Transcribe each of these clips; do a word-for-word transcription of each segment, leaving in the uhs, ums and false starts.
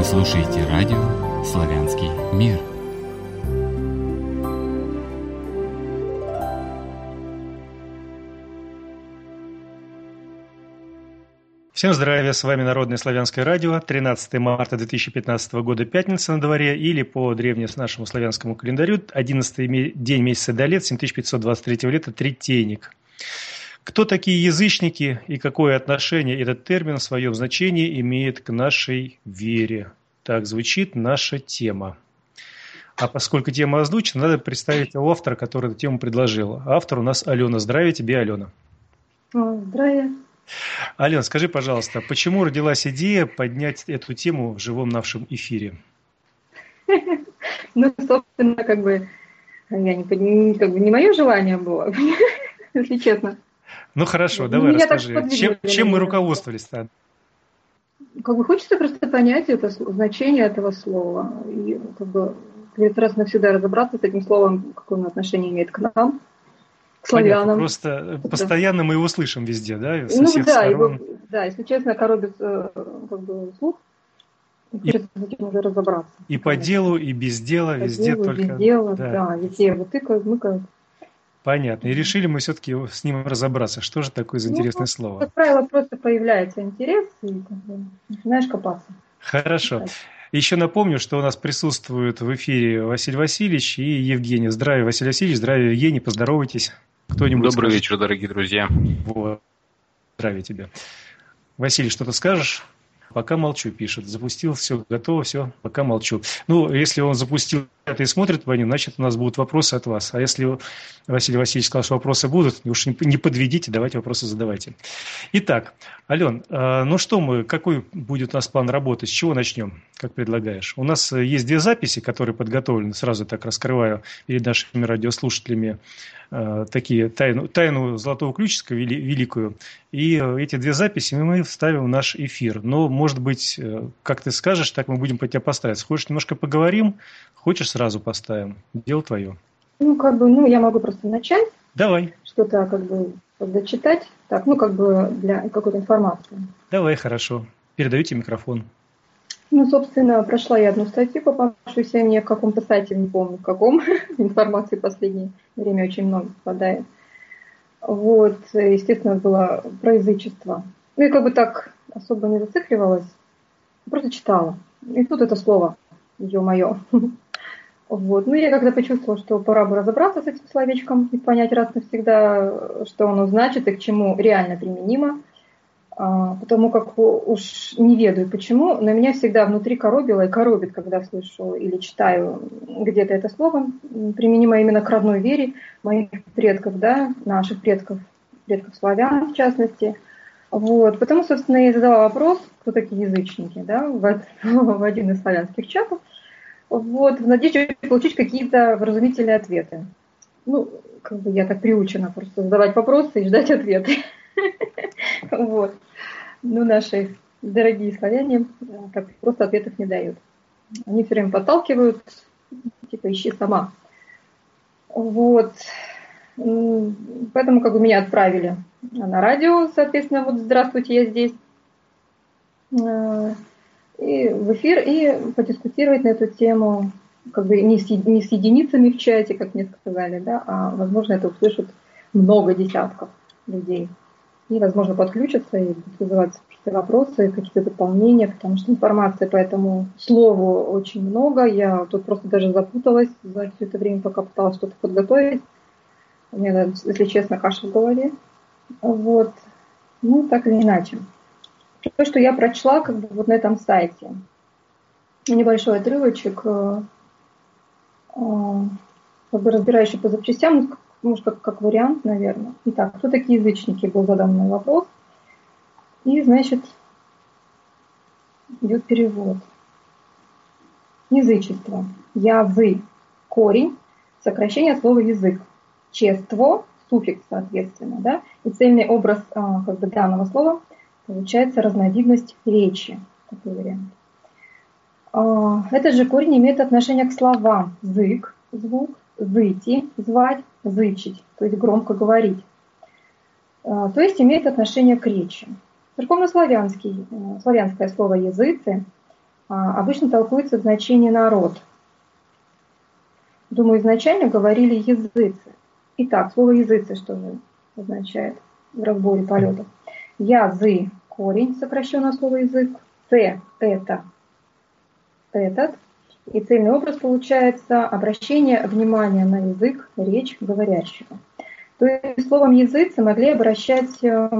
слушаете радио «Славянский мир». Всем здравия, с вами Народное славянское радио, тринадцатое марта две тысячи пятнадцатого года, пятница на дворе, или по древнему славянскому календарю, одиннадцатый день месяца Далет, семь тысяч пятьсот двадцать третьего лета, Третейник. Кто такие язычники и какое отношение этот термин в своем значении имеет к нашей вере? Так звучит наша тема. А поскольку тема озвучена, надо представить автора, который эту тему предложил. Автор у нас Алена. Здравия тебе, Алена. Здравия. Алена, скажи, пожалуйста, почему родилась идея поднять эту тему в живом нашем эфире? Ну, собственно, как бы, я не, как бы не мое желание было, если честно. Ну, хорошо, давай расскажи, чем, чем мы руководствовались-то? Как бы хочется просто понять это значение этого слова. И как бы раз навсегда разобраться с этим словом, какое оно отношение имеет к нам. Славянам. Просто постоянно мы его слышим везде, да? Со ну всех да, сторон. Его, да, если честно, коробит как бы слух. Хочется с этим уже разобраться. И по делу, и без дела, по везде делу, только. Без дела, да. да, везде вот тыкают, мыкают. Понятно. И решили мы все-таки с ним разобраться. Что же такое за интересное ну, слово? Как правило, просто появляется интерес, и как бы, начинаешь копаться. Хорошо. Еще напомню, что у нас присутствует в эфире Василий Васильевич и Евгений. Здравия, Василий Васильевич, здравия, Евгений, поздоровайтесь. Кто-нибудь Добрый скажет? вечер, дорогие друзья. Вот. Здравия тебе. Василий, что-то скажешь? Пока молчу, пишет. Запустил, все, готово, все, пока молчу. Ну, если он запустил это и смотрит по ним, значит, у нас будут вопросы от вас. А если Василий Васильевич сказал, что вопросы будут, уж не подведите, давайте вопросы задавайте. Итак, Ален, ну что мы, какой будет у нас план работы, с чего начнем, как предлагаешь? У нас есть две записи, которые подготовлены, сразу так раскрываю перед нашими радиослушателями, такие тайну, тайну Золотого Ключика великую. И эти две записи мы вставим в наш эфир. Но, может быть, как ты скажешь, так мы будем противопоставиться. Хочешь, немножко поговорим, хочешь, сразу поставим. Дело твое. Ну, как бы, ну, я могу просто начать. Давай. Что-то, как бы, дочитать. Так, ну, как бы, для какой-то информации. Давай, хорошо. Передаю тебе микрофон. Ну, собственно, прошла я одну статью, попавшуюся мне в каком-то сайте, не помню в каком, информации в последнее время очень много попадает. Вот, естественно, было про язычество. Ну, и как бы так особо не зацикливалась, просто читала. И тут это слово, ё-моё. Вот, ну, я когда почувствовала, что пора бы разобраться с этим словечком и понять раз навсегда, что оно значит и к чему реально применимо. Потому как уж не ведаю почему, но меня всегда внутри коробило и коробит, когда слышу или читаю где-то это слово, применимо именно к родной вере моих предков, да, наших предков, предков славян в частности. Вот. Потому, собственно, я задала вопрос, кто такие язычники, да, в, в один из славянских чатов, вот, в надежде получить какие-то вразумительные ответы. Ну, как бы я так приучена просто задавать вопросы и ждать ответы. Вот. Ну, наши дорогие славяне как просто ответов не дают. Они все время подталкивают, типа, ищи сама. Вот. Поэтому как бы меня отправили на радио, соответственно, вот здравствуйте, я здесь, и в эфир, и подискутировать на эту тему, как бы не с, не с единицами в чате, как мне сказали, да, а, возможно, это услышат много десятков людей. И, возможно, подключатся и будут вызывать какие-то вопросы, какие-то дополнения, потому что информации по этому слову очень много. Я тут просто даже запуталась за все это время, пока пыталась что-то подготовить. У меня, если честно, каша в голове. Вот. Ну, так или иначе. То, что я прочла как бы вот на этом сайте. Небольшой отрывочек, как бы разбирающий по запчастям, может, как, как вариант, наверное. Итак, кто такие язычники, был задан мой вопрос. И, значит, идет перевод. Язычество. Язы. Корень. Сокращение слова язык. Чество. Суффикс, соответственно. Да? И цельный образ как бы, данного слова получается разновидность речи. Такой вариант. Этот же корень имеет отношение к словам. Зык. Звук. Зыти. Звать. Зычить, то есть громко говорить, то есть имеет отношение к речи. Церковнославянский, славянское слово «языцы» обычно толкуется в значении «народ». Думаю, изначально говорили «языцы». Итак, слово «языцы» что же означает в разборе полетов? «Язы» – корень, сокращенное слово «язык». «Ц» – это «этот». И цельный образ получается обращение внимания на язык, речь говорящего. То есть словом «языцы» могли обращать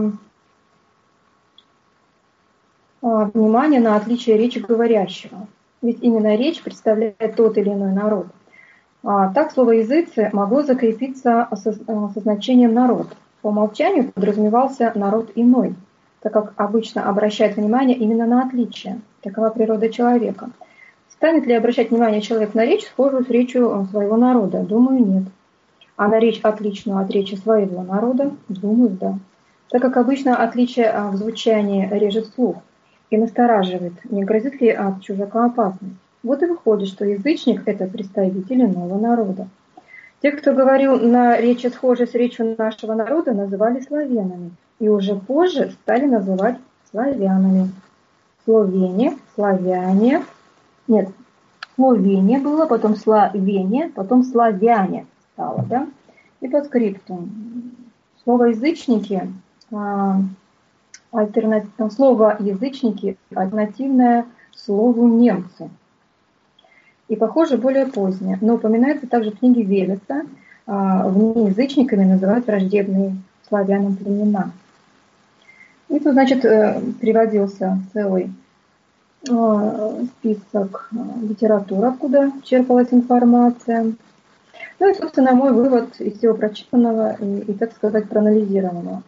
внимание на отличие речи говорящего. Ведь именно речь представляет тот или иной народ. А так слово «языцы» могло закрепиться со, со значением «народ». По умолчанию подразумевался народ иной, так как обычно обращает внимание именно на отличие. Такова природа человека. Станет ли обращать внимание человек на речь, схожую с речью своего народа? Думаю, нет. А на речь, отличную от речи своего народа? Думаю, да. Так как обычно отличие в звучании режет слух и настораживает, не грозит ли от чужака опасность. Вот и выходит, что язычник – это представитель иного народа. Те, кто говорил на речи, схожей с речью нашего народа, называли славянами, и уже позже стали называть славянами. Словения, славяне, нет, Словения было, потом Словения, потом славяне стало, да? И по скрипту. Слово «язычники», альтернатив, слово «язычники» альтернативное слову «немцы». И, похоже, более позднее. Но упоминается также в книге Велеса. В ней язычниками называют враждебные славянам племена. И тут, значит, приводился целый список литературы, откуда черпалась информация. Ну и, собственно, мой вывод из всего прочитанного и, и так сказать, проанализированного.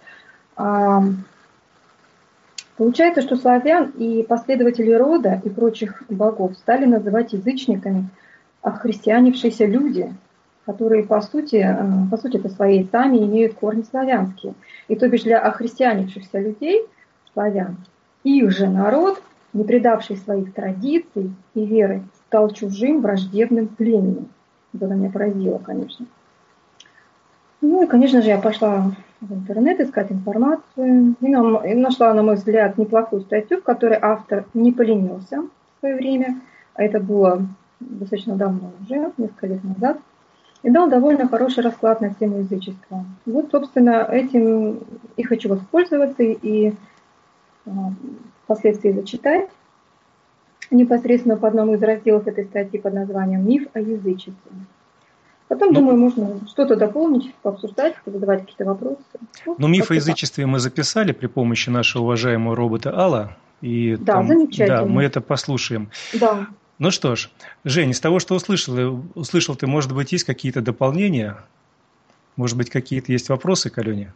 Получается, что славян и последователи рода и прочих богов стали называть язычниками охристианившиеся люди, которые по сути, по сути по своей сами имеют корни славянские. И то бишь для охристианившихся людей, славян, их же народ, не предавший своих традиций и веры, стал чужим враждебным племенем. Это меня поразило, конечно. Ну и, конечно же, я пошла в интернет искать информацию. И нашла, на мой взгляд, неплохую статью, в которой автор не поленился в свое время, а это было достаточно давно уже, несколько лет назад, и дал довольно хороший расклад на тему язычества. Вот, собственно, этим и хочу воспользоваться и впоследствии зачитать непосредственно по одному из разделов этой статьи под названием «Миф о язычестве». Потом, ну, думаю, можно что-то дополнить, пообсуждать, задавать какие-то вопросы. Ну, миф о язычестве мы записали при помощи нашего уважаемого робота Алла. И да, там, замечательно. Да, мы это послушаем. Да. Ну что ж, Жень, из того, что услышал, услышал ты, может быть, есть какие-то дополнения? Может быть, какие-то есть вопросы к Алене?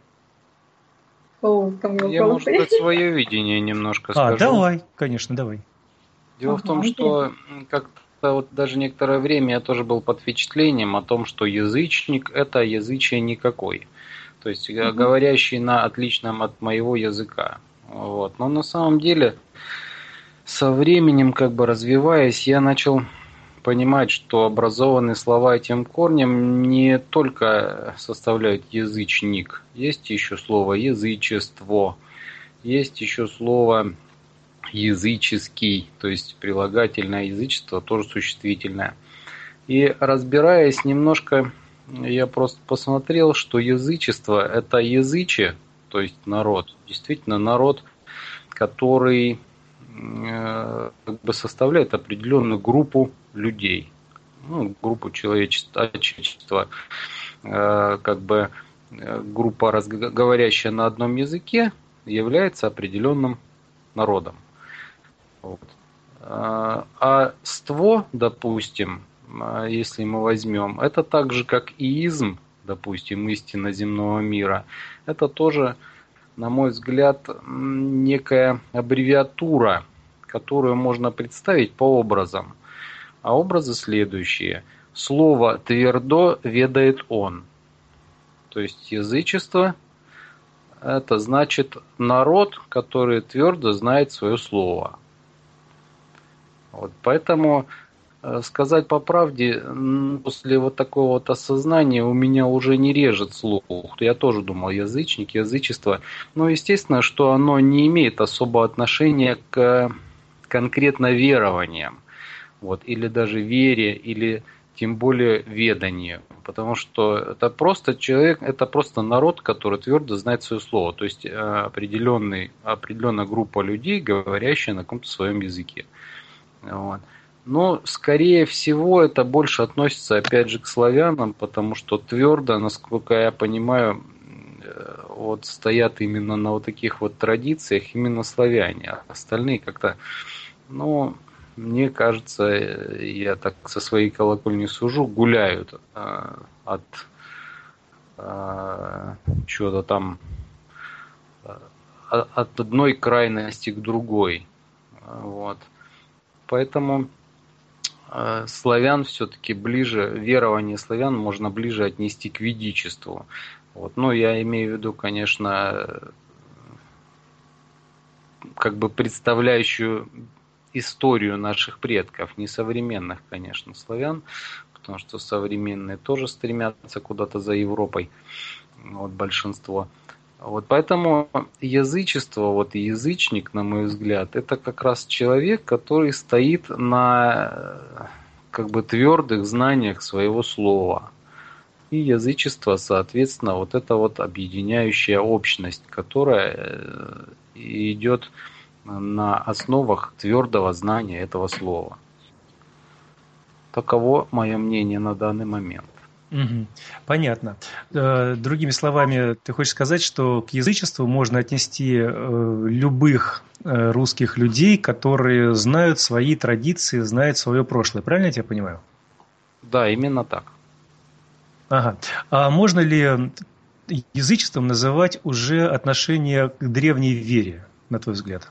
О, там я, может быть, свое видение немножко скажу. А, давай, конечно, давай. Дело ага, в том, что как-то вот даже некоторое время я тоже был под впечатлением о том, что язычник – это язычие никакой. То есть угу. говорящий на отличном от моего языка. Вот. Но на самом деле со временем, как бы развиваясь, я начал понимать, что образованные слова этим корнем не только составляют язычник. Есть еще слово язычество, есть еще слово языческий, то есть прилагательное язычество, тоже существительное. И разбираясь немножко, я просто посмотрел, что язычество – это язычие, то есть народ, действительно народ, который э, как бы составляет определенную группу людей, ну, группу человечества, человечества э, как бы э, группа, разго- говорящая на одном языке, является определенным народом. Вот. А ство, допустим, если мы возьмем, это так же, как и изм, допустим, истина земного мира. Это тоже, на мой взгляд, некая аббревиатура, которую можно представить по образам. А образы следующие. Слово твердо ведает он. То есть язычество – это значит народ, который твердо знает свое слово. Вот, поэтому сказать по правде, после вот такого вот осознания у меня уже не режет слух. Я тоже думал, язычник, язычество. Но естественно, что оно не имеет особого отношения к конкретно верованием, вот, или даже вере, или тем более веданию. Потому что это просто человек, это просто народ, который твердо знает свое слово. То есть определенный, определенная группа людей, говорящая на каком-то своем языке. Вот. Но, скорее всего, это больше относится, опять же, к славянам, потому что твердо, насколько я понимаю, вот стоят именно на вот таких вот традициях именно славяне. А остальные как-то, ну, мне кажется, я так со своей колокольни сужу, гуляют э, от э, чего-то там, э, от одной крайности к другой. Вот. Поэтому э, славян все-таки ближе, верование славян можно ближе отнести к ведичеству. Вот. Ну, я имею в виду, конечно, как бы представляющую историю наших предков, не современных, конечно, славян, потому что современные тоже стремятся куда-то за Европой, вот большинство. Вот поэтому язычество, вот язычник, на мой взгляд, это как раз человек, который стоит на как бы твердых знаниях своего слова. И язычество, соответственно, вот это вот объединяющая общность, которая идет на основах твердого знания этого слова. Таково мое мнение на данный момент. Угу. Понятно. Другими словами, ты хочешь сказать, что к язычеству можно отнести любых русских людей, которые знают свои традиции, знают свое прошлое. Правильно я тебя понимаю? Да, именно так. Ага. А можно ли язычеством называть уже отношение к древней вере, на твой взгляд?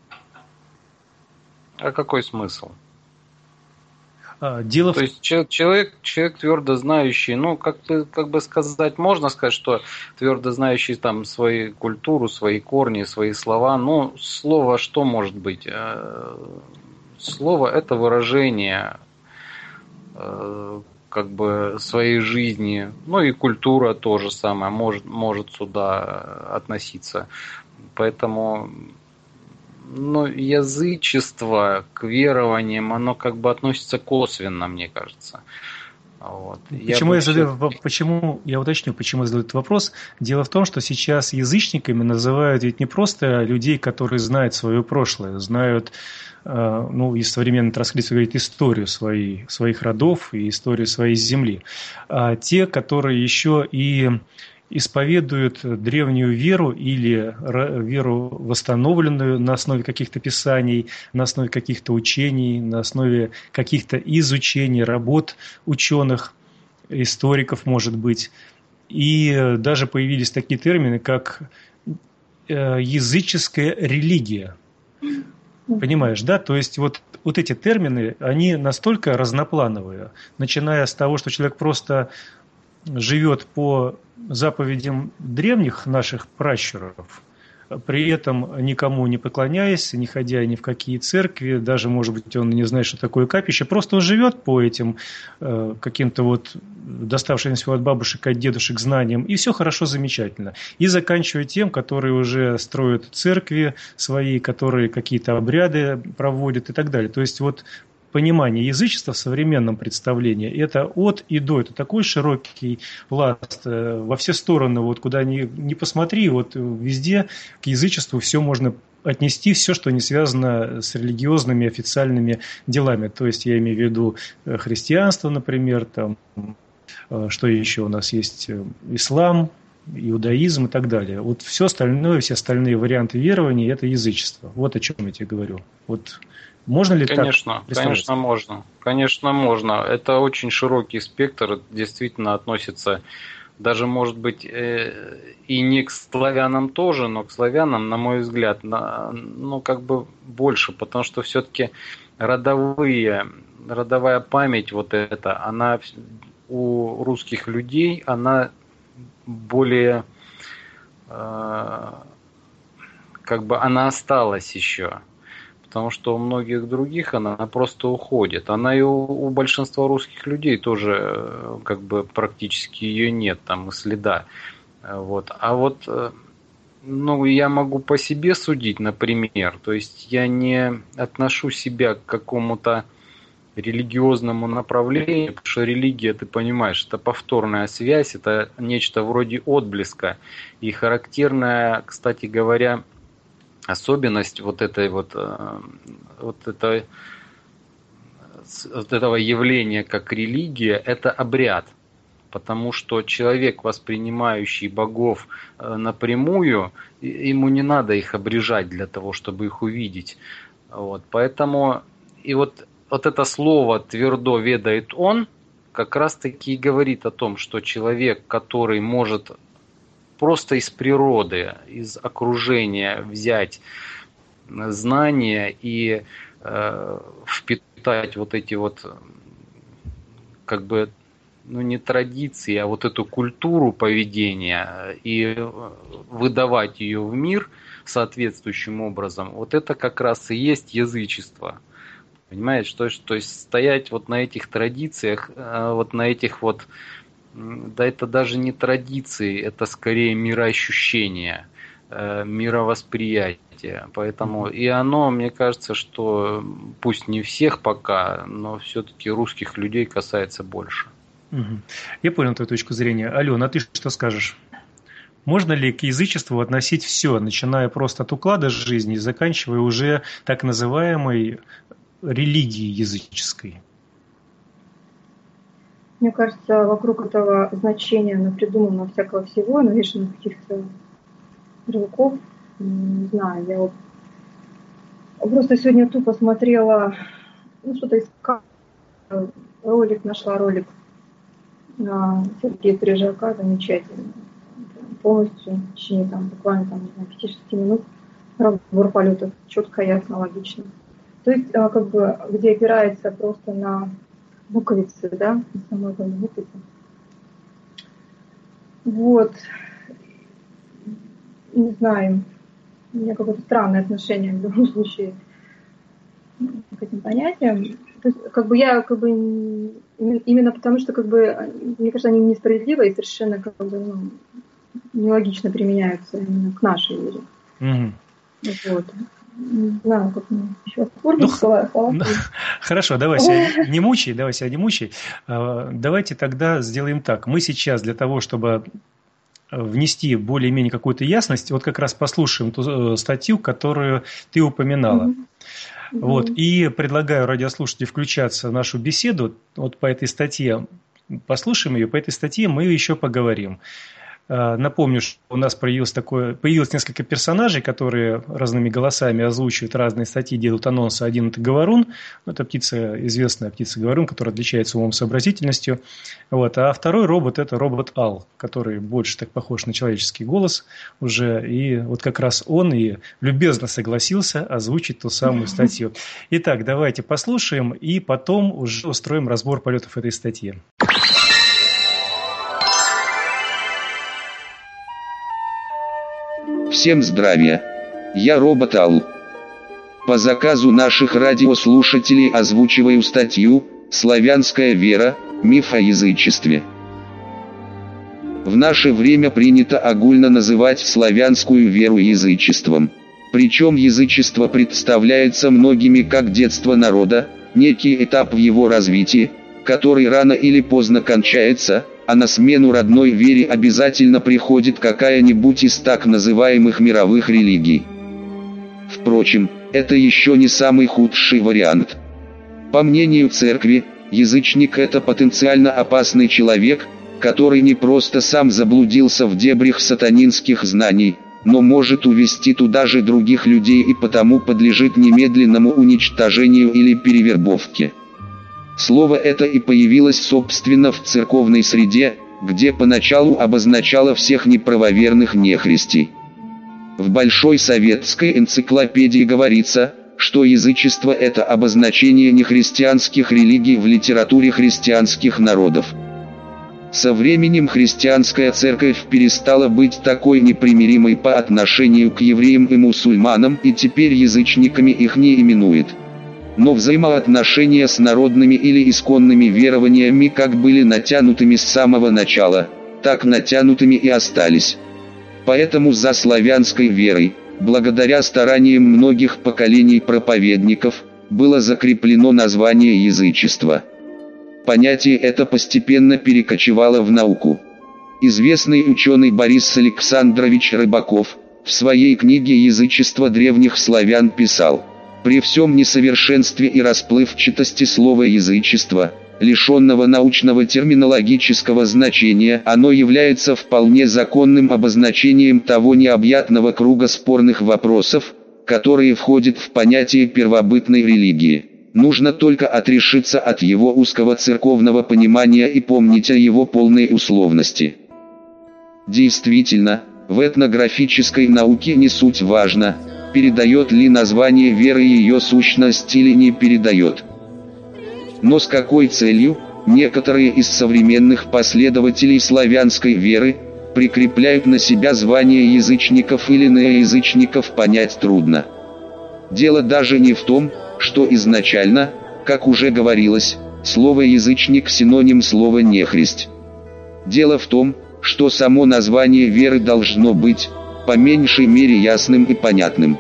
А какой смысл? А, дело То в... есть человек, человек твердо знающий, ну, как бы, как бы сказать, можно сказать, что твердо знающий там свою культуру, свои корни, свои слова. Ну, слово что может быть? Слово – это выражение как бы своей жизни, ну и культура тоже самое может, может сюда относиться. Поэтому, ну, язычество к верованиям, оно как бы относится косвенно, мне кажется. Вот. Почему я, я задаю, все... почему, я уточню, почему я задаю этот вопрос. Дело в том, что сейчас язычниками называют ведь не просто людей, которые знают свое прошлое, знают, ну, из современной транскрипции говорит, историю своей, своих родов и историю своей земли. А те, которые еще и исповедуют древнюю веру или веру, восстановленную на основе каких-то писаний, на основе каких-то учений, на основе каких-то изучений, работ ученых, историков, может быть. И даже появились такие термины, как языческая религия. Понимаешь, да? То есть вот, вот эти термины, они настолько разноплановые, начиная с того, что человек просто живет по заповедям древних наших пращуров, при этом никому не поклоняясь, не ходя ни в какие церкви, даже, может быть, он не знает, что такое капище, просто он живет по этим э, каким-то вот доставшимся от бабушек, от дедушек знаниям, и все хорошо, замечательно. И заканчивая тем, которые уже строят церкви свои, которые какие-то обряды проводят и так далее. То есть вот понимание язычества в современном представлении – это от и до. Это такой широкий пласт во все стороны, вот куда ни, ни посмотри, вот везде к язычеству все можно отнести, все, что не связано с религиозными официальными делами. То есть я имею в виду христианство, например, там, что еще у нас есть, ислам, иудаизм и так далее. Вот все остальное, все остальные варианты верований – это язычество. Вот о чем я тебе говорю. Вот. Можно ли конечно, так? Конечно, можно. Конечно, можно. Это очень широкий спектр, действительно относится даже, может быть, и не к славянам тоже, но к славянам, на мой взгляд, ну, как бы больше, потому что все-таки родовые, родовая память вот эта, она у русских людей, она более, как бы, она осталась еще. Потому что у многих других она просто уходит. Она и у, у большинства русских людей тоже как бы практически ее нет, там и следа. Вот. А вот Ну, я могу по себе судить, например. То есть я не отношу себя к какому-то религиозному направлению, потому что религия, ты понимаешь, это повторная связь, это нечто вроде отблеска. И характерная, кстати говоря, особенность вот этой вот, вот, этой, вот этого явления как религия, это обряд. Потому что человек, воспринимающий богов напрямую, ему не надо их обрежать для того, чтобы их увидеть. Вот. Поэтому и вот, вот это слово «твердо ведает он» как раз-таки и говорит о том, что человек, который может просто из природы, из окружения взять знания и э, впитать вот эти вот как бы ну не традиции, а вот эту культуру поведения и выдавать ее в мир соответствующим образом, вот это как раз и есть язычество. Понимаешь, что, то есть стоять вот на этих традициях, вот на этих вот, да это даже не традиции, это скорее мироощущение, мировосприятие. Поэтому и оно, мне кажется, что пусть не всех пока, но все-таки русских людей касается больше. Угу. Я понял твою точку зрения. Алена, а ты что скажешь? Можно ли к язычеству относить все, начиная просто от уклада жизни и заканчивая уже так называемой религией языческой? Мне кажется, вокруг этого значения напридумано всякого всего, навешано каких-то ярлыков. Не знаю, я вот просто сегодня тупо смотрела, ну что-то искала, ролик, нашла ролик Сергея Стрижака, замечательно. Полностью в течение там, буквально там, не знаю, пяти-шести минут разбор полетов. Четко, ясно, логично. То есть, как бы, где опирается просто на буковицы, да, на самой буковице. Вот. Не знаю. У меня какое-то странное отношение в любом случае к этим понятиям. То есть, как бы я, как бы, именно потому что, как бы, мне кажется, они несправедливы и совершенно, как бы, ну, нелогично применяются именно к нашей вере. Mm-hmm. Вот. Не знаю, как мне еще оформить ну, слова. Ну, хорошо, давай себя не мучай, давай себя не мучай. Давайте тогда сделаем так. Мы сейчас для того, чтобы внести более-менее какую-то ясность, вот как раз послушаем ту статью, которую ты упоминала. Mm-hmm. Вот, и предлагаю радиослушателям включаться в нашу беседу вот по этой статье. Послушаем ее, по этой статье мы еще поговорим. Напомню, что у нас появилось, такое, появилось несколько персонажей, которые разными голосами озвучивают разные статьи, делают анонсы. Один – это Говорун, это птица, известная птица Говорун, которая отличается умом, сообразительностью. Вот. А второй робот – это робот Ал, который больше так похож на человеческий голос уже. И вот как раз он и любезно согласился озвучить ту самую статью. Итак, давайте послушаем и потом уже устроим разбор полетов этой статьи. Всем здравия! Я робот Ал. По заказу наших радиослушателей озвучиваю статью «Славянская вера. Миф о язычестве». В наше время принято огульно называть славянскую веру язычеством. Причем язычество представляется многими как детство народа, некий этап в его развитии, который рано или поздно кончается, а на смену родной вере обязательно приходит какая-нибудь из так называемых мировых религий. Впрочем, это еще не самый худший вариант. По мнению церкви, язычник – это потенциально опасный человек, который не просто сам заблудился в дебрях сатанинских знаний, но может увести туда же других людей и потому подлежит немедленному уничтожению или перевербовке. Слово это и появилось собственно в церковной среде, где поначалу обозначало всех неправоверных нехристей. В Большой советской энциклопедии говорится, что язычество – это обозначение нехристианских религий в литературе христианских народов. Со временем христианская церковь перестала быть такой непримиримой по отношению к евреям и мусульманам, и теперь язычниками их не именует. Но взаимоотношения с народными или исконными верованиями как были натянутыми с самого начала, так натянутыми и остались. Поэтому за славянской верой, благодаря стараниям многих поколений проповедников, было закреплено название язычества. Понятие это постепенно перекочевало в науку. Известный ученый Борис Александрович Рыбаков в своей книге «Язычество древних славян» писал: «При всем несовершенстве и расплывчатости слова «язычество», лишенного научного терминологического значения, оно является вполне законным обозначением того необъятного круга спорных вопросов, которые входят в понятие первобытной религии. Нужно только отрешиться от его узкого церковного понимания и помнить о его полной условности». Действительно, в этнографической науке не суть важно, передает ли название веры ее сущность или не передает. Но с какой целью, некоторые из современных последователей славянской веры прикрепляют на себя звание язычников или неоязычников, понять трудно. Дело даже не в том, что изначально, как уже говорилось, слово «язычник» синоним слова «нехрист». Дело в том, что само название веры должно быть, по меньшей мере, ясным и понятным.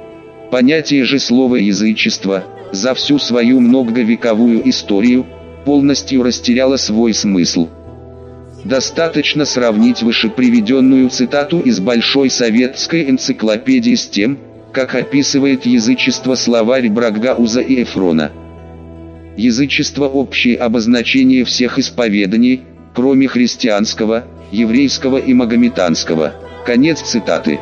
Понятие же слова «язычество» за всю свою многовековую историю полностью растеряло свой смысл. Достаточно сравнить выше приведенную цитату из Большой советской энциклопедии с тем, как описывает язычество словарь Брагауза и Эфрона. Язычество – общее обозначение всех исповеданий, кроме христианского, еврейского и магометанского. Конец цитаты.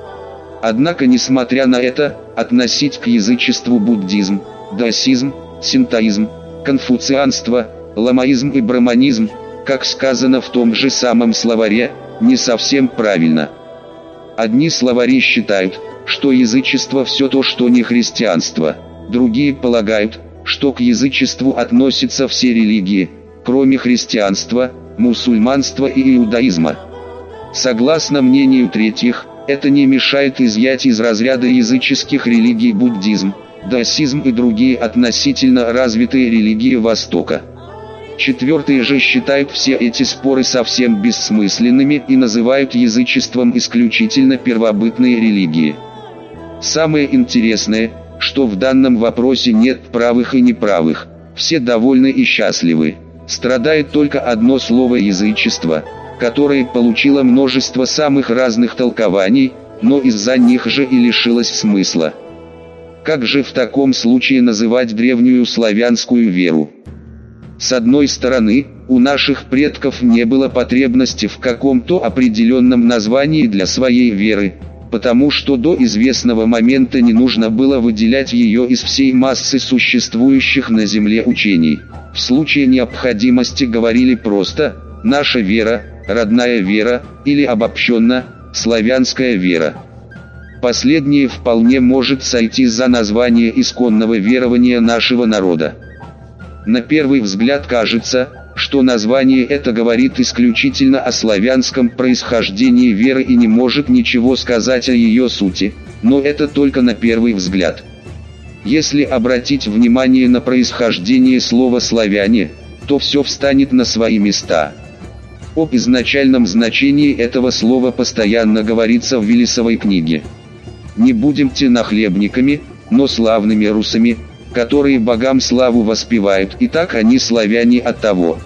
Однако, несмотря на это, относить к язычеству буддизм, даосизм, синтоизм, конфуцианство, ламаизм и брахманизм, как сказано в том же самом словаре, не совсем правильно. Одни словари считают, что язычество все то, что не христианство, другие полагают, что к язычеству относятся все религии, кроме христианства, мусульманства и иудаизма. Согласно мнению третьих, это не мешает изъять из разряда языческих религий буддизм, даосизм и другие относительно развитые религии Востока. Четвертые же считают все эти споры совсем бессмысленными и называют язычеством исключительно первобытные религии. Самое интересное, что в данном вопросе нет правых и неправых, все довольны и счастливы. Страдает только одно слово «язычество», которое получило множество самых разных толкований, но из-за них же и лишилось смысла. Как же в таком случае называть древнюю славянскую веру? С одной стороны, у наших предков не было потребности в каком-то определенном названии для своей веры, потому что до известного момента не нужно было выделять ее из всей массы существующих на земле учений. В случае необходимости говорили просто «наша вера», «родная вера» или обобщенно «славянская вера». Последнее вполне может сойти за название исконного верования нашего народа. На первый взгляд кажется, что название это говорит исключительно о славянском происхождении веры и не может ничего сказать о ее сути, но это только на первый взгляд. Если обратить внимание на происхождение слова «славяне», то все встанет на свои места. Об изначальном значении этого слова постоянно говорится в Велесовой книге. «Не будемте нахлебниками, но славными русами, которые богам славу воспевают, и так они славяне от того.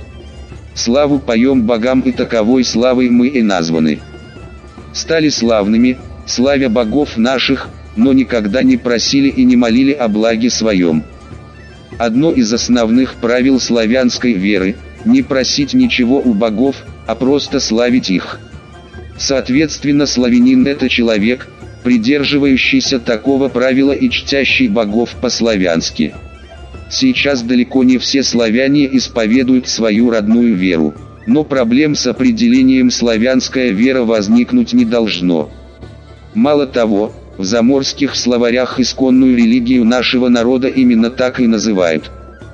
Славу поем богам, и таковой славой мы и названы. Стали славными, славя богов наших, но никогда не просили и не молили о благе своем». Одно из основных правил славянской веры – не просить ничего у богов, а просто славить их. Соответственно, славянин – это человек, придерживающийся такого правила и чтящий богов по-славянски. Сейчас далеко не все славяне исповедуют свою родную веру, но проблем с определением «славянская вера» возникнуть не должно. Мало того, в заморских словарях исконную религию нашего народа именно так и называют.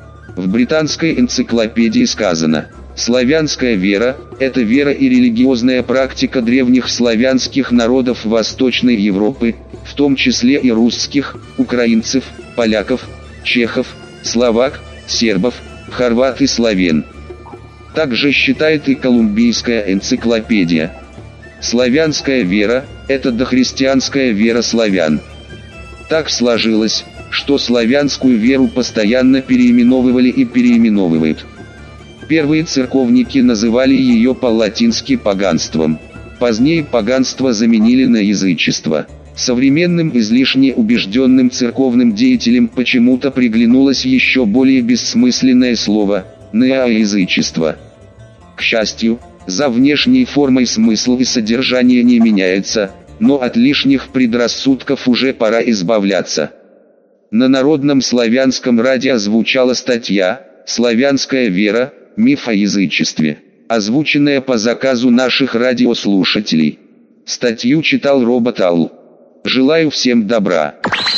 В британской энциклопедии сказано: «Славянская вера – это вера и религиозная практика древних славянских народов Восточной Европы, в том числе и русских, украинцев, поляков, чехов, словак, сербов, хорват и славян». Также считает и колумбийская энциклопедия. Славянская вера – это дохристианская вера славян. Так сложилось, что славянскую веру постоянно переименовывали и переименовывают. Первые церковники называли ее по-латински поганством. Позднее поганство заменили на язычество. Современным излишне убежденным церковным деятелям почему-то приглянулось еще более бессмысленное слово – неоязычество. К счастью, за внешней формой смысл и содержание не меняется, но от лишних предрассудков уже пора избавляться. На Народном славянском радио звучала статья «Славянская вера. Миф о язычестве», озвученная по заказу наших радиослушателей. Статью читал Робот Ал. Желаю всем добра.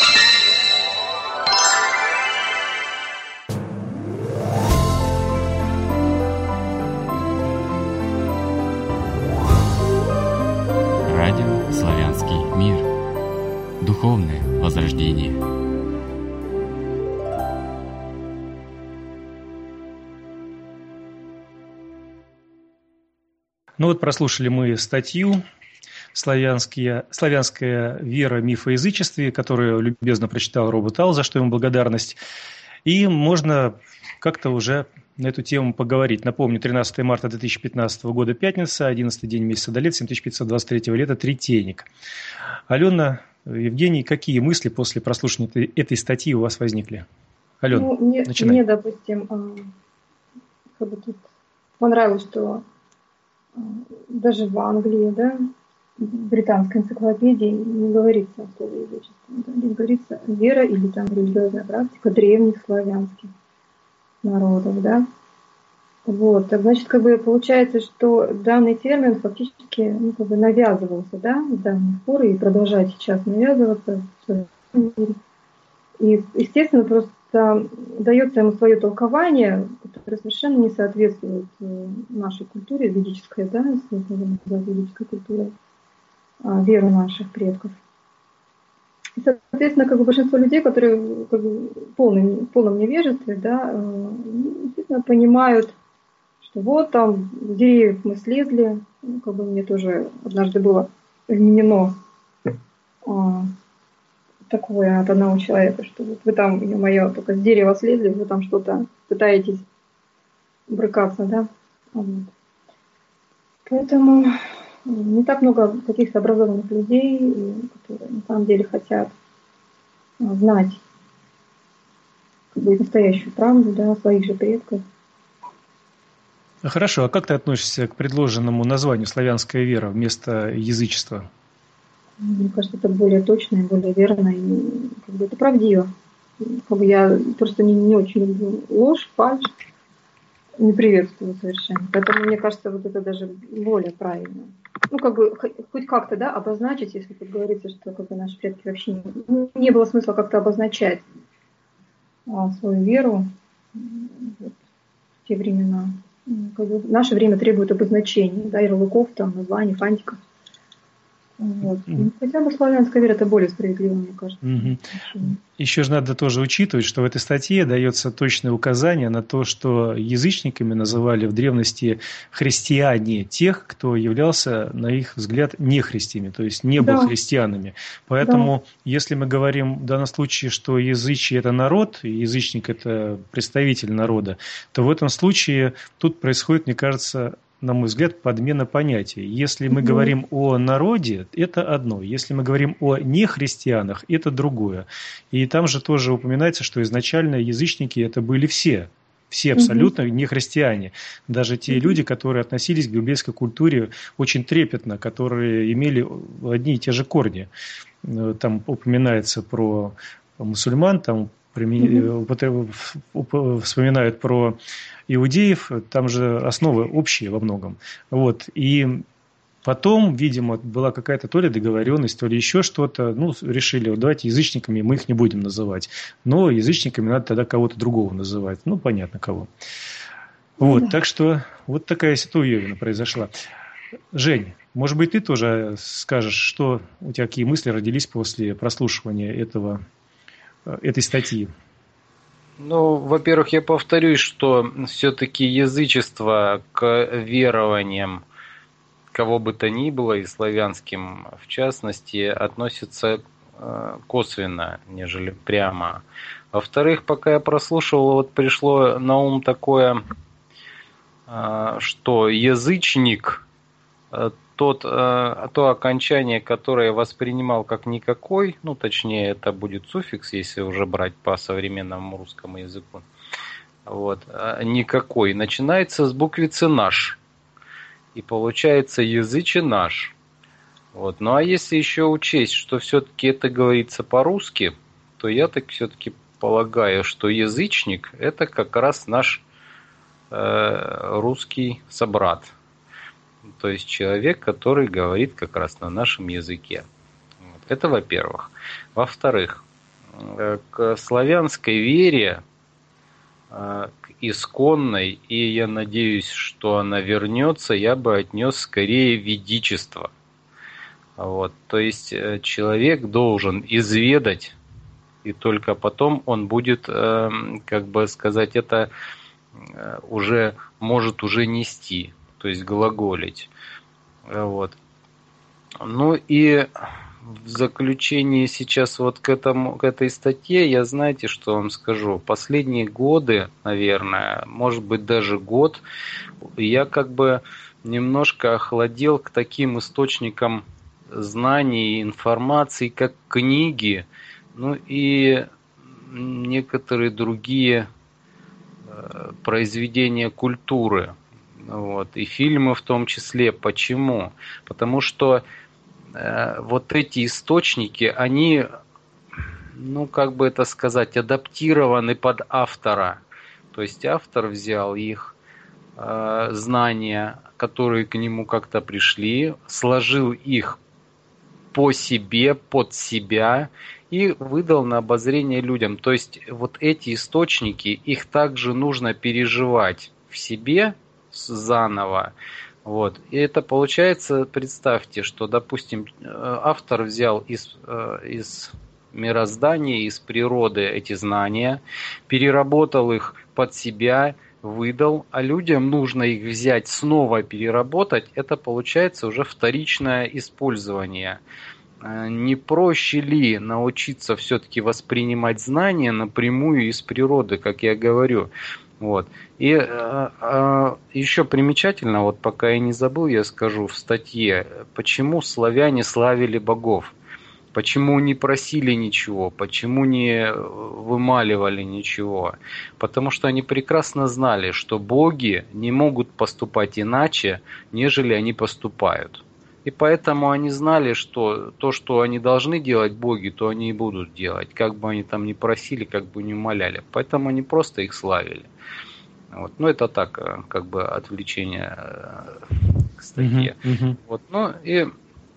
Радио «Славянский мир». Духовное возрождение. Ну вот прослушали мы статью «Славянские, «Славянская вера, миф о язычестве», которую любезно прочитал Робот Ал, за что ему благодарность. И можно как-то уже на эту тему поговорить. Напомню, тринадцатое марта две тысячи пятнадцатого года, пятница, одиннадцатый день месяца Долет, семь тысяч пятьсот двадцать третьего лета, Третейник. Алена, Евгений, какие мысли после прослушивания этой, этой статьи у вас возникли? Алена, ну, мне, начинай. Мне, допустим, как бы тут понравилось, что даже в Англии, да, в британской энциклопедии не говорится о слове язычество. Да, здесь говорится вера или там религиозная практика древних славянских народов, да. Вот, так значит, как бы получается, что данный термин фактически, ну, как бы навязывался, да, с давних пор и продолжает сейчас навязываться в современном мире. И, естественно, просто дается ему свое толкование, которое совершенно не соответствует нашей культуре ведической, да, если мы называем ведической культурой, веру наших предков. И, соответственно, как бы большинство людей, которые как бы, в полном, в полном невежестве, да, естественно, понимают, что вот там с деревьев мы слезли, ну, как бы мне тоже однажды было вменено а, такое от одного человека, что вот вы там, ё-моё, только с дерева слезли, вы там что-то пытаетесь брыкаться, да. Вот. Поэтому не так много каких-то образованных людей, которые на самом деле хотят знать как бы настоящую правду, да, своих же предков. Хорошо, а как ты относишься к предложенному названию «Славянская вера» вместо язычества? Мне кажется, это более точно и более верно, и как бы это правдиво. Как бы я просто не, не очень люблю ложь, фальшь, не приветствую совершенно. Поэтому мне кажется, вот это даже более правильно. Ну, как бы хоть как-то, да, обозначить, если тут говорится, что как бы наши предки вообще не, не было смысла как-то обозначать а, свою веру вот, в те времена. Как бы в наше время требует обозначений, да, ярлыков, там, названий, фантиков. Вот. Mm-hmm. Хотя бы славянская вера это более справедливо, мне кажется. Mm-hmm. Еще же надо тоже учитывать, что в этой статье дается точное указание на то, что язычниками называли в древности христиане тех, кто являлся, на их взгляд, не христианами, то есть не был да. христианами. Поэтому, да. если мы говорим в данном случае, что язычие – это народ, и язычник – это представитель народа, то в этом случае тут происходит, мне кажется, на мой взгляд, подмена понятий. Если мы mm-hmm. говорим о народе, это одно. Если мы говорим о нехристианах, это другое. И там же тоже упоминается, что изначально язычники это были все. Все абсолютно mm-hmm. не христиане. Даже те mm-hmm. люди, которые относились к библейской культуре очень трепетно, которые имели одни и те же корни. Там упоминается про мусульман, там mm-hmm. вспоминают про иудеев, там же основы общие во многом. Вот. И потом, видимо, была какая-то то ли договоренность, то ли еще что-то. Ну, решили, вот давайте язычниками мы их не будем называть. Но язычниками надо тогда кого-то другого называть. Ну, понятно кого. Вот, да. Так что вот такая ситуация произошла. Жень, может быть, ты тоже скажешь, что у тебя какие мысли родились после прослушивания этого, этой статьи? Ну, во-первых, я повторюсь, что все-таки язычество к верованиям, кого бы то ни было, и славянским в частности, относится косвенно, нежели прямо. Во-вторых, пока я прослушивал, вот пришло на ум такое, что язычник, тот, то окончание, которое я воспринимал как никакой, ну точнее это будет суффикс, если уже брать по современному русскому языку, вот, никакой, начинается с буквицы «наш». И получается языче наш. Вот. Ну а если еще учесть, что все-таки это говорится по-русски, то я так все-таки полагаю, что язычник это как раз наш э, русский собрат. То есть человек, который говорит как раз на нашем языке. Вот. Это во-первых. Во-вторых, э, к славянской вере, э, к исконной, и я надеюсь, что она вернется, я бы отнес скорее ведичество. Вот, то есть человек должен изведать, и только потом он будет, как бы сказать, это уже может уже нести, то есть глаголить. Вот. Ну и в заключении сейчас вот к этому, к этой статье, я знаете, что вам скажу, последние годы, наверное, может быть даже год, я как бы немножко охладел к таким источникам знаний, информации, как книги, ну и некоторые другие э, произведения культуры, вот, и фильмы в том числе. Почему? Потому что э, вот эти источники, они, ну как бы это сказать, адаптированы под автора. То есть автор взял их э, знания, которые к нему как-то пришли, сложил их по себе, под себя и выдал на обозрение людям. То есть вот эти источники, их также нужно переживать в себе заново. Вот. И это получается, представьте, что, допустим, автор взял из, из мироздания, из природы эти знания, переработал их под себя, выдал, а людям нужно их взять, снова переработать, это получается уже вторичное использование. Не проще ли научиться все-таки воспринимать знания напрямую из природы, как я говорю? Вот. И э, э, еще примечательно, вот пока я не забыл, я скажу в статье, почему славяне славили богов. Почему не просили ничего, почему не вымаливали ничего? Потому что они прекрасно знали, что боги не могут поступать иначе, нежели они поступают. И поэтому они знали, что то, что они должны делать боги, то они и будут делать, как бы они там ни просили, как бы ни умоляли. Поэтому они просто их славили. Вот. Ну, это так, как бы отвлечение к статье. Uh-huh, uh-huh. Вот. Ну, и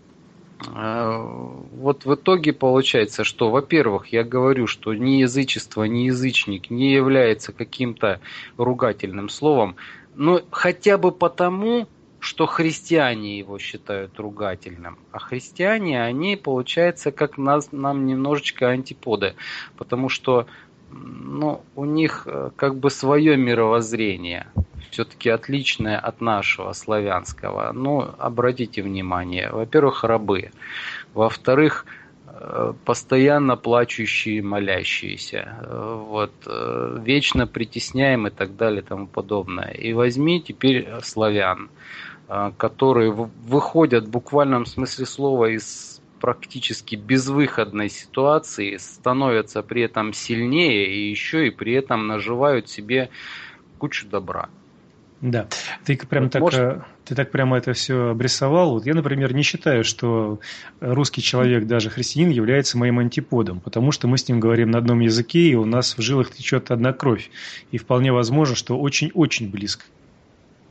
вот в итоге получается, что, во-первых, я говорю, что ни язычество, ни язычник не является каким-то ругательным словом, но хотя бы потому, что христиане его считают ругательным. А христиане, они, получается, как нас, нам немножечко антиподы, потому что ну, у них как бы свое мировоззрение, все-таки отличное от нашего славянского. Ну, обратите внимание, во-первых, рабы, во-вторых, постоянно плачущие, молящиеся, вот, вечно притесняем и так далее и тому подобное. И возьми теперь славян, которые выходят в буквальном смысле слова из практически безвыходной ситуации, становятся при этом сильнее и еще и при этом наживают себе кучу добра. Да, ты прям вот так, может... ты так прямо это все обрисовал. Вот я, например, не считаю, что русский человек, даже христианин, является моим антиподом, потому что мы с ним говорим на одном языке, и у нас в жилах течет одна кровь. И вполне возможно, что очень-очень близко.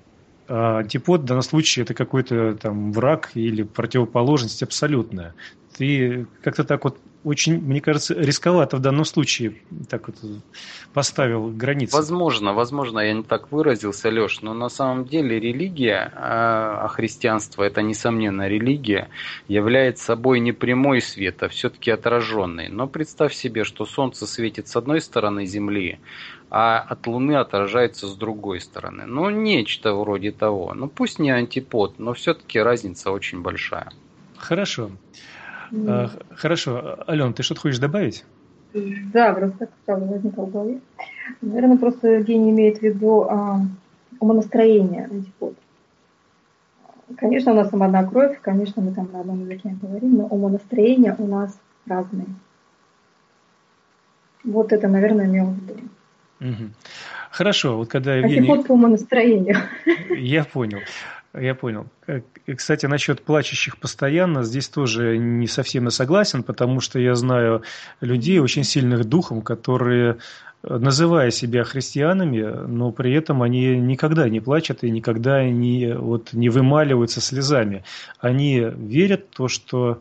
А антипод в данном случае это какой-то там враг или противоположность абсолютная. Ты как-то так вот очень, мне кажется, рисковато в данном случае так вот поставил границы. Возможно, возможно, я не так выразился, Леш, но на самом деле религия, а христианство, это несомненно религия, является собой не прямой свет, а все-таки отраженный. Но представь себе, что солнце светит с одной стороны Земли, а от Луны отражается с другой стороны. Ну, нечто вроде того. Ну, пусть не антипод, но все-таки разница очень большая. Хорошо. Mm. Хорошо. Алена, ты что-то хочешь добавить? Да, просто так сразу возникло в голове. Наверное, просто Евгений имеет в виду а, умонастроение антипод. Конечно, у нас там одна кровь, конечно, мы там на одном языке говорим, но умонастроения у нас разные. Вот это, наверное, имел в виду. Угу. Хорошо, вот когда Евгений... Антипод по умонастроению. Я понял. Я понял. Кстати, насчет плачущих постоянно, здесь тоже не совсем я согласен, потому что я знаю людей очень сильных духом, которые, называя себя христианами, но при этом они никогда не плачут и никогда не, вот, не вымаливаются слезами. Они верят в то, что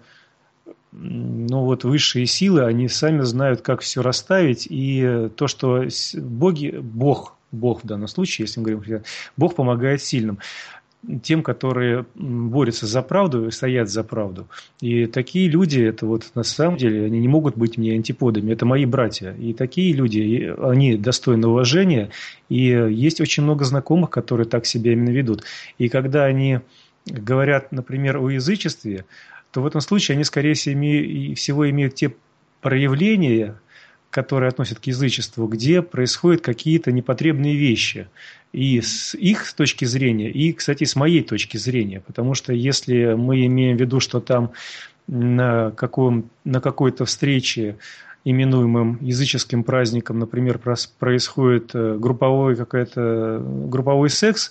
ну, вот, высшие силы, они сами знают, как все расставить, и то, что боги, Бог, Бог в данном случае, если мы говорим, Бог помогает сильным. Тем, которые борются за правду и стоят за правду. И такие люди, это вот на самом деле, они не могут быть мне антиподами, это мои братья. И такие люди, они достойны уважения, и есть очень много знакомых, которые так себя именно ведут. И когда они говорят, например, о язычестве, то в этом случае они, скорее всего, имеют те проявления, которые относят к язычеству, где происходят какие-то непотребные вещи. И с их точки зрения, и, кстати, с моей точки зрения. Потому что если мы имеем в виду, что там на, каком, на какой-то встрече, именуемым языческим праздником, например, происходит групповой, какой-то, групповой секс,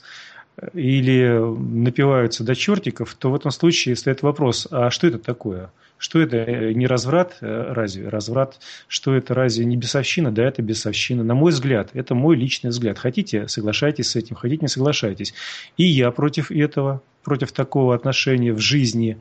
или напиваются до чертиков, то в этом случае стоит вопрос, а что это такое? Что это не разврат? Разве разврат? Что это разве не бесовщина? Да, это бесовщина. На мой взгляд, это мой личный взгляд. Хотите, соглашайтесь с этим, хотите, не соглашайтесь. И я против этого, против такого отношения в жизни.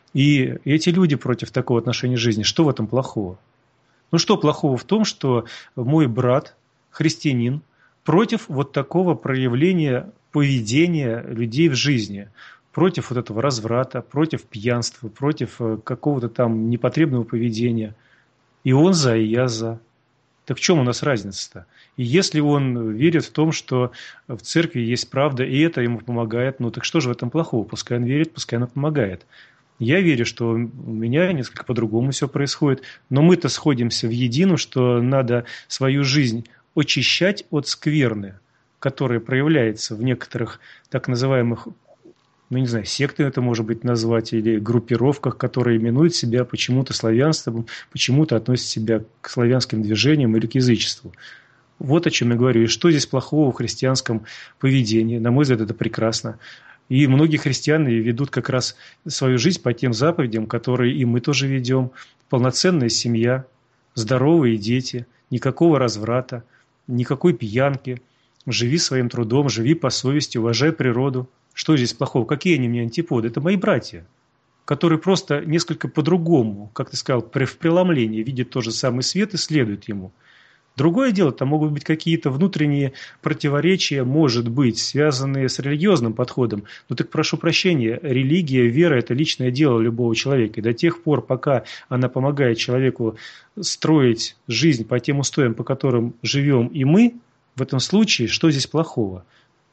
И эти люди против такого отношения в жизни. Что в этом плохого? Ну, что плохого в том, что мой брат, христианин, против вот такого проявления поведения людей в жизни, против вот этого разврата, против пьянства, против какого-то там непотребного поведения. И он за, и я за. Так в чем у нас разница-то? И если он верит в том, что в церкви есть правда, и это ему помогает, ну так что же в этом плохого? Пускай он верит, пускай он помогает. Я верю, что у меня несколько по-другому все происходит, но мы-то сходимся в едино, что надо свою жизнь очищать от скверны, которая проявляется в некоторых так называемых, ну не знаю, секты это может быть назвать, или группировках, которые именуют себя почему-то славянством, почему-то относят себя к славянским движениям или к язычеству. Вот о чем я говорю. И что здесь плохого в христианском поведении? На мой взгляд, это прекрасно. И многие христиане ведут как раз свою жизнь по тем заповедям, которые и мы тоже ведем. Полноценная семья, здоровые дети, никакого разврата, никакой пьянки. Живи своим трудом, живи по совести, уважай природу. Что здесь плохого? Какие они мне антиподы? Это мои братья, которые просто несколько по-другому, как ты сказал, в преломлении видят тот же самый свет и следуют ему. Другое дело, там могут быть какие-то внутренние противоречия, может быть, связанные с религиозным подходом. Но так прошу прощения, религия, вера – это личное дело любого человека. И до тех пор, пока она помогает человеку строить жизнь по тем устоям, по которым живем и мы, в этом случае, что здесь плохого?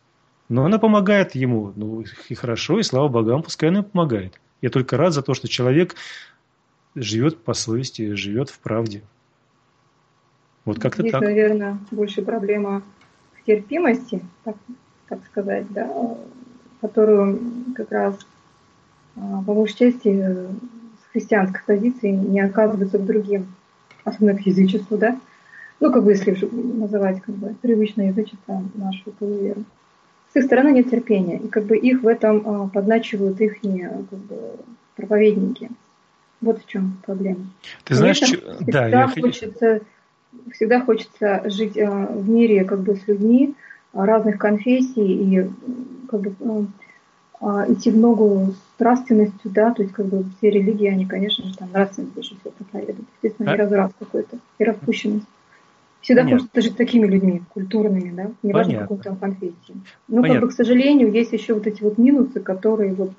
Но она помогает ему, ну и хорошо, и слава богам, пускай она помогает. Я только рад за то, что человек живет по совести, живет в правде. Вот как-то Здесь, так. наверное, больше проблема в терпимости, так, так сказать, да, которую как раз, по большей части, с христианской позиции не оказывается к другим, особенно к язычеству, да. Ну, как бы, если называть как бы привычное язычество нашу веру. С их стороны нет терпения, и как бы их в этом подначивают их как бы, проповедники. Вот в чем проблема. Ты знаешь, Конечно, что... всегда, да, я... хочется, всегда хочется жить в мире как бы с людьми разных конфессий и как бы идти в ногу с нравственностью, да, то есть как бы все религии, они, конечно же, там нравственность больше всего проповедуют. Естественно, не разврат какой-то и распущенность. Всегда Понятно. хочется жить с такими людьми, культурными, да, неважно, Понятно. какой там конфессии. Но, Понятно. как бы, к сожалению, есть еще вот эти вот минусы, которые вот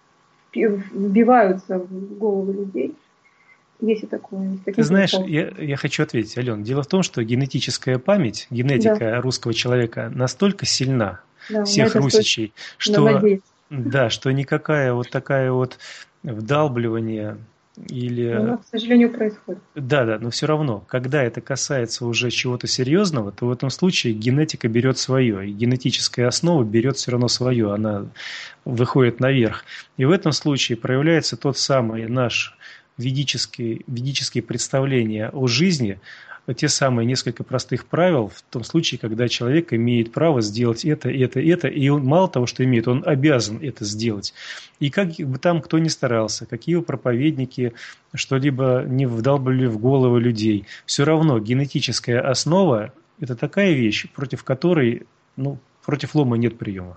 вбиваются в головы людей. Есть и такое. Есть Ты знаешь, я, я хочу ответить, Ален. Дело в том, что генетическая память, генетика да. русского человека настолько сильна, да, всех русичей, что, да, что никакая вот такая вот вдалбливание или... Но, к сожалению, происходит. Да, да, но все равно, когда это касается уже чего-то серьезного, то в этом случае генетика берет свое, и генетическая основа берет все равно свое, она выходит наверх. И в этом случае проявляется тот самый наш ведические, ведические представления о жизни, те самые несколько простых правил в том случае, когда человек имеет право сделать это, это, это, и он мало того, что имеет, он обязан это сделать. И как бы там кто ни старался, какие проповедники что-либо не вдалбливали в головы людей, все равно генетическая основа – это такая вещь, против которой, ну, против лома нет приема.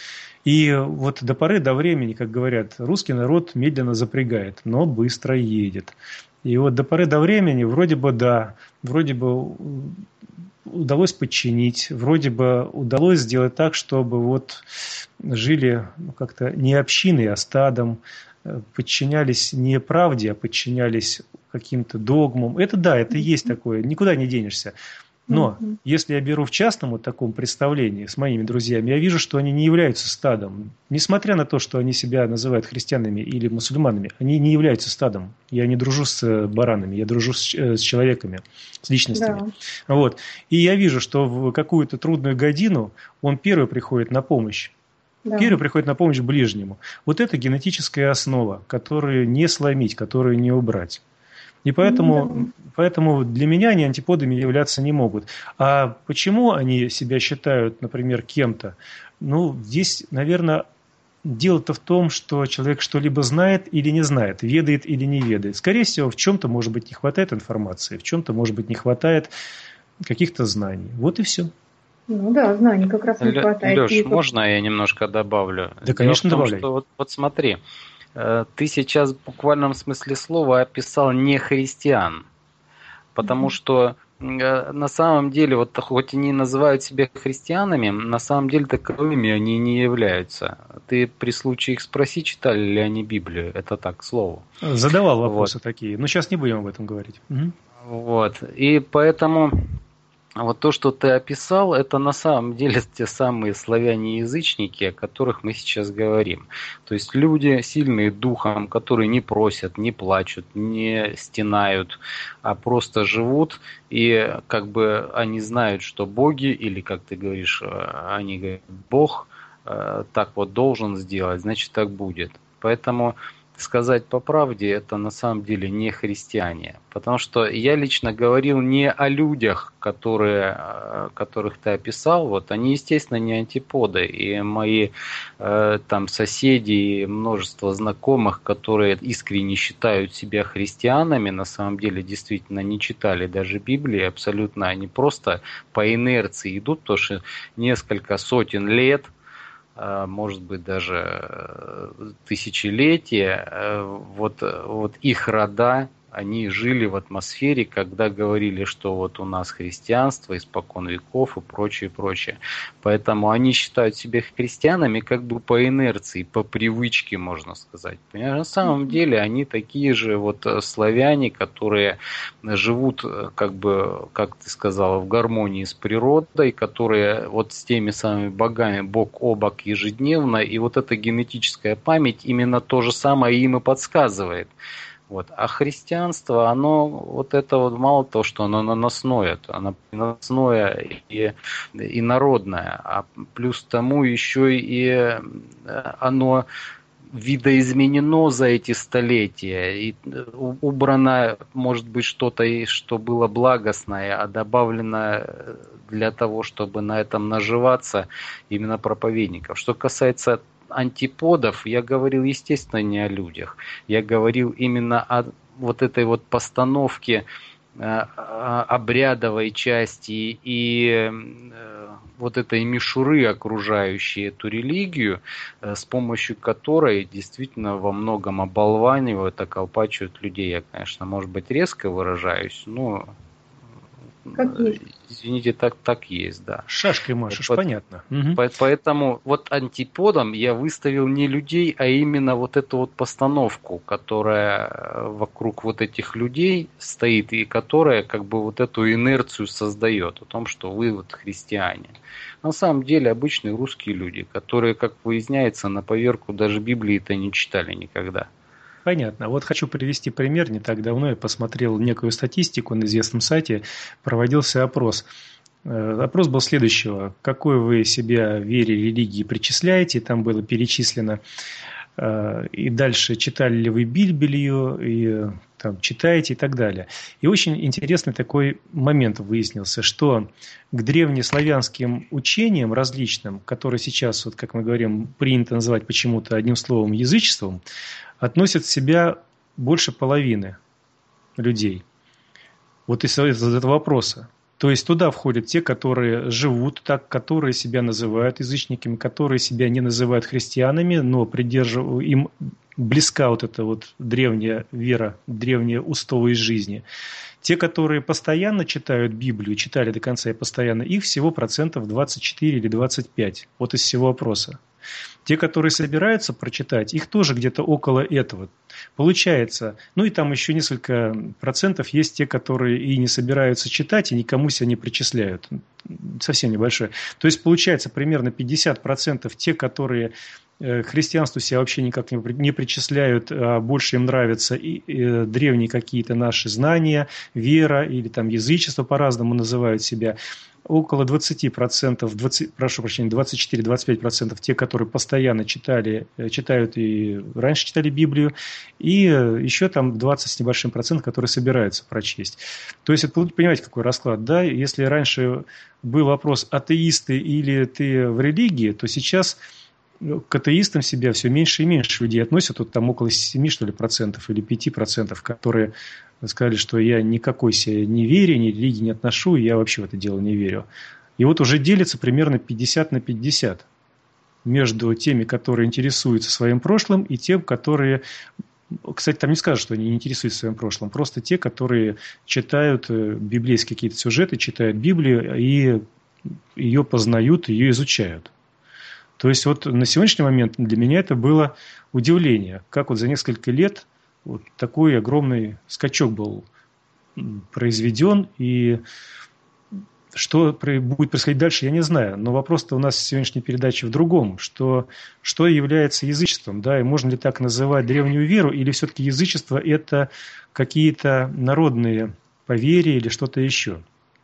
И вот до поры до времени, как говорят, русский народ медленно запрягает, но быстро едет. И вот до поры до времени вроде бы да, вроде бы удалось подчинить, вроде бы удалось сделать так, чтобы вот жили как-то не общиной, а стадом, подчинялись не правде, а подчинялись каким-то догмам. Это да, это и есть такое, никуда не денешься. Но mm-hmm. если я беру в частном вот таком представлении с моими друзьями, я вижу, что они не являются стадом. Несмотря на то, что они себя называют христианами или мусульманами, они не являются стадом. Я не дружу с баранами, я дружу с, с человеками, с личностями. Yeah. Вот. И я вижу, что в какую-то трудную годину он первый приходит на помощь. Да. Первый приходит на помощь ближнему. Вот это генетическая основа, которую не сломить, которую не убрать. И поэтому, да. поэтому для меня они антиподами являться не могут. А почему они себя считают, например, кем-то? Ну, здесь, наверное, дело-то в том, что человек что-либо знает или не знает, ведает или не ведает. Скорее всего, в чем-то, может быть, не хватает информации, в чем-то, может быть, не хватает каких-то знаний. Вот и все. Ну да, знаний как раз не хватает. Леш, и... можно я немножко добавлю? Да, конечно, Дело в том, добавляй. Что, вот, вот смотри. Ты сейчас в буквальном смысле слова описал не христиан, потому mm-hmm. что на самом деле, вот хоть они называют себя христианами, на самом деле таковыми они не являются. Ты при случае их спроси, читали ли они Библию, это так, к слову. Задавал вопросы вот. такие, но сейчас не будем об этом говорить. Mm-hmm. Вот, и поэтому... Вот то, что ты описал, это на самом деле те самые славяне-язычники, о которых мы сейчас говорим. То есть люди, сильные духом, которые не просят, не плачут, не стенают, а просто живут, и как бы они знают, что боги, или, как ты говоришь, они говорят, Бог так вот должен сделать, значит так будет. Поэтому... Сказать по правде, это на самом деле не христиане. Потому что я лично говорил не о людях, которые, которых ты описал. Вот, они, естественно, не антиподы. И мои э, там соседи и множество знакомых, которые искренне считают себя христианами, на самом деле действительно не читали даже Библии. Абсолютно они просто по инерции идут, потому что несколько сотен лет, может быть, даже тысячелетия, вот, вот их рода, они жили в атмосфере, когда говорили, что вот у нас христианство испокон веков и прочее, прочее. Поэтому они считают себя христианами как бы по инерции, по привычке, можно сказать. Понимаешь? На самом деле они такие же вот славяне, которые живут, как бы, как ты сказала, в гармонии с природой, которые вот с теми самыми богами бок о бок ежедневно, и вот эта генетическая память именно то же самое им и подсказывает. Вот. А христианство, оно вот это вот мало того, что оно наносное, оно наносное и, и народное, а плюс тому еще и оно видоизменено за эти столетия, и убрано, может быть, что-то, что было благостное, а добавлено для того, чтобы на этом наживаться именно проповедников. Что касается антиподов, я говорил, естественно, не о людях. Я говорил именно о вот этой вот постановке э, обрядовой части и э, вот этой мишуры, окружающей эту религию, с помощью которой действительно во многом оболванивают, околпачивают людей. Я, конечно, может быть, резко выражаюсь, но... Как есть. Извините, так, так есть, да. Шашкой машешь, По- понятно. По- Угу. Поэтому вот антиподом я выставил не людей, а именно вот эту вот постановку, которая вокруг вот этих людей стоит, и которая как бы вот эту инерцию создает, о том, что вы вот христиане. На самом деле обычные русские люди, которые, как выясняется, на поверку даже Библии-то не читали никогда. Понятно. Вот хочу привести пример. Не так давно я посмотрел некую статистику на известном сайте. Проводился опрос. Опрос был следующего. Какой вы себя вере, религии причисляете? Там было перечислено. И дальше, читали ли вы Библию, и там, читаете и так далее. И очень интересный такой момент выяснился, что к древнеславянским учениям различным, которые сейчас, вот, как мы говорим, принято называть почему-то одним словом язычеством, относят в себя больше половины людей. Вот из этого вопроса. То есть туда входят те, которые живут так, которые себя называют язычниками, которые себя не называют христианами, но придерживают, им близка вот эта вот древняя вера, древние устои жизни. Те, которые постоянно читают Библию, читали до конца и постоянно, их всего процентов двадцать четыре или двадцать пять. Вот из всего опроса. Те, которые собираются прочитать, их тоже где-то около этого. Получается, ну и там еще несколько процентов есть те, которые и не собираются читать, и никому себя не причисляют. Совсем небольшое. То есть получается примерно пятьдесят процентов те, которые к христианству себя вообще никак не причисляют, а больше им нравятся и, и древние какие-то наши знания, вера или там язычество по-разному называют себя. Около двадцать процентов, двадцать, прошу прощения, двадцать четыре - двадцать пять процентов те, которые постоянно читали, читают и раньше читали Библию, и еще там двадцать с небольшим процентом, которые собираются прочесть. То есть, это, понимаете, какой расклад, да? Если раньше был вопрос, атеисты или ты в религии, то сейчас к атеистам себя все меньше и меньше людей относят. Вот там около семи, что ли, процентов или пяти процентов, которые сказали, что я никакой себе ни вере, ни религии не отношу, и я вообще в это дело не верю. И вот уже делится примерно пятьдесят на пятьдесят между теми, которые интересуются своим прошлым, и тем, которые... Кстати, там не скажут, что они не интересуются своим прошлым. Просто те, которые читают библейские какие-то сюжеты, читают Библию и ее познают, ее изучают. То есть вот на сегодняшний момент для меня это было удивление, как вот за несколько лет вот такой огромный скачок был произведен, и что будет происходить дальше, я не знаю. Но вопрос-то у нас в сегодняшней передаче в другом, что, что является язычеством, да, и можно ли так называть древнюю веру, или все-таки язычество – это какие-то народные поверья или что-то еще.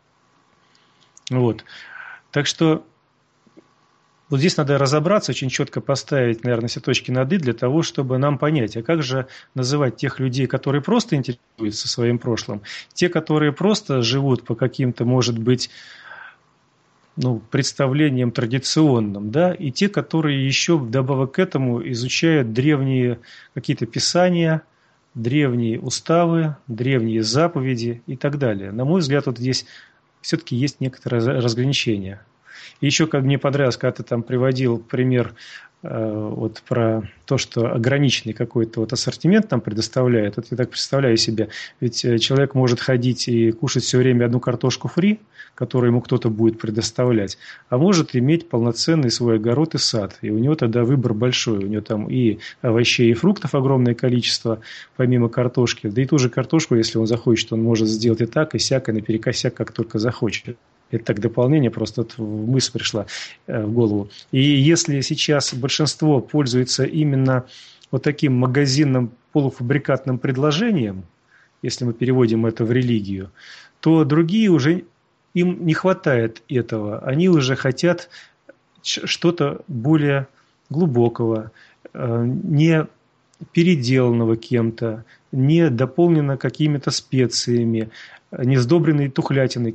Вот. Так что вот здесь надо разобраться, очень четко поставить, наверное, все точки над «и» для того, чтобы нам понять, а как же называть тех людей, которые просто интересуются своим прошлым, те, которые просто живут по каким-то, может быть, ну, представлениям традиционным, да, и те, которые еще вдобавок к этому изучают древние какие-то писания, древние уставы, древние заповеди и так далее. На мой взгляд, вот здесь все-таки есть некоторое разграничение. И еще, как мне понравилось, когда ты там приводил пример э, вот про то, что ограниченный какой-то вот ассортимент нам предоставляет. Вот я так представляю себе, ведь человек может ходить и кушать все время одну картошку фри, которую ему кто-то будет предоставлять, а может иметь полноценный свой огород и сад. И у него тогда выбор большой. У него там и овощей, и фруктов огромное количество, помимо картошки. Да и ту же картошку, если он захочет, он может сделать и так, и сяк, и наперекосяк, как только захочет. Это так дополнение, просто вот мысль пришла в голову. И если сейчас большинство пользуется именно вот таким магазинным полуфабрикатным предложением, если мы переводим это в религию, то другие уже, им не хватает этого. Они уже хотят что-то более глубокого, не переделанного кем-то, не дополнено какими-то специями, не сдобренной тухлятиной.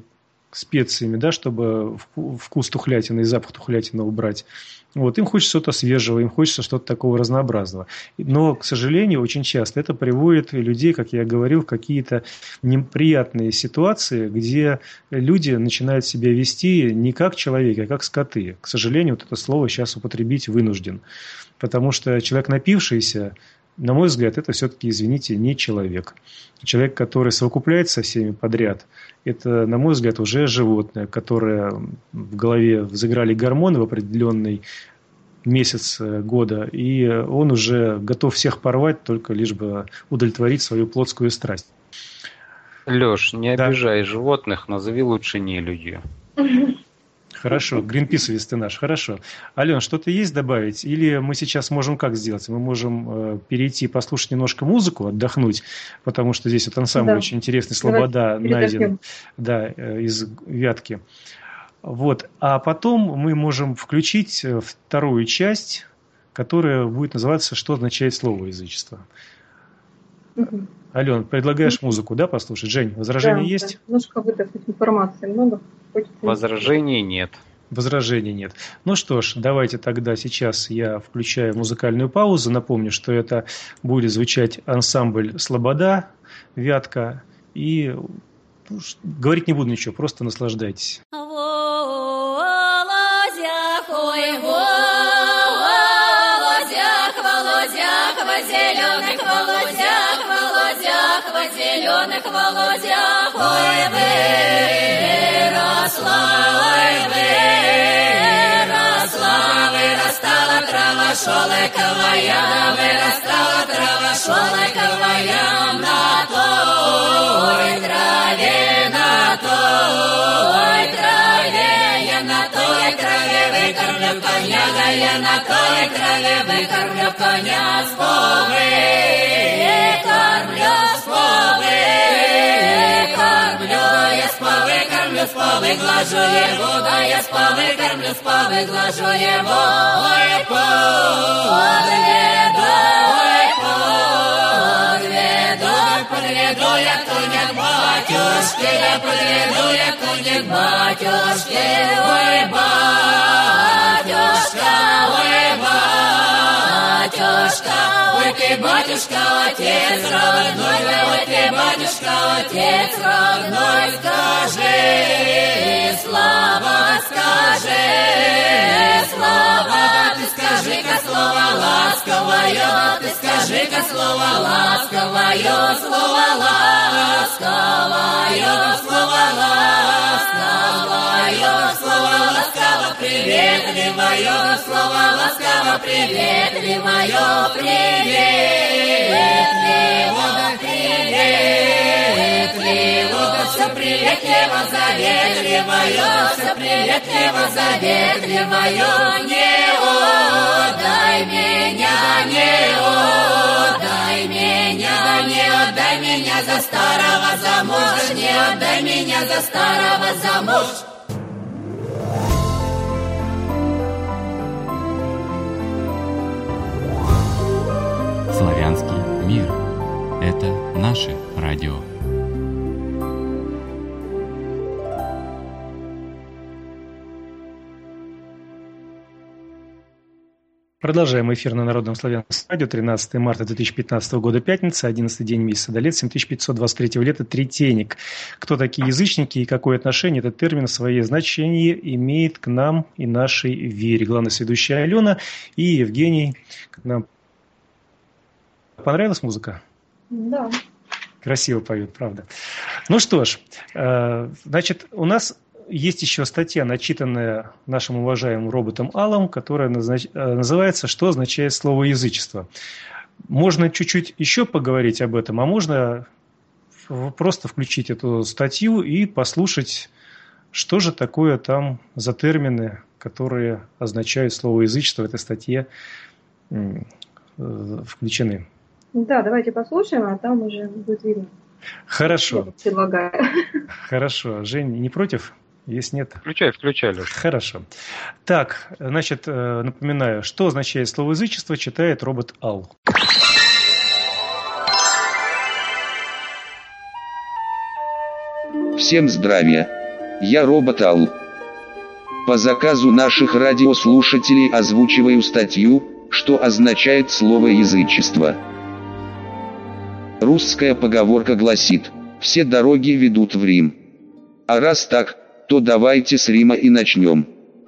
специями, да, чтобы вкус тухлятины и запах тухлятины убрать. Вот, им хочется что-то свежего, им хочется что-то такого разнообразного. Но, к сожалению, очень часто это приводит людей, как я говорил, в какие-то неприятные ситуации, где люди начинают себя вести не как человеки, а как скоты. К сожалению, вот это слово сейчас употребить вынужден. Потому что человек напившийся, на мой взгляд, это все-таки, извините, не человек. Человек, который совокупляется со всеми подряд, это, на мой взгляд, уже животное, которое в голове взыграли гормоны в определенный месяц года, и он уже готов всех порвать, только лишь бы удовлетворить свою плотскую страсть. Леш, не да. обижай животных, назови лучше нелюдью. Хорошо, гринписовец ты наш, хорошо. Ален, что-то есть добавить? Или мы сейчас можем как сделать? Мы можем э, перейти, послушать немножко музыку, отдохнуть, потому что здесь вот ансамбль да. очень интересный, Слобода найден да, э, из Вятки. Вот. А потом мы можем включить вторую часть, которая будет называться «Что означает слово язычество?». Угу. Ален, предлагаешь угу. музыку, да, послушать? Жень, возражения да, есть? Да. Немножко выдохнуть, информации много. Возражений нет. Возражений нет. Ну что ж, давайте тогда сейчас я включаю музыкальную паузу. Напомню, что это будет звучать ансамбль «Слобода», «Вятка». И ну, говорить не буду ничего, просто наслаждайтесь. Зеленых володях, володях, во зеленых володях, ой, выросла, ой, выросла, вырастала трава шелковая, вырастала трава шелковая, на той траве, на той траве, я на той траве выкормлю коня, я на той траве выкормлю коня, сповы, кормлю, сповы, кормлю, я сповы кормлю, сповы глажу его, да я сповы кормлю, сповы глажу его, ой, подведу, ой, подведу, подведу я коня к батюшке, я подведу я коня к батюшке, ой, батюшка, ой, батюшка, ой, ты, батюшка, отец родной, ой, ты, батюшка, отец родной, скажи слава, скажи слава, ты скажи-ка слово ласковое, ты скажи-ка слово ласковое, слово ласковое, слово ласковое, слово ласково приветливое, слово ласково приветливое, приветливо, приветливо, все приветливо, заветливое, все приветливо, заветливое, не отдай меня, не отдай меня, не отдай меня за старого замуж, не отдай меня за старого замуж. Славянский мир. Это наше радио. Продолжаем эфир на Народном славянском радио. тринадцатое марта две тысячи пятнадцатого года, пятница, одиннадцатый день месяца до лет, семь тысяч пятьсот двадцать третьего лета, третейник. Кто такие язычники и какое отношение этот термин в своей значении имеет к нам и нашей вере? Главная ведущая Алена и Евгений. Нам понравилась музыка? Да. Красиво поют, правда. Ну что ж, значит, у нас есть еще статья, начитанная нашим уважаемым роботом Аллом, которая назнач... называется «Что означает слово язычество?». Можно чуть-чуть еще поговорить об этом, а можно просто включить эту статью и послушать, что же такое там за термины, которые означают слово язычество в этой статье включены. Да, давайте послушаем, а там уже будет видно. Хорошо. Я предлагаю. Хорошо. Жень, не против? Если нет... Включай, включай, Леша. Хорошо. Так, значит, напоминаю, что означает слово язычество, читает робот Ал. Всем здравия. Я робот Ал. По заказу наших радиослушателей озвучиваю статью, что означает слово «язычество». Русская поговорка гласит: «Все дороги ведут в Рим». А раз так, то давайте с Рима и начнем.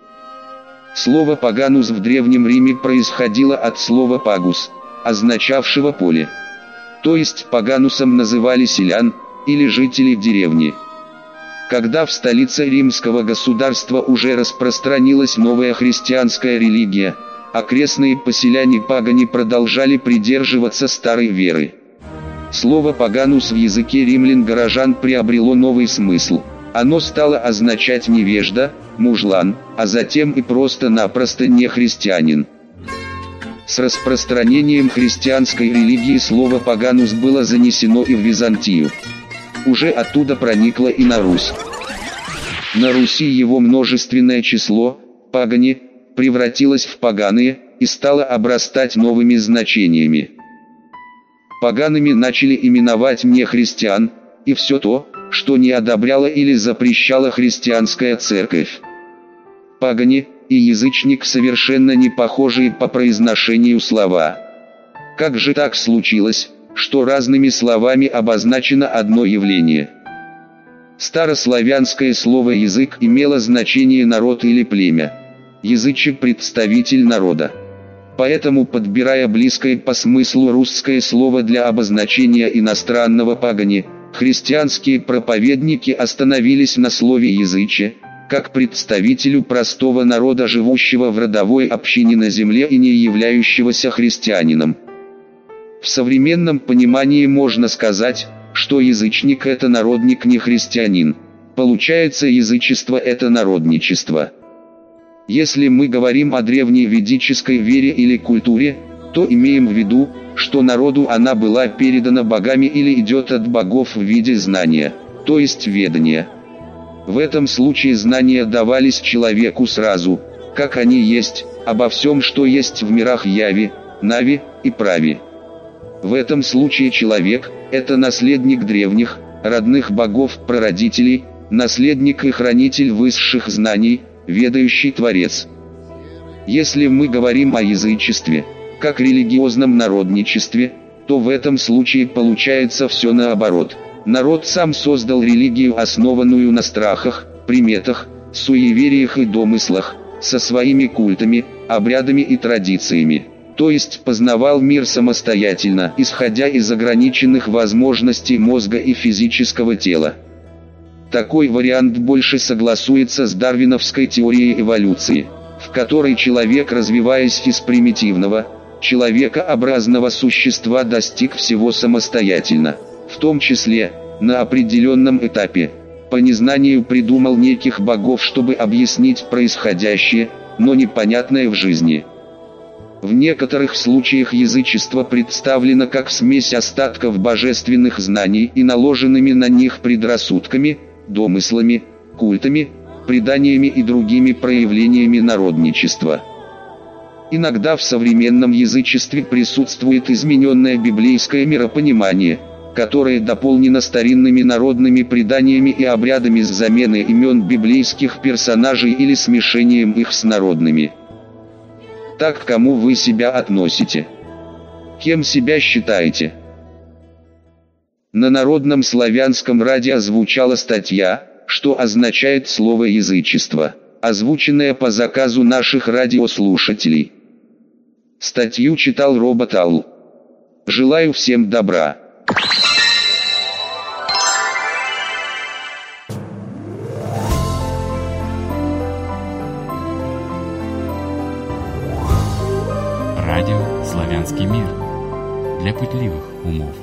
Слово «паганус» в Древнем Риме происходило от слова «пагус», означавшего «поле». То есть паганусом называли селян, или жителей деревни. Когда в столице римского государства уже распространилась новая христианская религия, окрестные поселяне-пагани продолжали придерживаться старой веры. Слово «паганус» в языке римлян-горожан приобрело новый смысл. Оно стало означать невежда, мужлан, а затем и просто-напросто нехристианин. С распространением христианской религии слово «паганус» было занесено и в Византию. Уже оттуда проникло и на Русь. На Руси его множественное число, пагани, превратилось в поганые, и стало обрастать новыми значениями. Погаными начали именовать нехристиан, и все то, что не одобряла или запрещала христианская церковь. Пагани и язычник совершенно не похожие по произношению слова. Как же так случилось, что разными словами обозначено одно явление? Старославянское слово «язык» имело значение «народ» или «племя». Язычник – представитель народа. Поэтому, подбирая близкое по смыслу русское слово для обозначения иностранного пагани, христианские проповедники остановились на слове «языче», как представителю простого народа, живущего в родовой общине на земле и не являющегося христианином. В современном понимании можно сказать, что язычник – это народник, не христианин. Получается, язычество – это народничество. Если мы говорим о древней ведической вере или культуре, то имеем в виду, что народу она была передана богами или идет от богов в виде знания, то есть ведания. В этом случае знания давались человеку сразу, как они есть, обо всем, что есть в мирах Яви, Нави и Прави. В этом случае человек – это наследник древних, родных богов, прародителей, наследник и хранитель высших знаний, ведающий Творец. Если мы говорим о язычестве, как религиозном народничестве, то в этом случае получается все наоборот. Народ сам создал религию, основанную на страхах, приметах, суевериях и домыслах, со своими культами, обрядами и традициями. То есть познавал мир самостоятельно, исходя из ограниченных возможностей мозга и физического тела. Такой вариант больше согласуется с дарвиновской теорией эволюции, в которой человек, развиваясь из примитивного, человекообразного существа, достиг всего самостоятельно, в том числе, на определенном этапе, по незнанию придумал неких богов, чтобы объяснить происходящее, но непонятное в жизни. В некоторых случаях язычество представлено как смесь остатков божественных знаний и наложенными на них предрассудками, домыслами, культами, преданиями и другими проявлениями народничества. Иногда в современном язычестве присутствует измененное библейское миропонимание, которое дополнено старинными народными преданиями и обрядами с заменой имен библейских персонажей или смешением их с народными. Так, к кому вы себя относите? Кем себя считаете? На Народном славянском радио звучала статья, что означает слово «язычество», озвученная по заказу наших радиослушателей. Статью читал робот Ал. Желаю всем добра. Радио «Славянский мир» для пытливых умов.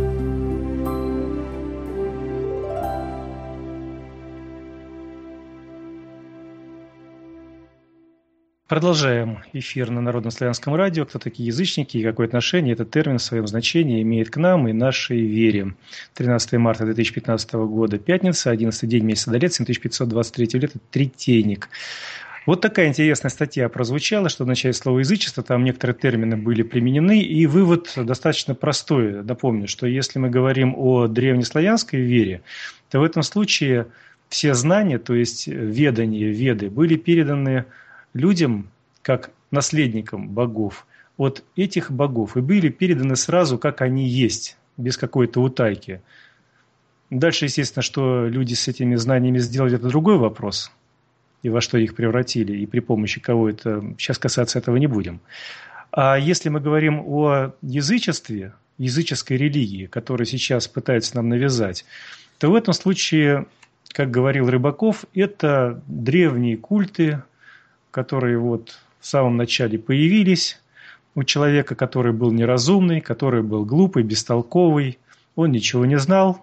Продолжаем эфир на Народном славянском радио. Кто такие язычники и какое отношение этот термин в своем значении имеет к нам и нашей вере. тринадцатое марта две тысячи пятнадцатого года, пятница, одиннадцатый день месяца Адалет, семь тысяч пятьсот двадцать третьего лета, Третейник. Вот такая интересная статья прозвучала, что означает слово «язычество», там некоторые термины были применены, и вывод достаточно простой. Напомню, что если мы говорим о древнеславянской вере, то в этом случае все знания, то есть ведания, веды, были переданы людям как наследникам богов от этих богов и были переданы сразу, как они есть, без какой-то утайки. Дальше, естественно, что люди с этими знаниями сделали, это другой вопрос, и во что их превратили, и при помощи кого это. Сейчас касаться этого не будем. А если мы говорим о язычестве, языческой религии, которую сейчас пытаются нам навязать, то в этом случае, как говорил Рыбаков, это древние культы, которые вот в самом начале появились у человека, который был неразумный, который был глупый, бестолковый, он ничего не знал,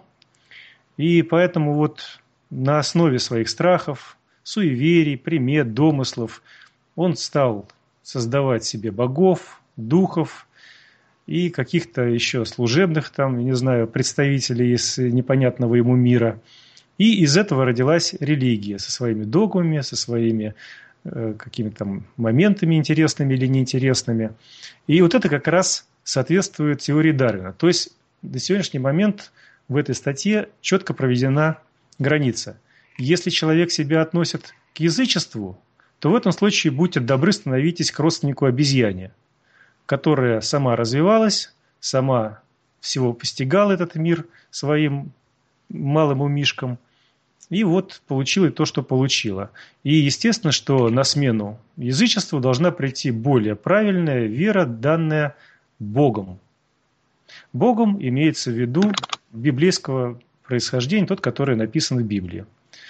и поэтому вот на основе своих страхов, суеверий, примет, домыслов он стал создавать себе богов, духов и каких-то еще служебных, там, не знаю, представителей из непонятного ему мира. И из этого родилась религия со своими догмами, со своими э, какими-то там моментами интересными или неинтересными. И вот это как раз соответствует теории Дарвина. То есть на сегодняшний момент в этой статье четко проведена граница. Если человек себя относит к язычеству, то в этом случае будьте добры, становитесь к родственнику обезьяне, которая сама развивалась, сама всего постигала этот мир своим малым умишком, и вот получила то, что получила. И естественно, что на смену язычеству должна прийти более правильная вера, данная Богом. Богом имеется в виду библейского происхождения, тот, который написан в Библии.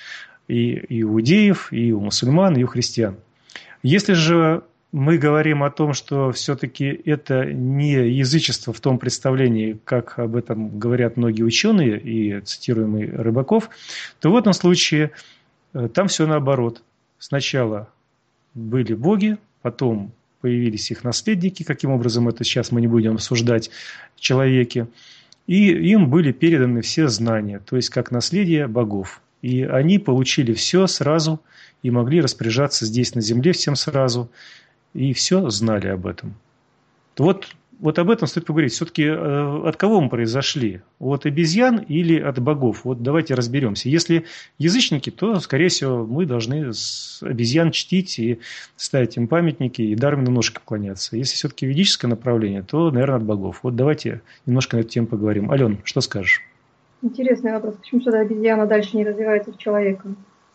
И, и у иудеев, и у мусульман, и у христиан. Если же мы говорим о том, что все-таки это не язычество в том представлении, как об этом говорят многие ученые и цитируемый Рыбаков, то в этом случае там все наоборот. Сначала были боги, потом появились их наследники, каким образом это сейчас мы не будем обсуждать, человеки, и им были переданы все знания, то есть как наследие богов. И они получили все сразу и могли распоряжаться здесь на земле всем сразу, и все знали об этом. Вот, вот об этом стоит поговорить. Все-таки э, от кого мы произошли? От обезьян или от богов? Вот давайте разберемся. Если язычники, то, скорее всего, мы должны обезьян чтить и ставить им памятники, и Дарвину ножки поклоняться. Если все-таки ведическое направление, то, наверное, от богов. Вот давайте немножко на эту тему поговорим. Ален, что скажешь? Интересный вопрос. Почему сюда обезьяна дальше не развивается в человека?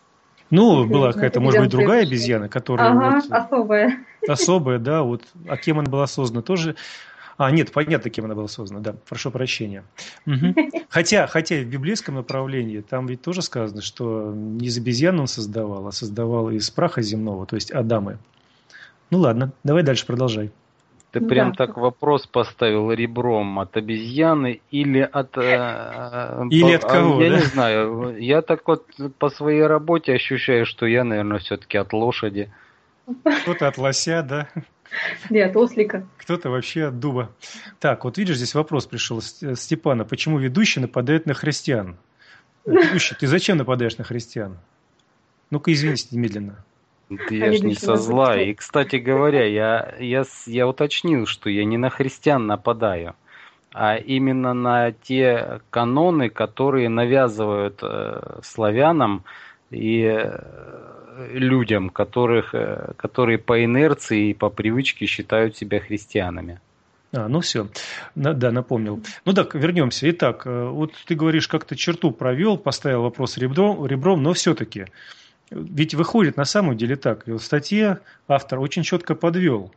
Ну, Если была какая-то, может быть, другая обезьяна, которая... Ага, вот, особая. Особая, да. Вот. А кем она была создана тоже... А, нет, понятно, кем она была создана, да. Прошу прощения. Угу. Хотя, хотя в библейском направлении там ведь тоже сказано, что не из обезьян он создавал, а создавал из праха земного, то есть Адамы. Ну ладно, давай дальше продолжай. Ты прям да. так вопрос поставил ребром от обезьяны или от... Э, или по, от кого, Я да? не знаю. Я так вот по своей работе ощущаю, что я, наверное, все-таки от лошади. Кто-то от лося, да? Нет, от ослика. Кто-то вообще от дуба. Так, вот видишь, здесь вопрос пришел Степана. Почему ведущий нападает на христиан? Ведущий, ты зачем нападаешь на христиан? Ну-ка, извините немедленно. Да я ж не со зла. И, кстати говоря, я, я, я уточнил, что я не на христиан нападаю, а именно на те каноны, которые навязывают э, славянам и э, людям, которых, э, которые по инерции и по привычке считают себя христианами. А, ну все, да, напомнил. Ну так, вернемся. Итак, вот ты говоришь, как-то черту провел, поставил вопрос ребром, ребром, но все-таки... Ведь выходит на самом деле так. В статье автор очень четко подвел.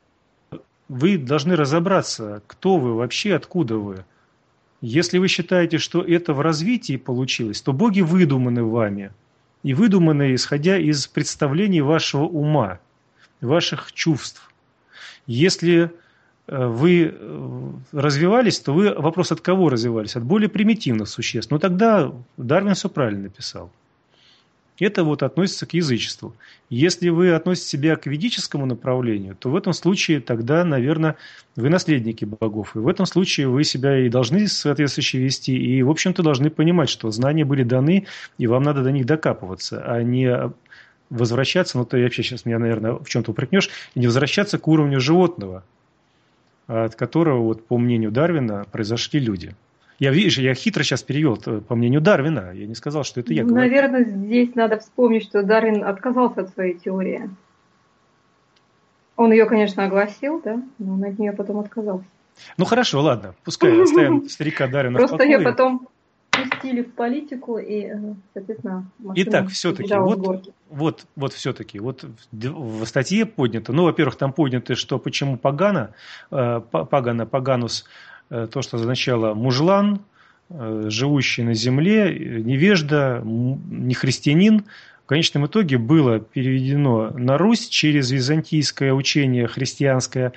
Вы должны разобраться, кто вы вообще, откуда вы. Если вы считаете, что это в развитии получилось, то боги выдуманы вами. И выдуманы, исходя из представлений вашего ума, ваших чувств. Если вы развивались, то вы, вопрос от кого развивались? От более примитивных существ. Но тогда Дарвин все правильно написал. Это вот относится к язычеству. Если вы относите себя к ведическому направлению, то в этом случае тогда, наверное, вы наследники богов. И в этом случае вы себя и должны соответствующе вести. И, в общем-то, должны понимать, что знания были даны, и вам надо до них докапываться, а не возвращаться, ну ты вообще сейчас меня, наверное, в чем-то упрекнешь, и не возвращаться к уровню животного, от которого, вот, по мнению Дарвина, произошли люди. Я, видишь, я хитро сейчас перевел, по мнению Дарвина. Я не сказал, что это я говорю. Наверное, здесь надо вспомнить, что Дарвин отказался от своей теории. Он ее, конечно, огласил, да, но он от нее потом отказался. Ну хорошо, ладно, пускай оставим старика Дарвина в покое. Просто ее потом пустили в политику, и, соответственно, машина Итак, все-таки, вот, вот, вот все-таки, вот в статье поднято, ну, во-первых, там поднято, что почему пагана, пагана, паганус, то, что означало мужлан, живущий на земле, невежда, не христианин. В конечном итоге было переведено на Русь через византийское учение христианское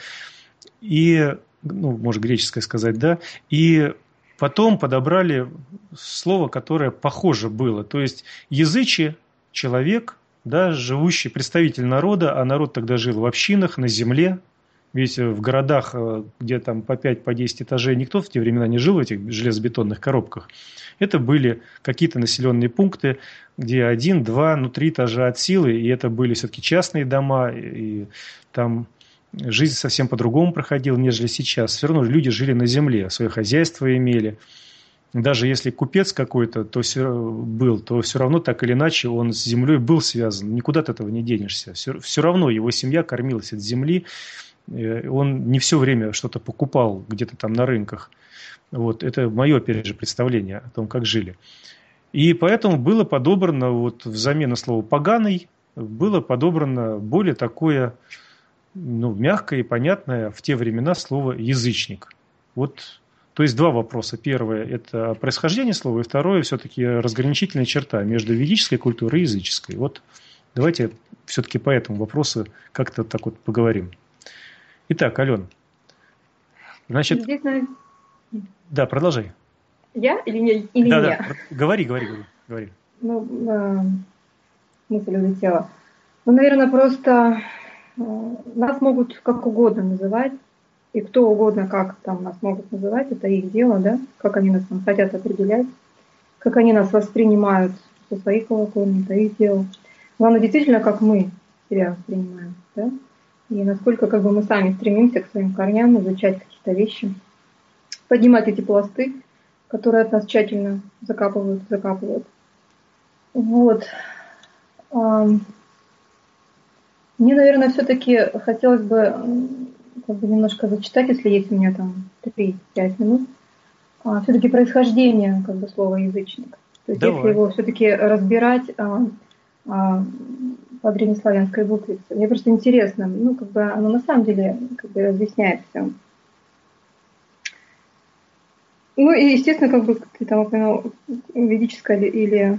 и, ну, может, греческое сказать, да, и потом подобрали слово, которое похоже было. То есть язычи, человек, да, живущий, представитель народа, а народ тогда жил в общинах, на земле. Ведь в городах, где там по пять, по десять этажей, никто в те времена не жил в этих железобетонных коробках. Это были какие-то населенные пункты, где один, два, ну три этажа от силы, и это были все-таки частные дома, и там жизнь совсем по-другому проходила, нежели сейчас. Все равно люди жили на земле, свое хозяйство имели. Даже если купец какой-то то все был, то все равно так или иначе он с землей был связан. Никуда от этого не денешься. Все, все равно его семья кормилась от земли. Он не все время что-то покупал где-то там на рынках. Вот. Это мое, опять же, представление о том, как жили. И поэтому было подобрано, вот, взамен на слово «поганый», было подобрано более такое, ну, мягкое и понятное в те времена слово «язычник». Вот, то есть два вопроса. Первое – это происхождение слова, и второе – все-таки разграничительная черта между ведической культурой и языческой. Вот давайте все-таки по этому вопросу как-то так вот поговорим. Итак, Алена, значит… Здесь, наверное… Да, продолжай. Я или не? Или да, не да, я? говори, говори, говори. говори. Ну, э, мысль улетела. Ну, наверное, просто э, нас могут как угодно называть, и кто угодно как там нас могут называть, это их дело, да, как они нас там хотят определять, как они нас воспринимают со своих колокольни, это их дело. Главное, действительно, как мы себя воспринимаем, да, и насколько как бы мы сами стремимся к своим корням, изучать какие-то вещи, поднимать эти пласты, которые от нас тщательно закапывают, закапывают. Вот. Мне, наверное, все-таки хотелось бы как бы немножко зачитать, если есть у меня там три-пять минут, все-таки происхождение как бы слова язычник. То есть Давай. Если его все-таки разбирать а, а, по древнеславянской буквице, мне просто интересно, ну как бы оно на самом деле как бы разъясняет все. Ну и, естественно, как бы ты там упомянул, ведическая или, или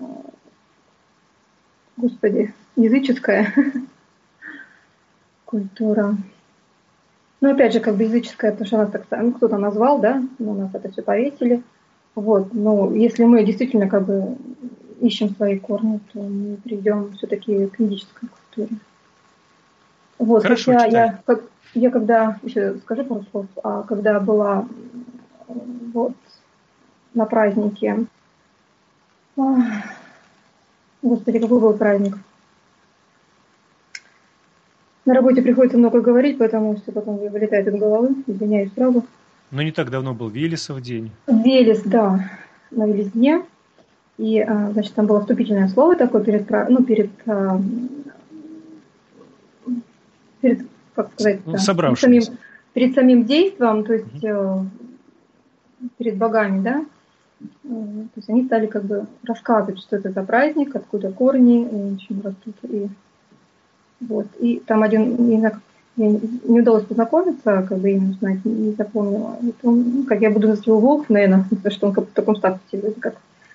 господи, языческая культура. Ну, опять же, как бы языческая, потому что нас так, ну, кто-то назвал, да, но нас это все повесили. Вот, но если мы действительно как бы ищем свои корни, то мы придем все-таки к ведической культуре. Вот, Хорошо, хотя я, как, я когда, еще скажу пару слов, а когда была вот на празднике, господи, какой был праздник? На работе приходится много говорить, поэтому все потом вылетает из головы, извиняюсь сразу. Но не так давно был Велесов день. Велес, да, на Велес дне. И, значит, там было вступительное слово такое перед, ну, перед, перед как сказать, ну, да, собравшись. Перед самим, перед самим действом, то есть mm-hmm. перед богами, да. То есть они стали как бы рассказывать, что это за праздник, откуда корни, и чему растут, и вот. И там один, не знаю, мне не удалось познакомиться, как бы именно узнать, не запомнила. Это он, ну, как я буду называть его Волк, наверное, потому что он как в таком статусе как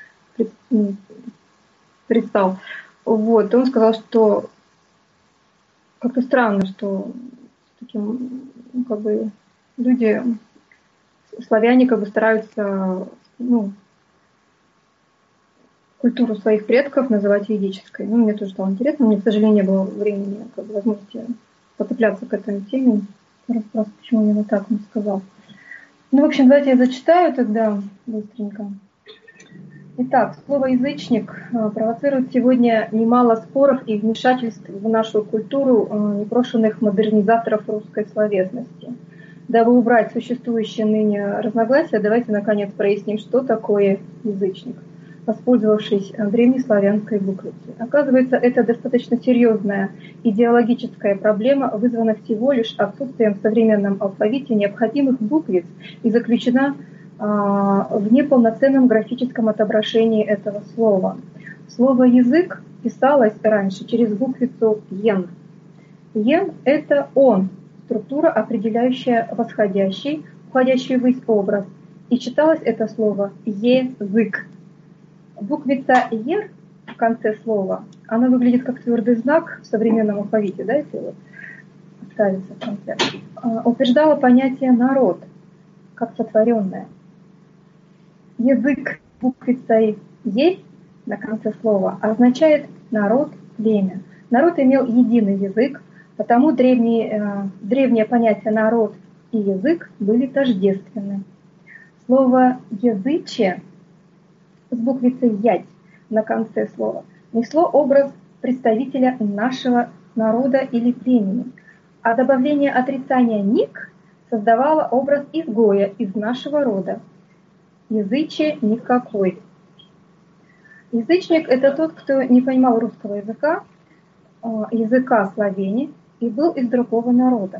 предстал. Вот. Он сказал, что как-то странно, что таким, ну, как бы люди, славяне, как бы стараются, ну, культуру своих предков называть ведической. Ну, мне тоже стало интересно. Мне, к сожалению, не было времени, как бы, возможности потопляться к этой теме. Раз, почему именно так он сказал. Ну, в общем, давайте я зачитаю тогда быстренько. Итак, слово «язычник» провоцирует сегодня немало споров и вмешательств в нашу культуру непрошенных модернизаторов русской словесности. дабы убрать существующие ныне разногласия, давайте наконец проясним, что такое язычник, воспользовавшись древнеславянской буквицей. Оказывается, это достаточно серьезная идеологическая проблема, вызвана всего лишь отсутствием в современном алфавите необходимых буквиц и заключена а, в неполноценном графическом отображении этого слова. Слово «язык» писалось раньше через буквицу «ен». «Ен» — это «он», структура, определяющая восходящий, уходящий ввысь образ. И читалось это слово «езык». Буквица «ер» в конце слова, она выглядит как твердый знак в современном алфавите, да, если вот ставится в конце, утверждала понятие «народ», как сотворенное. Язык буквицей «е» на конце слова означает «народ», «племя». Народ имел единый язык, потому древние, древние понятия «народ» и «язык» были тождественны. Слово «язычие» с буквицей «ять» на конце слова несло образ представителя нашего народа или племени, а добавление отрицания «ник» создавало образ изгоя из нашего рода. Язычие никакой. Язычник – это тот, кто не понимал русского языка, языка словени и был из другого народа.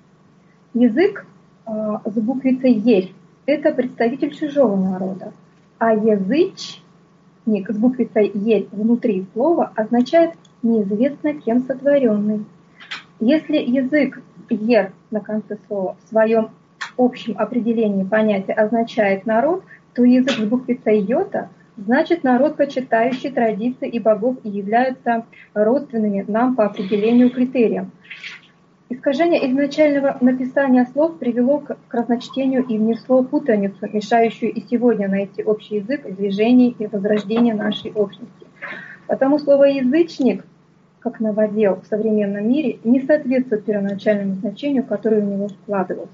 Язык с буквицей «ель» – это представитель чужого народа. А язычник с буквицей «ель» внутри слова означает «неизвестно кем сотворенный». Если язык «ер» на конце слова в своем общем определении понятия означает «народ», то язык с буквицей «йота» значит народ, почитающий традиции и богов и являются родственными нам по определению критериям. Искажение изначального написания слов привело к, к разночтению и внесло путаницу, мешающую и сегодня найти общий язык движений и возрождения нашей общности. Потому слово «язычник», как новодел в современном мире, не соответствует первоначальному значению, которое у него вкладывался.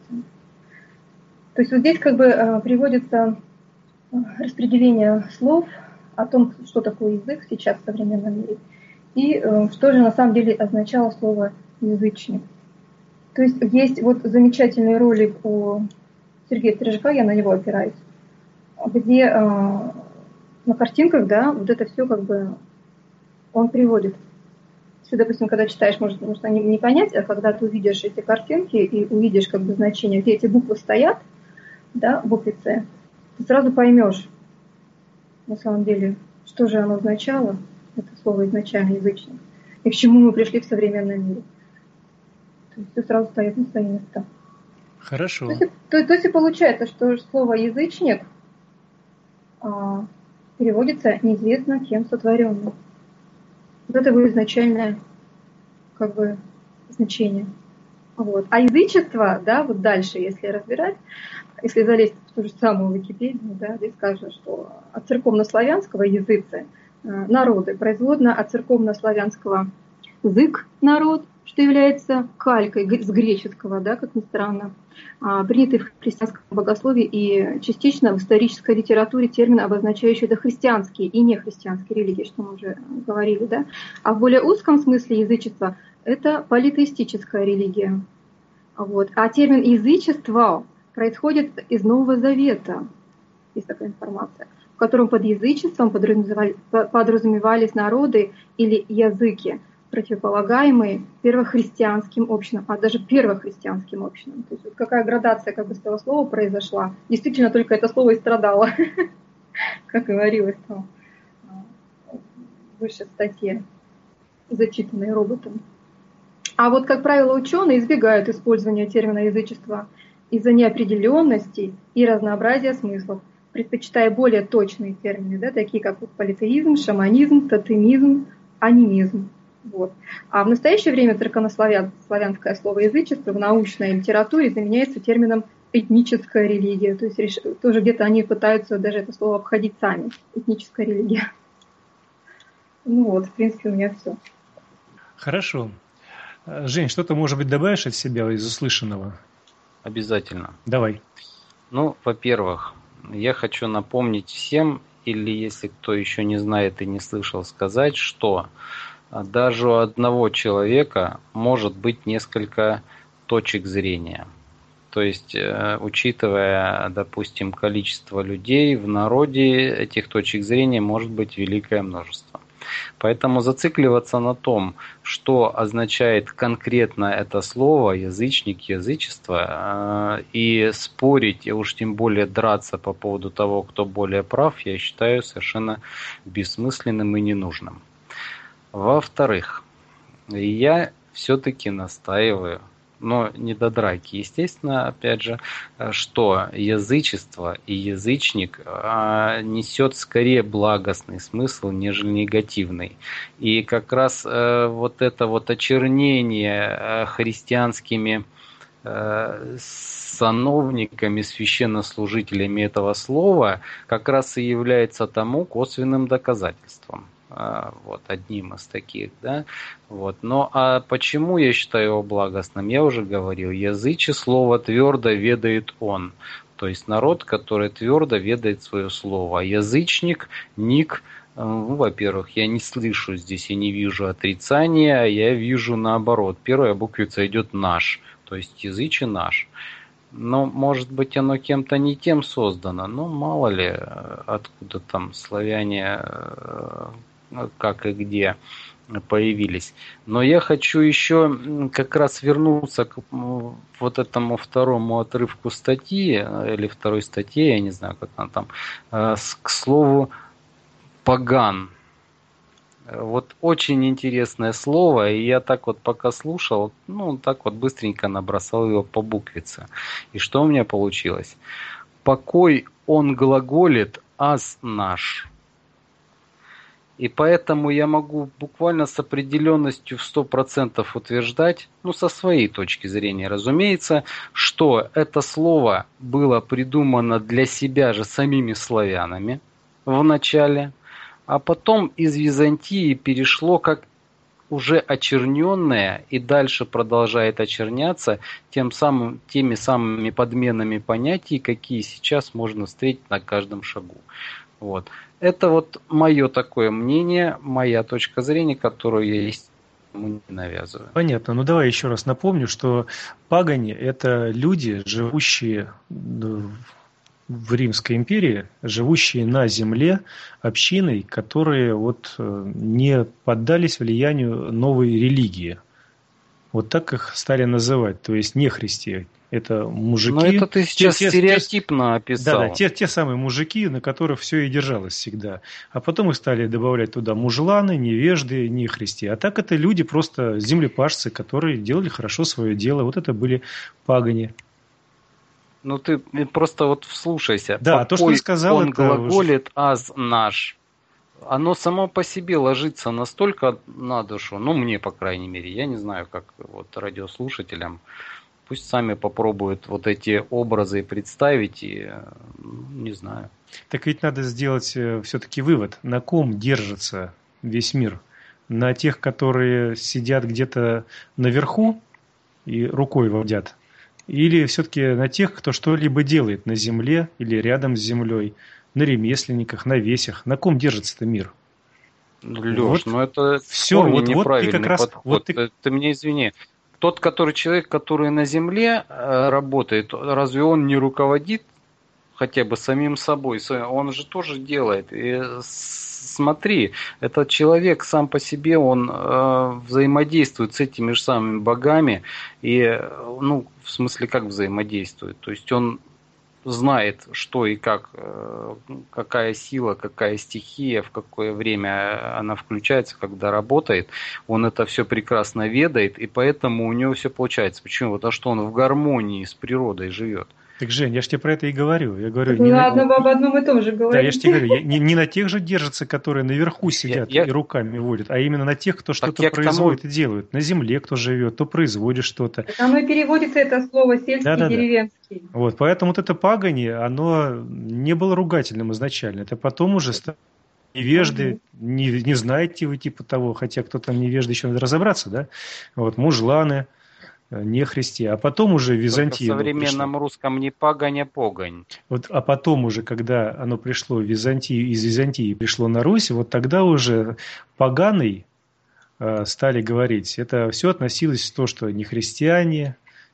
То есть вот здесь как бы э, приводится распределение слов о том, что такое язык сейчас в современном мире, и э, что же на самом деле означало слово «язычник». То есть есть вот замечательный ролик у Сергея Стрижака, я на него опираюсь, где э, на картинках, да, вот это все как бы он приводит. Если, допустим, когда читаешь, может, может не, не понять, а когда ты увидишь эти картинки и увидишь как бы значение, где эти буквы стоят, да, буквицы, ты сразу поймешь, на самом деле, что же оно означало, это слово изначально язычник, и к чему мы пришли в современном мире. То есть все сразу стоит на свои места. Хорошо. То есть, то, то есть и получается, что слово «язычник» а, переводится неизвестно кем сотворенный. Вот это его изначальное как бы значение. Вот. А язычество, да, вот дальше, если разбирать, если залезть в ту же самую Википедию, да, здесь скажут, что от церковнославянского языцы народы производно от церковнославянского язык народ, что является калькой с греческого, да, как ни странно, принятый в христианском богословии и частично в исторической литературе термин, обозначающий дохристианские и нехристианские религии, что мы уже говорили, да. А в более узком смысле язычество – это политеистическая религия. Вот. А термин «язычество» происходит из Нового Завета, есть такая информация, в котором под язычеством подразумевались народы или языки, противополагаемые первохристианским общинам, а даже первохристианским общинам. То есть вот какая градация как бы с этого слова произошла. Действительно, только это слово и страдало, как говорилось там в высшей статье, зачитанной роботом. А вот, как правило, ученые избегают использования термина язычества из-за неопределенности и разнообразия смыслов, предпочитая более точные термины, да, такие как политеизм, шаманизм, тотемизм, анимизм. Вот. А в настоящее время церковнославянское слово «язычество» в научной литературе заменяется термином «этническая религия». То есть тоже где-то они пытаются даже это слово обходить сами. Этническая религия. Ну вот, в принципе, у меня все. Хорошо. Жень, что-то, может быть, добавишь от себя из услышанного? Обязательно. Давай. Ну, во-первых, я хочу напомнить всем, или если кто еще не знает и не слышал, сказать, что даже у одного человека может быть несколько точек зрения. То есть, учитывая, допустим, количество людей в народе, этих точек зрения может быть великое множество. Поэтому зацикливаться на том, что означает конкретно это слово, язычник, язычество, и спорить, и уж тем более драться по поводу того, кто более прав, я считаю совершенно бессмысленным и ненужным. Во-вторых, я все-таки настаиваю, но не до драки, естественно, опять же, что язычество и язычник а, несет скорее благостный смысл, нежели негативный. И как раз а, вот это вот очернение а, христианскими а, сановниками, священнослужителями этого слова как раз и является тому косвенным доказательством. Вот, одним из таких, да, вот. Но а почему я считаю его благостным? Я уже говорил, языче слово твердо ведает он, то есть народ, который твердо ведает свое слово. Язычник, ник, ну, во-первых, я не слышу здесь и не вижу отрицания, я вижу наоборот. Первая буквица идет наш, то есть языче наш. Но, может быть, оно кем-то не тем создано, но мало ли, откуда там славяне, как и где появились. Но я хочу еще как раз вернуться к вот этому второму отрывку статьи, или второй статье, я не знаю, как она там, к слову «паган». Вот очень интересное слово, и я так вот пока слушал, ну, так вот быстренько набросал его по буквице. И что у меня получилось? «Покой он глаголит, аз наш». И поэтому я могу буквально с определенностью в сто процентов утверждать, ну, со своей точки зрения, разумеется, что это слово было придумано для себя же самими славянами в начале, а потом из Византии перешло как уже очерненное и дальше продолжает очерняться тем самым, теми самыми подменами понятий, какие сейчас можно встретить на каждом шагу. Вот. Это вот мое такое мнение, моя точка зрения, которую я, естественно, не навязываю. Понятно. Ну, давай еще раз напомню, что пагани – это люди, живущие в Римской империи, живущие на земле общиной, которые вот не поддались влиянию новой религии. Вот так их стали называть, то есть нехристи. Это мужики. Но это ты сейчас те, стереотипно те, описал. Да, да, те, те самые мужики, на которых все и держалось всегда. А потом их стали добавлять туда мужланы, невежды, нехристи. А так это люди просто землепашцы, которые делали хорошо свое дело. Вот это были пагани. Ну ты просто вот вслушайся. Да, то, что ты сказал, он это глаголит уже... аз наш. Оно само по себе ложится настолько на душу, ну мне, по крайней мере, я не знаю, как вот радиослушателям. Пусть сами попробуют вот эти образы представить, и не знаю. Так ведь надо сделать все-таки вывод, на ком держится весь мир? На тех, которые сидят где-то наверху и рукой водят? Или все-таки на тех, кто что-либо делает на земле или рядом с землей, на ремесленниках, на весях? На ком держится-то мир? Леш, вот ну это все, вот, неправильный вот ты как раз, подход. Вот ты... Ты, ты мне извини. Тот, который человек, который на земле работает, разве он не руководит хотя бы самим собой? Он же тоже делает. И смотри, этот человек сам по себе, он взаимодействует с этими же самыми богами. И, ну, в смысле, как взаимодействует? То есть он знает, что и как, какая сила, какая стихия, в какое время она включается, когда работает. Он это все прекрасно ведает, и поэтому у него все получается. Почему? Потому что он в гармонии с природой живет. Так, Жень, я же тебе про это и говорю. Я говорю не на одном, об одном и том же говорим. Да, я же тебе говорю, я, не, не на тех же держатся, которые наверху сидят я, и я... руками водят, а именно на тех, кто что-то производит тому... и делает. На земле кто живет, кто производит что-то. Так оно и переводится, это слово сельский, да, да, деревенский. Да. Вот, поэтому вот это пагани, оно не было ругательным изначально. Это потом уже стало невежды, не, не знаете вы типа того, хотя кто там невежды, еще надо разобраться, да? Вот, мужланы, нехристи, а потом уже Византия. В современном пришло. Русском не пагань, а погонь. Вот, а потом уже, когда оно пришло в Византию, из Византии пришло на Русь, вот тогда уже поганый э, стали говорить. Это все относилось к тому, что не христиане,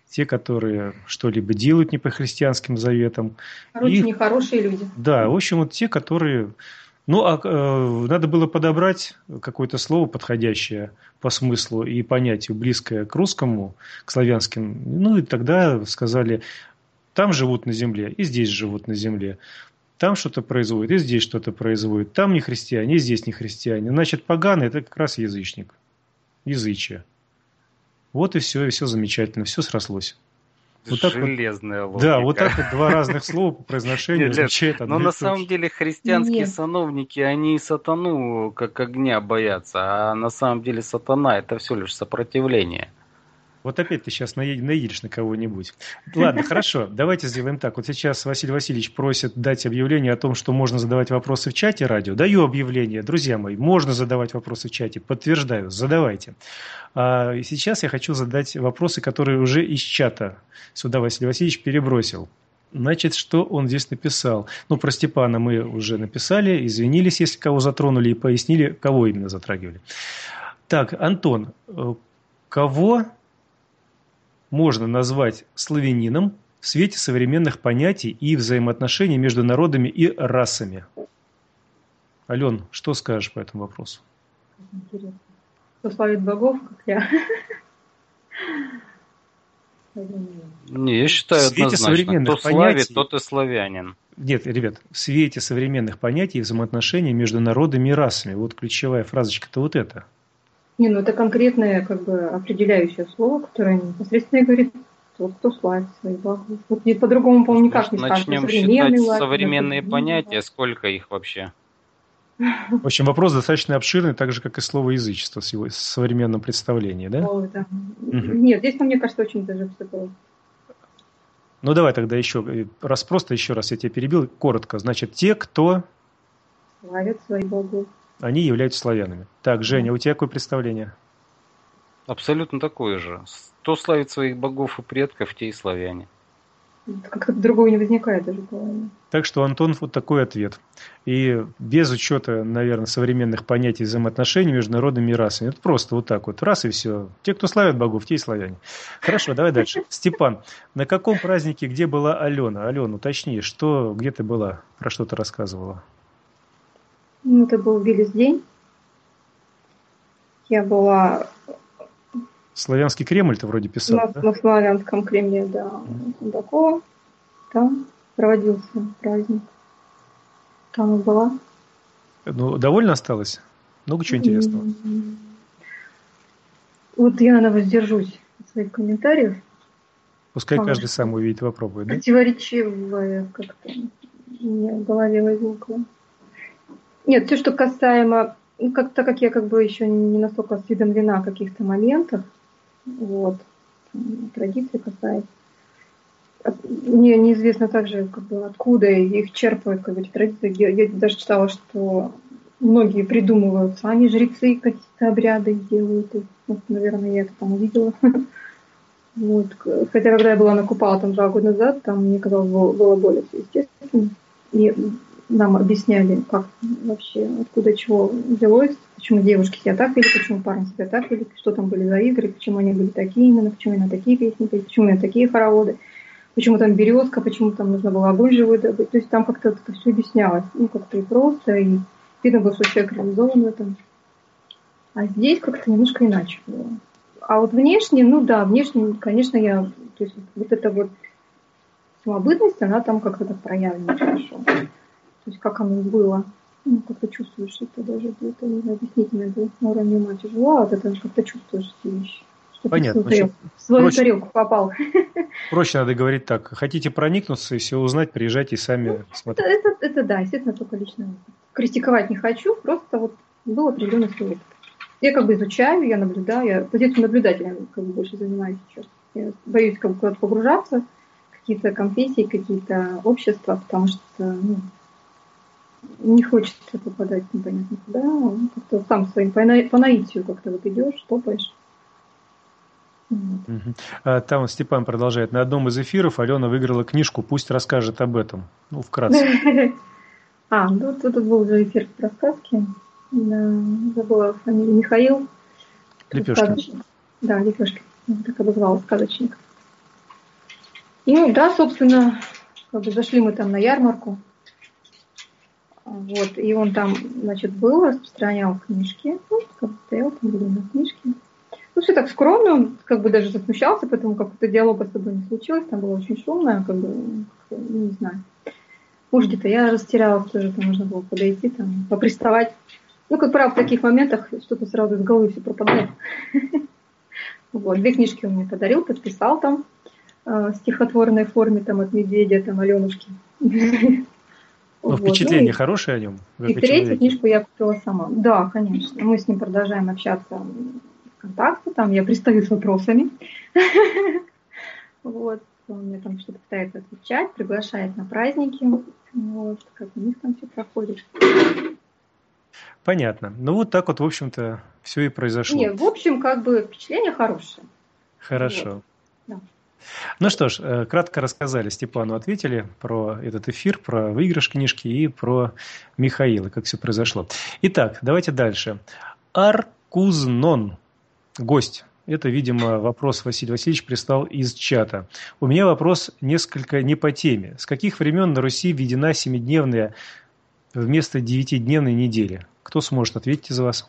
те, которые что-либо делают не по христианским заветам. Короче, и, нехорошие люди. Да, в общем, вот те, которые... Ну, а э, надо было подобрать какое-то слово подходящее по смыслу и понятию, близкое к русскому, к славянским. Ну, и тогда сказали, там живут на земле, и здесь живут на земле. Там что-то производят, и здесь что-то производят. Там не христиане, и здесь не христиане. Значит, поганый – это как раз язычник. Язычие. Вот и все, и все замечательно, все срослось. Вот Железная вот, логика. Да, вот так вот два разных слова по произношению означает одно и то же. Но на самом деле христианские Нет. сановники, они сатану как огня боятся, а на самом деле сатана – это все лишь сопротивление. Вот опять ты сейчас наедешь на кого-нибудь. Ладно, хорошо, давайте сделаем так. Вот сейчас Василий Васильевич просит дать объявление о том, что можно задавать вопросы в чате радио. Даю объявление, друзья мои, можно задавать вопросы в чате, подтверждаю, задавайте. А сейчас я хочу задать вопросы, которые уже из чата сюда Василий Васильевич перебросил. Значит, что он здесь написал? Ну, про Степана мы уже написали, извинились, если кого затронули, и пояснили, кого именно затрагивали. Так, Антон, кого можно назвать славянином в свете современных понятий и взаимоотношений между народами и расами? Ален, что скажешь по этому вопросу? Интересно. Кто славит богов, как я? Не, я считаю однозначно. Кто славит, тот и славянин. Нет, ребят, в свете современных понятий и взаимоотношений между народами и расами. Вот ключевая фразочка-то вот эта. Не, ну это конкретное, как бы, определяющее слово, которое непосредственно говорит тот, кто славит своих богов. Вот по-другому, по-моему, никак не скажешь. Начнем считать лад, современные понятия, сколько их вообще? В общем, вопрос достаточно обширный, так же, как и слово язычество в его современном представлении, да? О, да. Угу. Нет, здесь, мне кажется, очень даже все просто. Ну, давай тогда еще, раз просто еще раз я тебя перебил, коротко. Значит, те, кто... славят своих богов. Они являются славянами. Так, Женя, у тебя какое представление? Абсолютно такое же. Кто славит своих богов и предков, те и славяне. Как-то другого не возникает даже. По-моему. Так что, Антон, вот такой ответ. И без учета, наверное, современных понятий взаимоотношений между народами и расами. Это просто вот так вот. Раз и все. Те, кто славят богов, те и славяне. Хорошо, давай дальше. Степан, на каком празднике, где была Алена? Алена, уточни, что, где ты была? Про что ты рассказывала? Ну, это был Велесдень. Я была... Славянский Кремль ты вроде писал, на, да? на Славянском Кремле, да. Сундакова. Там проводился праздник. Там и была. Ну, довольно осталось? Много чего интересного? Вот я, наверное, воздержусь от своих комментариев. Пускай Потому каждый сам увидит, попробует, да? Противоречивое как-то у меня в голове возникло. Нет, все, что касаемо, ну, как, так как я как бы еще не настолько осведомлена о каких-то моментах, вот, традиции касается, мне неизвестно также, как бы, откуда их черпают, как бы, эти традиции. Я, я даже читала, что многие придумывают сами жрецы какие-то обряды делают. И, ну, наверное, я это там увидела. Вот. Хотя, когда я была на Купала там два года назад, там, мне казалось, было, было более все естественно. И нам объясняли, как вообще, откуда чего взялось, почему девушки себя так вели, почему парни себя так вели, что там были за игры, почему они были такие именно, почему именно такие песни пели, почему именно такие хороводы, почему там березка, почему там нужно было огонь живой добыть. То есть там как-то это все объяснялось, ну, как-то и просто, и видно было, что человек реализован в этом. А здесь как-то немножко иначе было. А вот внешне, ну да, внешне, конечно, я, то есть вот эта вот самобытность, она там как-то так проявлена хорошо. То есть как оно было, ну, как-то чувствуешь, что это даже где-то объяснительно было на уровне ума тяжело, а вот это как-то чувствуешь эти вещи. Что понятно. Ты в свою, в свою проще, тарелку попал. Проще надо говорить так. Хотите проникнуться и все узнать, приезжайте и сами ну, смотрите. Это, это, это да, естественно, только лично. Критиковать не хочу, просто вот был определенный свой опыт. Я как бы изучаю, я наблюдаю, я позицию наблюдателя как бы больше занимаюсь сейчас. Я боюсь как бы куда-то погружаться, какие-то конфессии, какие-то общества, потому что, ну, не хочется попадать непонятно куда, как-то сам своим по, на... по наитию как-то вот идешь, топаешь. Вот. Угу. А там Степан продолжает. На одном из эфиров Алена выиграла книжку, пусть расскажет об этом. Ну, вкратце. А, ну тут был уже эфир про сказки. Забыла фамилию. Михаил. Лепешкин. Да, Лепешкин. Так обозвала сказочник. Ну да, собственно, как бы зашли мы там на ярмарку. Вот, и он там, значит, был, распространял книжки. Ну, как бы стоял там, были на книжки. Ну, все так скромно, он как бы даже засмущался, потому какого-то диалога с тобой не случилось, там было очень шумно, как бы, не знаю. Может, где-то я растерялась тоже, там можно было подойти, там, поприставать. Ну, как правило, в таких моментах что-то сразу из головы все пропадает. Вот, две книжки он мне подарил, подписал там в стихотворной форме, там, от медведя, там, Аленушки. Но впечатление хорошее о нем? И третью книжку я купила сама. Да, конечно. Мы с ним продолжаем общаться ВКонтакте, там я пристаю с вопросами. Вот. Он мне там что-то пытается отвечать, приглашает на праздники. Вот. Как у них там все проходит. Понятно. Ну, вот так вот, в общем-то, все и произошло. Нет, в общем, как бы впечатление хорошее. Хорошо. Вот. Да. Ну что ж, кратко рассказали, Степану ответили про этот эфир, про выигрыш книжки и про Михаила, как все произошло. Итак, давайте дальше. Аркузнон. Гость. Это, видимо, вопрос Василий Васильевич прислал из чата. У меня вопрос несколько не по теме. С каких времен на Руси введена семидневная вместо девятидневной недели? Кто сможет ответить из вас?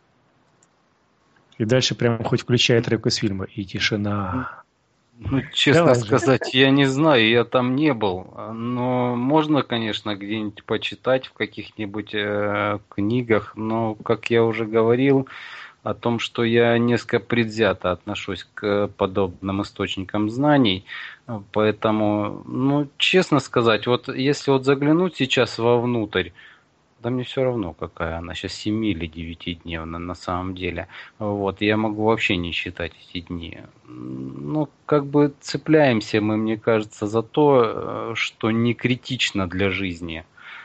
И дальше прям хоть включает реку из фильма. И тишина. Ну, честно Давай сказать, же. Я не знаю, я там не был. Но можно, конечно, где-нибудь почитать в каких-нибудь э, книгах. Но, как я уже говорил, о том, что я несколько предвзято отношусь к подобным источникам знаний. Поэтому, ну, честно сказать, вот если вот заглянуть сейчас вовнутрь, да мне все равно, какая она сейчас, семи или девятидневная на самом деле. Вот, я могу вообще не считать эти дни. Ну, как бы цепляемся мы, мне кажется, за то, что не критично для жизни.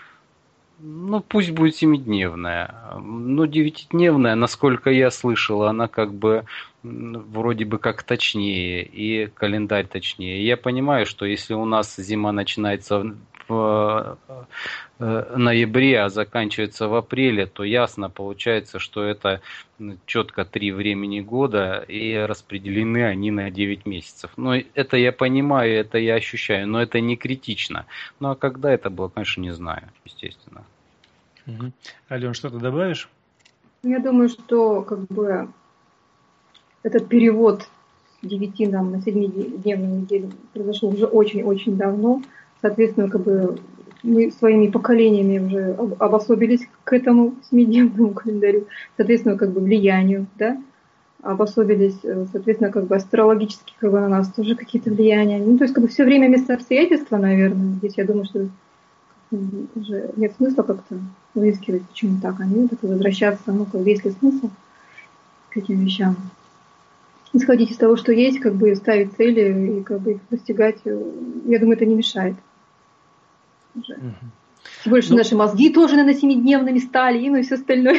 Ну, пусть будет семидневная. Но девятидневная, насколько я слышал, она как бы вроде бы как точнее, и календарь точнее. Я понимаю, что если у нас зима начинается в ноябре, а заканчивается в апреле, то ясно получается, что это четко три времени года, и распределены они на девять месяцев. Но это я понимаю, это я ощущаю, но это не критично. Ну а когда это было, конечно, не знаю, естественно. Угу. Ален, что-то добавишь? Я думаю, что как бы этот перевод с девяти нам на семидневную неделю произошел уже очень-очень давно. Соответственно, как бы мы своими поколениями уже обособились к этому семидневному календарю, соответственно, как бы влиянию, да, обособились, соответственно, как бы астрологически как бы на нас тоже какие-то влияния. Ну, то есть, как бы все время место обстоятельства, наверное. Здесь я думаю, что уже нет смысла как-то выискивать, почему так, а не так возвращаться, ну, как бы, есть ли смысл к этим вещам. Исходить из того, что есть, как бы ставить цели и как бы их достигать, я думаю, это не мешает. Уже. Угу. Тем более, что ну, наши мозги тоже, наверное, семидневными стали, и ну и все остальное.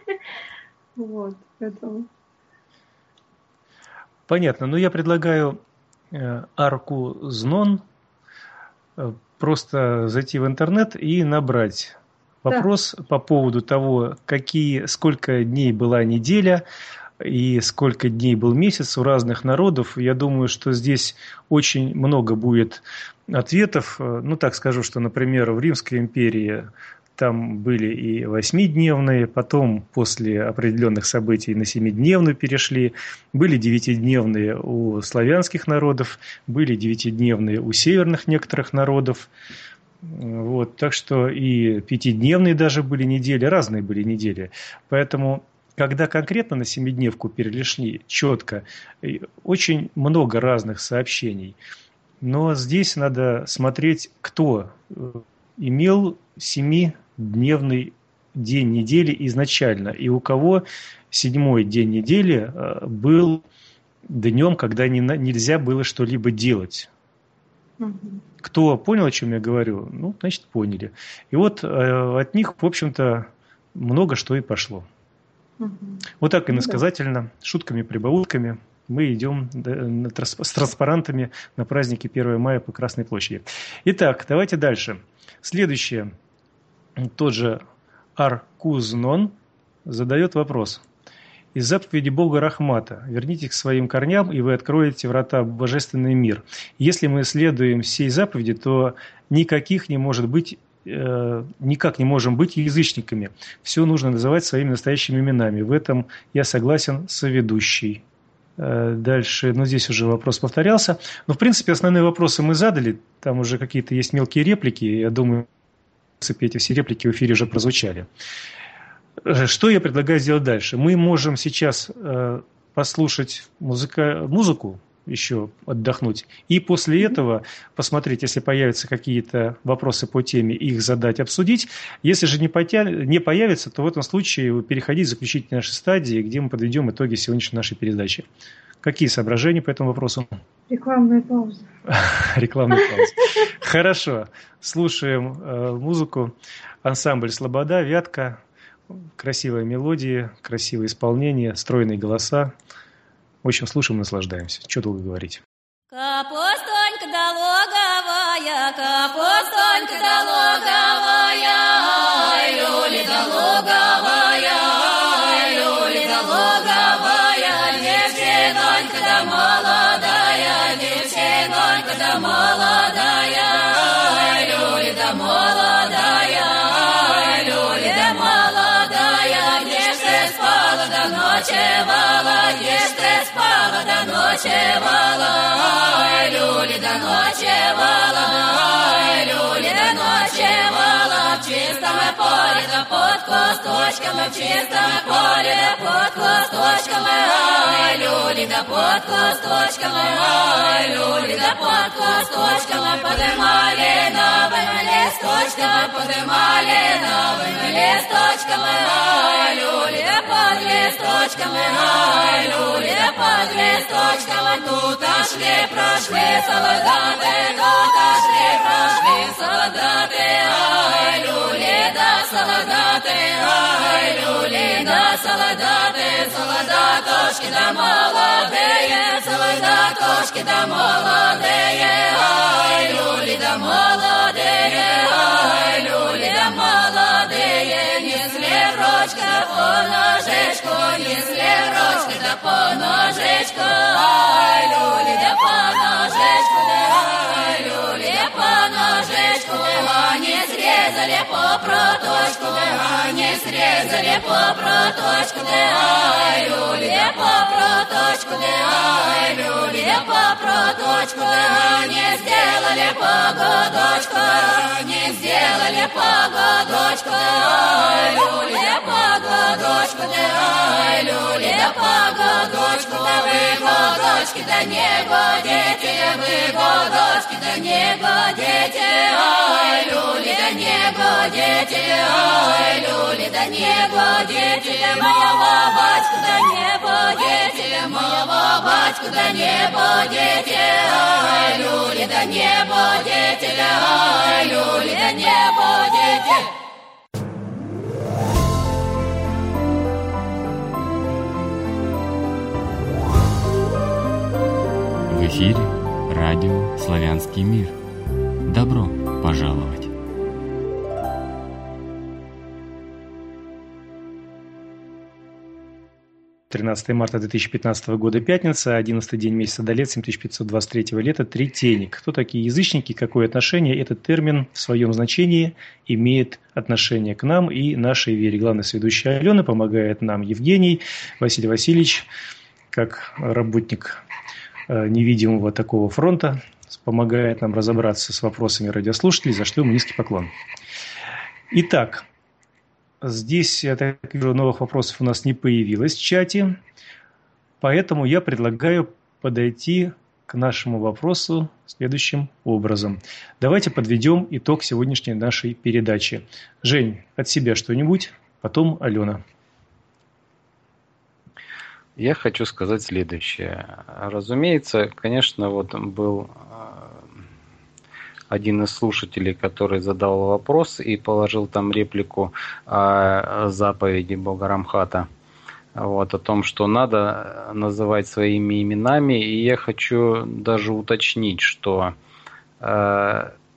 Вот, поэтому. Понятно. Ну, я предлагаю э, Аркузнон э, просто зайти в интернет и набрать вопрос да. по поводу того, какие, сколько дней была неделя и сколько дней был месяц у разных народов. Я думаю, что здесь очень много будет ответов. Ну, так скажу, что, например, в Римской империи там были и восьмидневные, потом после определенных событий на семидневную перешли. Были девятидневные у славянских народов, были девятидневные у северных некоторых народов. Вот, так что и пятидневные даже были недели, разные были недели. Поэтому, когда конкретно на семидневку перешли четко, очень много разных сообщений. Но здесь надо смотреть, кто имел семидневный день недели изначально, и у кого седьмой день недели был днем, когда не, нельзя было что-либо делать. Угу. Кто понял, о чем я говорю, ну, значит, поняли. И вот э, от них, в общем-то, много что и пошло. Угу. Вот так иносказательно, шутками, прибаутками мы идем с транспарантами на празднике первого мая по Красной площади. Итак, давайте дальше. Следующее. Тот же Аркузнон задает вопрос. из заповеди Бога Рахмата. Вернитесь к своим корням, и вы откроете врата в божественный мир. Если мы следуем всей заповеди, то никаких не может быть, э, никак не можем быть язычниками. Все нужно называть своими настоящими именами. В этом я согласен с соведущей. Э, дальше, ну здесь уже вопрос повторялся. Но в принципе основные вопросы мы задали. Там уже какие-то есть мелкие реплики. Я думаю, в принципе, эти все реплики в эфире уже прозвучали. Что я предлагаю сделать дальше? Мы можем сейчас э, послушать музыка, музыку, еще отдохнуть, и после этого посмотреть, если появятся какие-то вопросы по теме, их задать, обсудить. Если же не, потя... не появится, то в этом случае переходить к заключительной нашей стадии, где мы подведем итоги сегодняшней нашей передачи. Какие соображения по этому вопросу? Рекламная пауза. Рекламная пауза. Хорошо. Слушаем э, музыку. Ансамбль «Слобода», «Вятка». Красивые мелодии, красивое исполнение, стройные голоса. В общем, слушаем, наслаждаемся. Что долго говорить? Капустонька дологовая, капустонька дологовая, ай, люли дологовая, ай, люли дологовая, девчонка да молодая, девчонка да молодая, ай, люли да молодая, ай, люли да молодая, где ж ты спала да ночевала, где ж ты спала да ночевала, ай, люли да ночевала, ай, люли да ночевала, в чистом поле да под кусточками, в чистом поле да под кусточками, ай, люли да под кусточками, ай, люли да под кусточками, подымали новыми листочками, подымали новыми листочками, ай, люли да под листочками, ай, люли да под листочками, тут ошли, прошли солдаты, тут ошли, прошли солдаты, ай, люли да солдаты, ай, люли да солдаты, солдатушки да молодые, солдатушки да молодые, ай, люли да молодые, ай, люли да молодые, несли ручка по ножечку, несли ручка да по ножечку, ай, люли да по ножечку, ай, люли да по ножечку, они срезали по проточку, они срезали по проточку, ай, люли да по проточку, ай, люли да по проточку, они сделали погодочку, они сделали погодочку, ай, люли да погодочку, ай, люли да погодочку, вы годочки да не годите, вы годочки да не годите, ай, люли да не годите, ай, люли да не годите, моего батьку да не будете, моего батьку да не будете, ай, люли да не будете, ай, люли да не будете. В эфире радио «Славянский мир». Добро пожаловать! тринадцатое марта две тысячи пятнадцатого года, пятница, одиннадцатый день месяца Адалет, семь тысяч пятьсот двадцать третьего лета, Третейник. Кто такие язычники, какое отношение этот термин в своем значении имеет отношение к нам и нашей вере? Главный сведущий Алена, помогает нам Евгений, Василий Васильевич, как работник невидимого такого фронта, помогает нам разобраться с вопросами радиослушателей, за что ему низкий поклон. Итак, здесь, я так вижу, новых вопросов у нас не появилось в чате, поэтому я предлагаю подойти к нашему вопросу следующим образом. Давайте подведем итог сегодняшней нашей передачи. Жень, от себя что-нибудь, потом Алена. Я хочу сказать следующее. Разумеется, конечно, вот был один из слушателей, который задал вопрос и положил там реплику о заповеди Бога Рамхата, вот, о том, что надо называть своими именами. И я хочу даже уточнить, что э,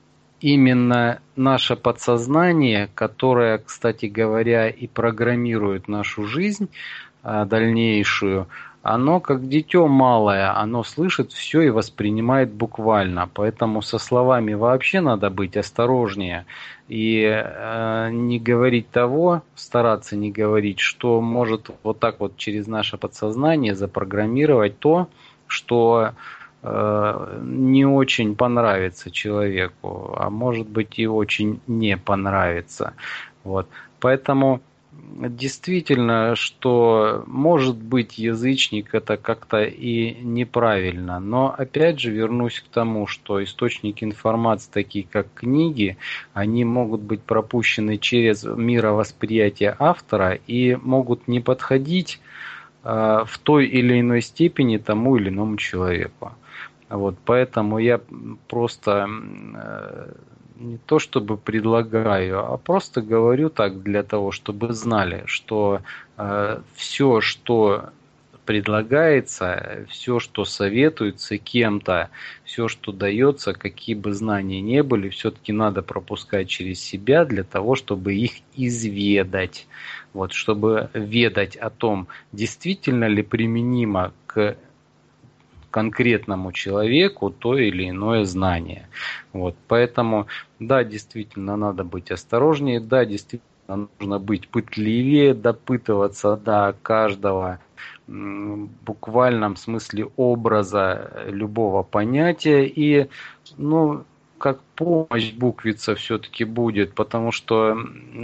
именно наше подсознание, которое, кстати говоря, и программирует нашу жизнь дальнейшую, оно как дитё малое, оно слышит все и воспринимает буквально. Поэтому со словами вообще надо быть осторожнее и э, не говорить того, стараться не говорить, что может вот так вот через наше подсознание запрограммировать то, что э, не очень понравится человеку, а может быть и очень не понравится. Вот. Поэтому действительно, что может быть язычник, это как-то и неправильно. Но опять же вернусь к тому, что источники информации, такие как книги, они могут быть пропущены через мировосприятие автора и могут не подходить э, в той или иной степени тому или иному человеку. Вот, поэтому я просто э, не то чтобы предлагаю, а просто говорю так для того, чтобы знали, что э, все, что предлагается, все, что советуется кем-то, все, что дается, какие бы знания ни были, все-таки надо пропускать через себя для того, чтобы их изведать. Вот, чтобы ведать о том, действительно ли применимо к конкретному человеку то или иное знание. Вот, поэтому, да, действительно, надо быть осторожнее, да, действительно, нужно быть пытливее, допытываться до каждого в буквальном смысле образа любого понятия и, ну, как помощь буквица все-таки будет, потому что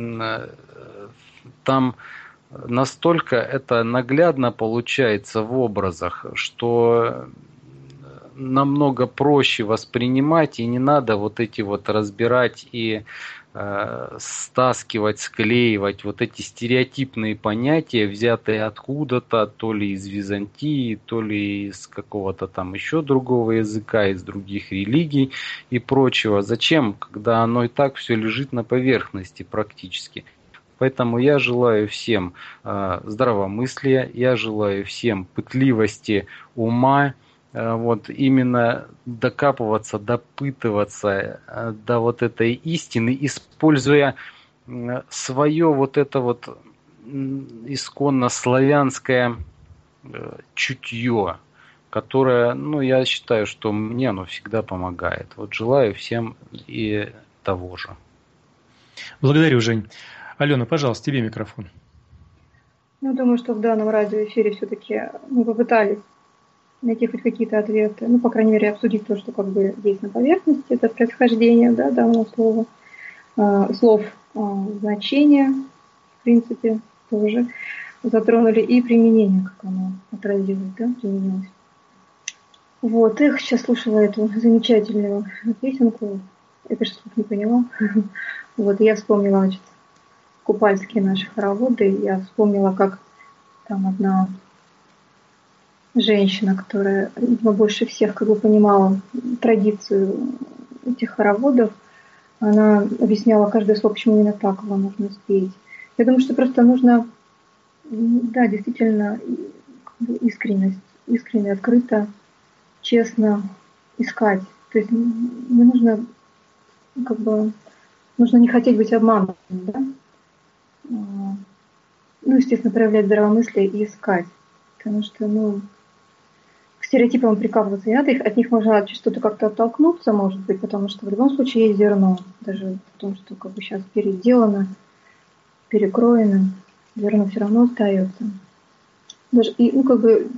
там настолько это наглядно получается в образах, что намного проще воспринимать, и не надо вот эти вот разбирать и э, стаскивать, склеивать вот эти стереотипные понятия, взятые откуда-то, то ли из Византии, то ли из какого-то там еще другого языка, из других религий и прочего. Зачем, когда оно и так все лежит на поверхности практически? Поэтому я желаю всем э, здравомыслия, я желаю всем пытливости ума, э, вот именно докапываться, допытываться э, до вот этой истины, используя э, свое вот это вот исконно славянское э, чутье, которое, ну, я считаю, что мне оно всегда помогает. Вот желаю всем и того же. Благодарю, Жень. Алена, пожалуйста, тебе микрофон. Ну, думаю, что в данном радиоэфире все-таки мы попытались найти хоть какие-то ответы, ну, по крайней мере, обсудить то, что как бы есть на поверхности, это происхождение, да, данного слова, э, слов э, значения, в принципе, тоже затронули, и применение, как оно отразилось, да, применилось. Вот, я сейчас слушала эту замечательную песенку, я, конечно, слух не поняла, вот, и я вспомнила, значит, купальские наши хороводы. Я вспомнила, как там одна женщина, которая, видимо, больше всех как бы понимала традицию этих хороводов, она объясняла каждое слово, почему именно так его нужно спеть. Я думаю, что просто нужно, да, действительно, искренность, искренне, открыто, честно искать. То есть не нужно, как бы, нужно не хотеть быть обманутым, да? Ну, естественно, проявлять здравомыслие и искать. Потому что, ну, к стереотипам прикапываться не надо, их, от них можно что-то как-то оттолкнуться, может быть, потому что в любом случае есть зерно. Даже в том, что как бы сейчас переделано, перекроено, зерно все равно остается. Даже, и, ну, как бы,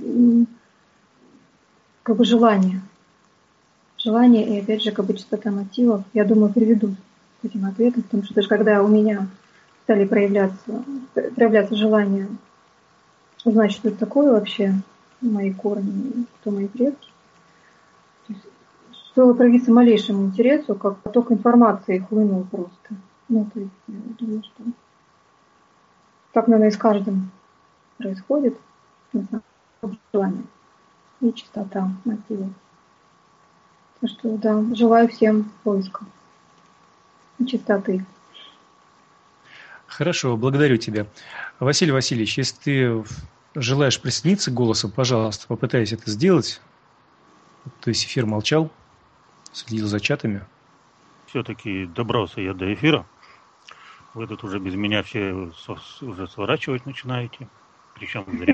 как бы желание. Желание и, опять же, как бы частота мотивов, я думаю, приведут к этим ответам, потому что даже когда у меня стали проявляться, проявляться желание узнать, что это такое вообще, мои корни, кто мои предки. То есть, стоило проявиться малейшему интересу, как поток информации хлынул просто. Ну, то есть, я думаю, что так, наверное, и с каждым происходит. Желание и чистота мотива. Так что, да, желаю всем поиска и чистоты. Хорошо, благодарю тебя. Василий Васильевич, если ты желаешь присоединиться к голосу, пожалуйста, попытайся это сделать. То есть эфир молчал, следил за чатами. все-таки добрался я до эфира. Вы тут уже без меня все уже сворачивать начинаете. Причем зря.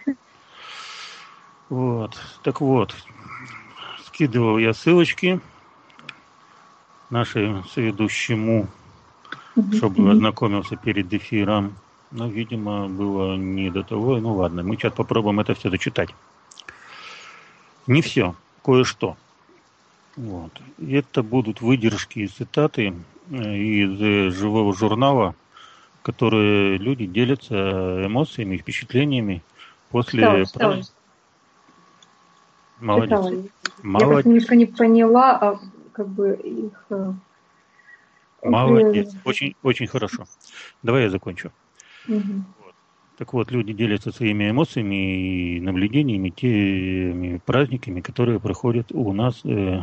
Вот. Так вот. Скидывал я ссылочки нашему соведущему, чтобы ознакомился перед эфиром. Но, видимо, было не до того. Ну ладно, мы сейчас попробуем это все дочитать. Не все, кое-что. Вот. Это будут выдержки и цитаты из живого журнала, которые люди делятся эмоциями и впечатлениями после... Читала, читала. Молодец. Читала. Молодец. Я просто немножко не поняла, а как бы их... Молодец. Очень, очень хорошо. Давай я закончу. Угу. Вот. Так вот, люди делятся своими эмоциями и наблюдениями, теми праздниками, которые проходят у нас... Э,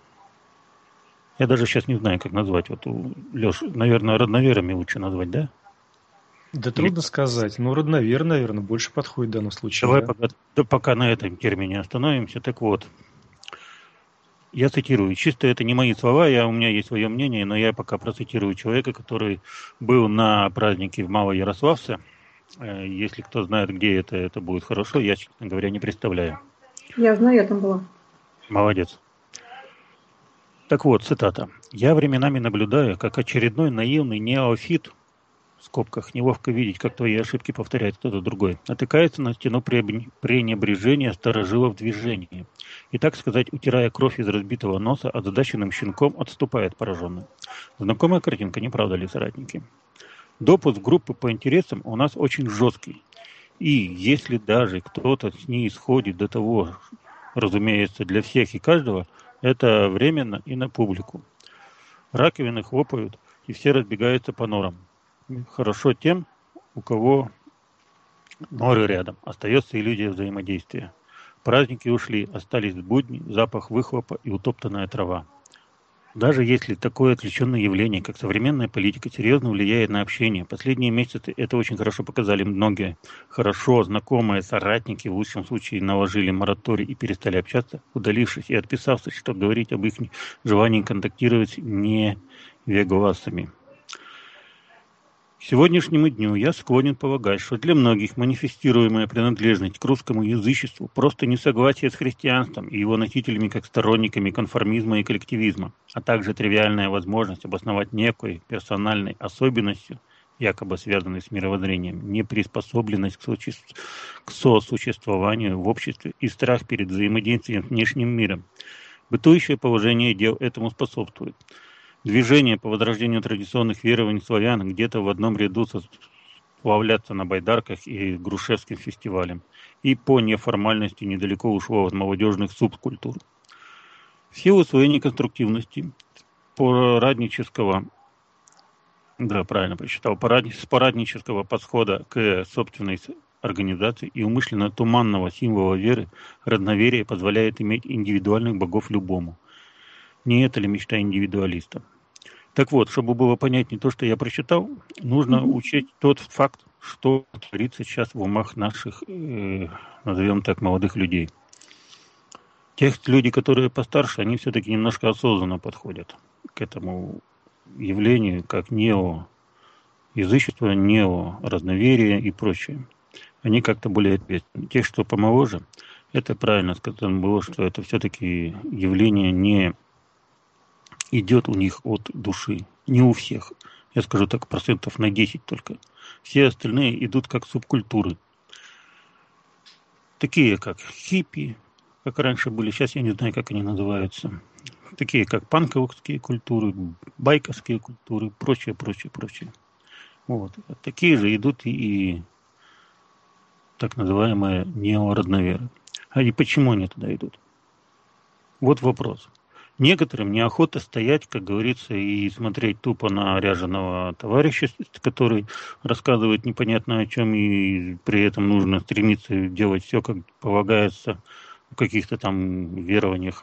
Я даже сейчас не знаю, как назвать. Вот, Леш, наверное, родноверами лучше назвать, да? Да трудно сказать. Ну, родновер, наверное, больше подходит в данном случае. Давай да? пока, да, пока на этом термине остановимся. Так вот, я цитирую. Чисто это не мои слова, я, у меня есть свое мнение, но я пока процитирую человека, который был на празднике в Малоярославце. Если кто знает, где это, это будет хорошо. Я, честно говоря, не представляю. Я знаю, я там была. Молодец. Так вот, цитата. «Я временами наблюдаю, как очередной наивный неофит, в скобках, неловко видеть, как твои ошибки повторяет кто-то другой, натыкается на стену пренебрежения старожилов движения и, так сказать, утирая кровь из разбитого носа, озадаченным щенком отступает пораженный. Знакомая картинка, не правда ли, соратники? Допуск группы по интересам у нас очень жесткий. И если даже кто-то с ней сходит до того, разумеется, для всех и каждого, это временно и на публику. Раковины хлопают, и все разбегаются по норам. Хорошо тем, у кого норы рядом. Остается иллюзия взаимодействия. Праздники ушли, остались будни, запах выхлопа и утоптанная трава. Даже если такое отвлеченное явление, как современная политика, серьезно влияет на общение, последние месяцы это очень хорошо показали многие. Хорошо знакомые соратники в лучшем случае наложили мораторий и перестали общаться, удалившись и отписавшись, что говорить об их желании контактировать не вегласами. К сегодняшнему дню я склонен полагать, что для многих манифестируемая принадлежность к русскому язычеству просто несогласие с христианством и его носителями как сторонниками конформизма и коллективизма, а также тривиальная возможность обосновать некой персональной особенностью, якобы связанной с мировоззрением, неприспособленность к, суще... к сосуществованию в обществе и страх перед взаимодействием с внешним миром. Бытующее положение дел этому способствует. Движение по возрождению традиционных верований славян где-то в одном ряду сплавляться на байдарках и Грушевским фестивалем. И по неформальности недалеко ушло от молодежных субкультур. В силу своей неконструктивности, пораднического, да, правильно прочитал, спораднического подхода к собственной организации и умышленно туманного символа веры, родноверие позволяет иметь индивидуальных богов любому. Не это ли мечта индивидуалиста? Так вот, чтобы было понятнее то, что я прочитал, нужно mm-hmm. учесть тот факт, что творится сейчас в умах наших, э, назовем так, молодых людей. Те люди, которые постарше, они все-таки немножко осознанно подходят к этому явлению, как неоязычество, неоразноверие и прочее. Они как-то более ответственны. Те, что помоложе, это правильно сказано было, что это все-таки явление не идет у них от души. Не у всех. Я скажу так, процентов на десять только. Все остальные идут как субкультуры. Такие как хиппи, как раньше были, сейчас я не знаю, как они называются. Такие как панковские культуры, байковские культуры, прочее, прочее, прочее. Вот. Такие же идут и, и так называемые неородноверы. А и почему они туда идут? Вот вопрос. Некоторым неохота стоять, как говорится, и смотреть тупо на ряженого товарища, который рассказывает непонятно о чем, и при этом нужно стремиться делать все, как полагается, в каких-то там верованиях.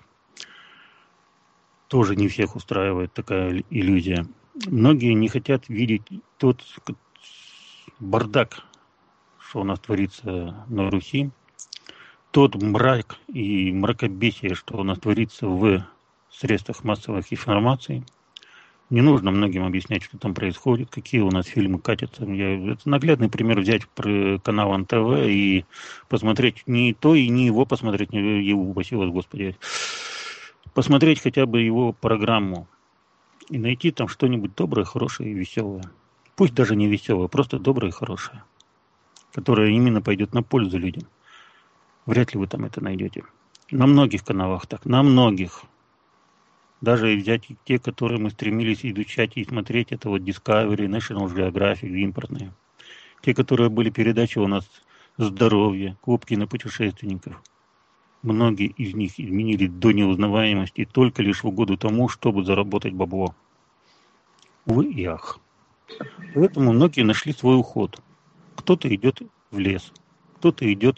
Тоже не всех устраивает такая иллюзия. Многие не хотят видеть тот бардак, что у нас творится на Руси, тот мрак и мракобесие, что у нас творится в средствах массовой информации. Не нужно многим объяснять, что там происходит, какие у нас фильмы катятся. Я, это наглядный пример взять про канал эн тэ вэ и посмотреть не то и не его посмотреть, не его, упаси вас, Господи, посмотреть хотя бы его программу и найти там что-нибудь доброе, хорошее и веселое. Пусть даже не веселое, просто доброе и хорошее, которое именно пойдет на пользу людям. Вряд ли вы там это найдете. На многих каналах так, на многих. Даже взять те, которые мы стремились изучать и смотреть, это вот Discovery, National Geographic, импортные. Те, которые были передачи у нас «Здоровье», «Клуб кинопутешественников». Многие из них изменились до неузнаваемости только лишь в угоду тому, чтобы заработать бабло. Увы и ах. Поэтому многие нашли свой уход. Кто-то идет в лес, кто-то идет,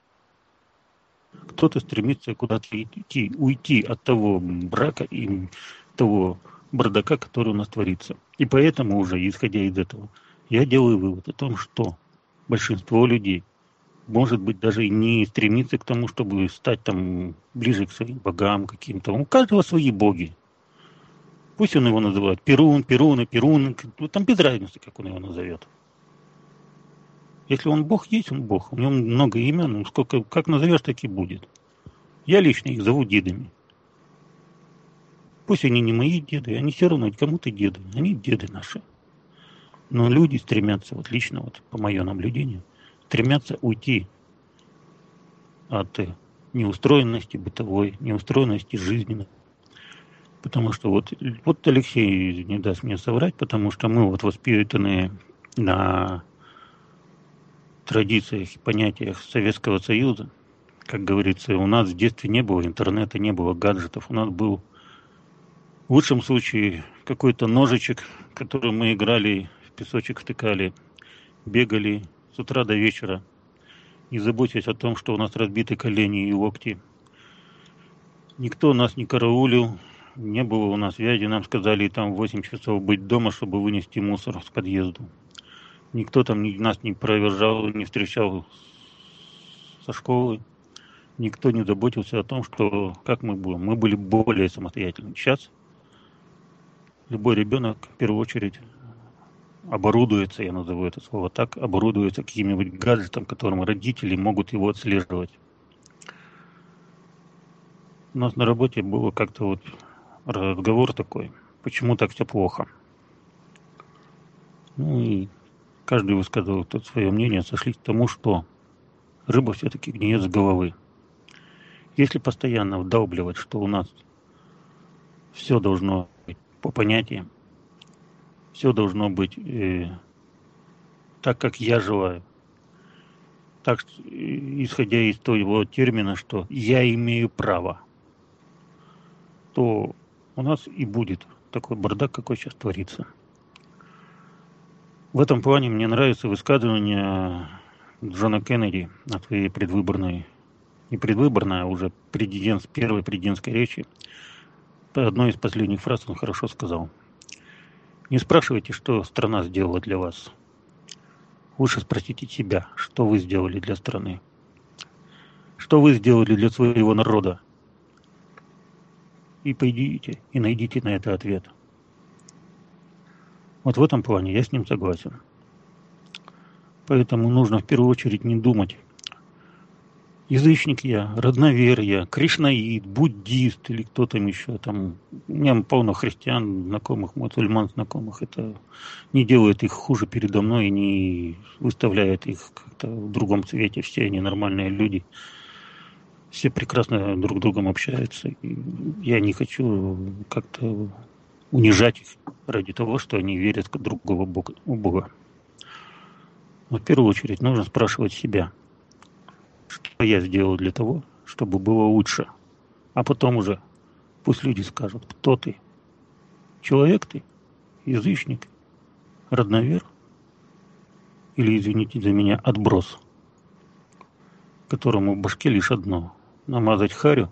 кто-то стремится куда-то идти, уйти от того брака и того бардака, который у нас творится. И поэтому уже, исходя из этого, я делаю вывод о том, что большинство людей, может быть, даже и не стремится к тому, чтобы стать там ближе к своим богам каким-то. У каждого свои боги. Пусть он его называет Перун, Перун и Перун. Там без разницы, как он его назовет. Если он бог есть, он бог. У него много имен, сколько, как назовешь, так и будет. Я лично их зову дедами. Пусть они не мои деды, они все равно кому-то деды. Они деды наши. Но люди стремятся, вот лично, вот по моему наблюдению, стремятся уйти от неустроенности бытовой, неустроенности жизненной. Потому что вот, вот Алексей не даст мне соврать, потому что мы вот воспитаны на традициях и понятиях Советского Союза. Как говорится, у нас в детстве не было интернета, не было гаджетов. У нас был в лучшем случае какой-то ножичек, которым мы играли, в песочек втыкали, бегали с утра до вечера, не заботясь о том, что у нас разбиты колени и локти. Никто нас не караулил, не было у нас связи. Нам сказали там в восемь часов быть дома, чтобы вынести мусор с подъезда. Никто там нас не провожал, не встречал со школы. Никто не заботился о том, что как мы будем. Мы были более самостоятельны. Сейчас любой ребенок в первую очередь оборудуется, я назову это слово так, оборудуется каким-нибудь гаджетом, которым родители могут его отслеживать. У нас на работе было как-то вот разговор такой, почему так все плохо. Ну и каждый высказывал тут свое мнение, сошлись к тому, что рыба все-таки гниет с головы. Если постоянно вдалбливать, что у нас все должно быть по понятиям, все должно быть э, так, как я желаю, так, исходя из того термина, что я имею право, то у нас и будет такой бардак, какой сейчас творится. В этом плане мне нравится высказывание Джона Кеннеди на своей предвыборной, не предвыборной, а уже президент, первой президентской речи. Одной из последних фраз он хорошо сказал. Не спрашивайте, что страна сделала для вас. Лучше спросите себя, что вы сделали для страны. Что вы сделали для своего народа. И пойдите и найдите на это ответ. Вот в этом плане я с ним согласен. Поэтому нужно в первую очередь не думать, язычник я, родновер я, кришнаит, буддист или кто там еще. Там, у меня полно христиан знакомых, мусульман знакомых. Это не делает их хуже передо мной и не выставляет их как-то в другом цвете. Все они нормальные люди. Все прекрасно друг с другом общаются. И я не хочу как-то унижать их ради того, что они верят в другого Бога. Бога. Но в первую очередь нужно спрашивать себя, что я сделал для того, чтобы было лучше. А потом уже пусть люди скажут, кто ты. Человек ты? Язычник? Родновер? Или, извините за меня, отброс, которому в башке лишь одно – намазать харю.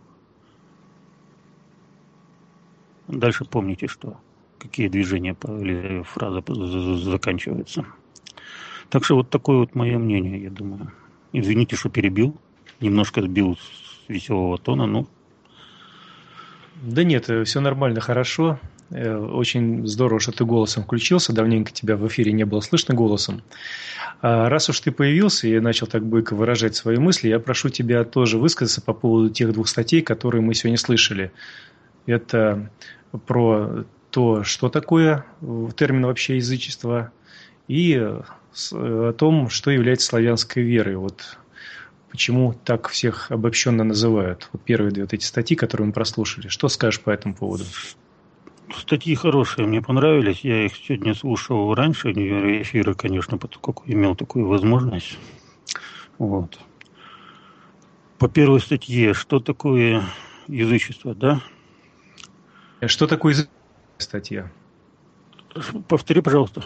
Дальше помните, что какие движения или фраза заканчиваются. Так что вот такое вот мое мнение, я думаю. Извините, что перебил. Немножко сбил с веселого тона, но... Да нет, все нормально, хорошо. Очень здорово, что ты голосом включился. Давненько тебя в эфире не было слышно голосом. Раз уж ты появился и начал так бойко выражать свои мысли, я прошу тебя тоже высказаться по поводу тех двух статей, которые мы сегодня слышали. Это про то, что такое термин вообще язычество, и о том, что является славянской верой. Вот почему так всех обобщенно называют. Вот первые две вот эти статьи, которые мы прослушали. Что скажешь по этому поводу? Статьи хорошие, мне понравились. Я их сегодня слушал раньше, эфиры, конечно, поскольку имел такую возможность. Вот. По первой статье, что такое язычество, да? Что такое язычество? Статья? Повтори, пожалуйста.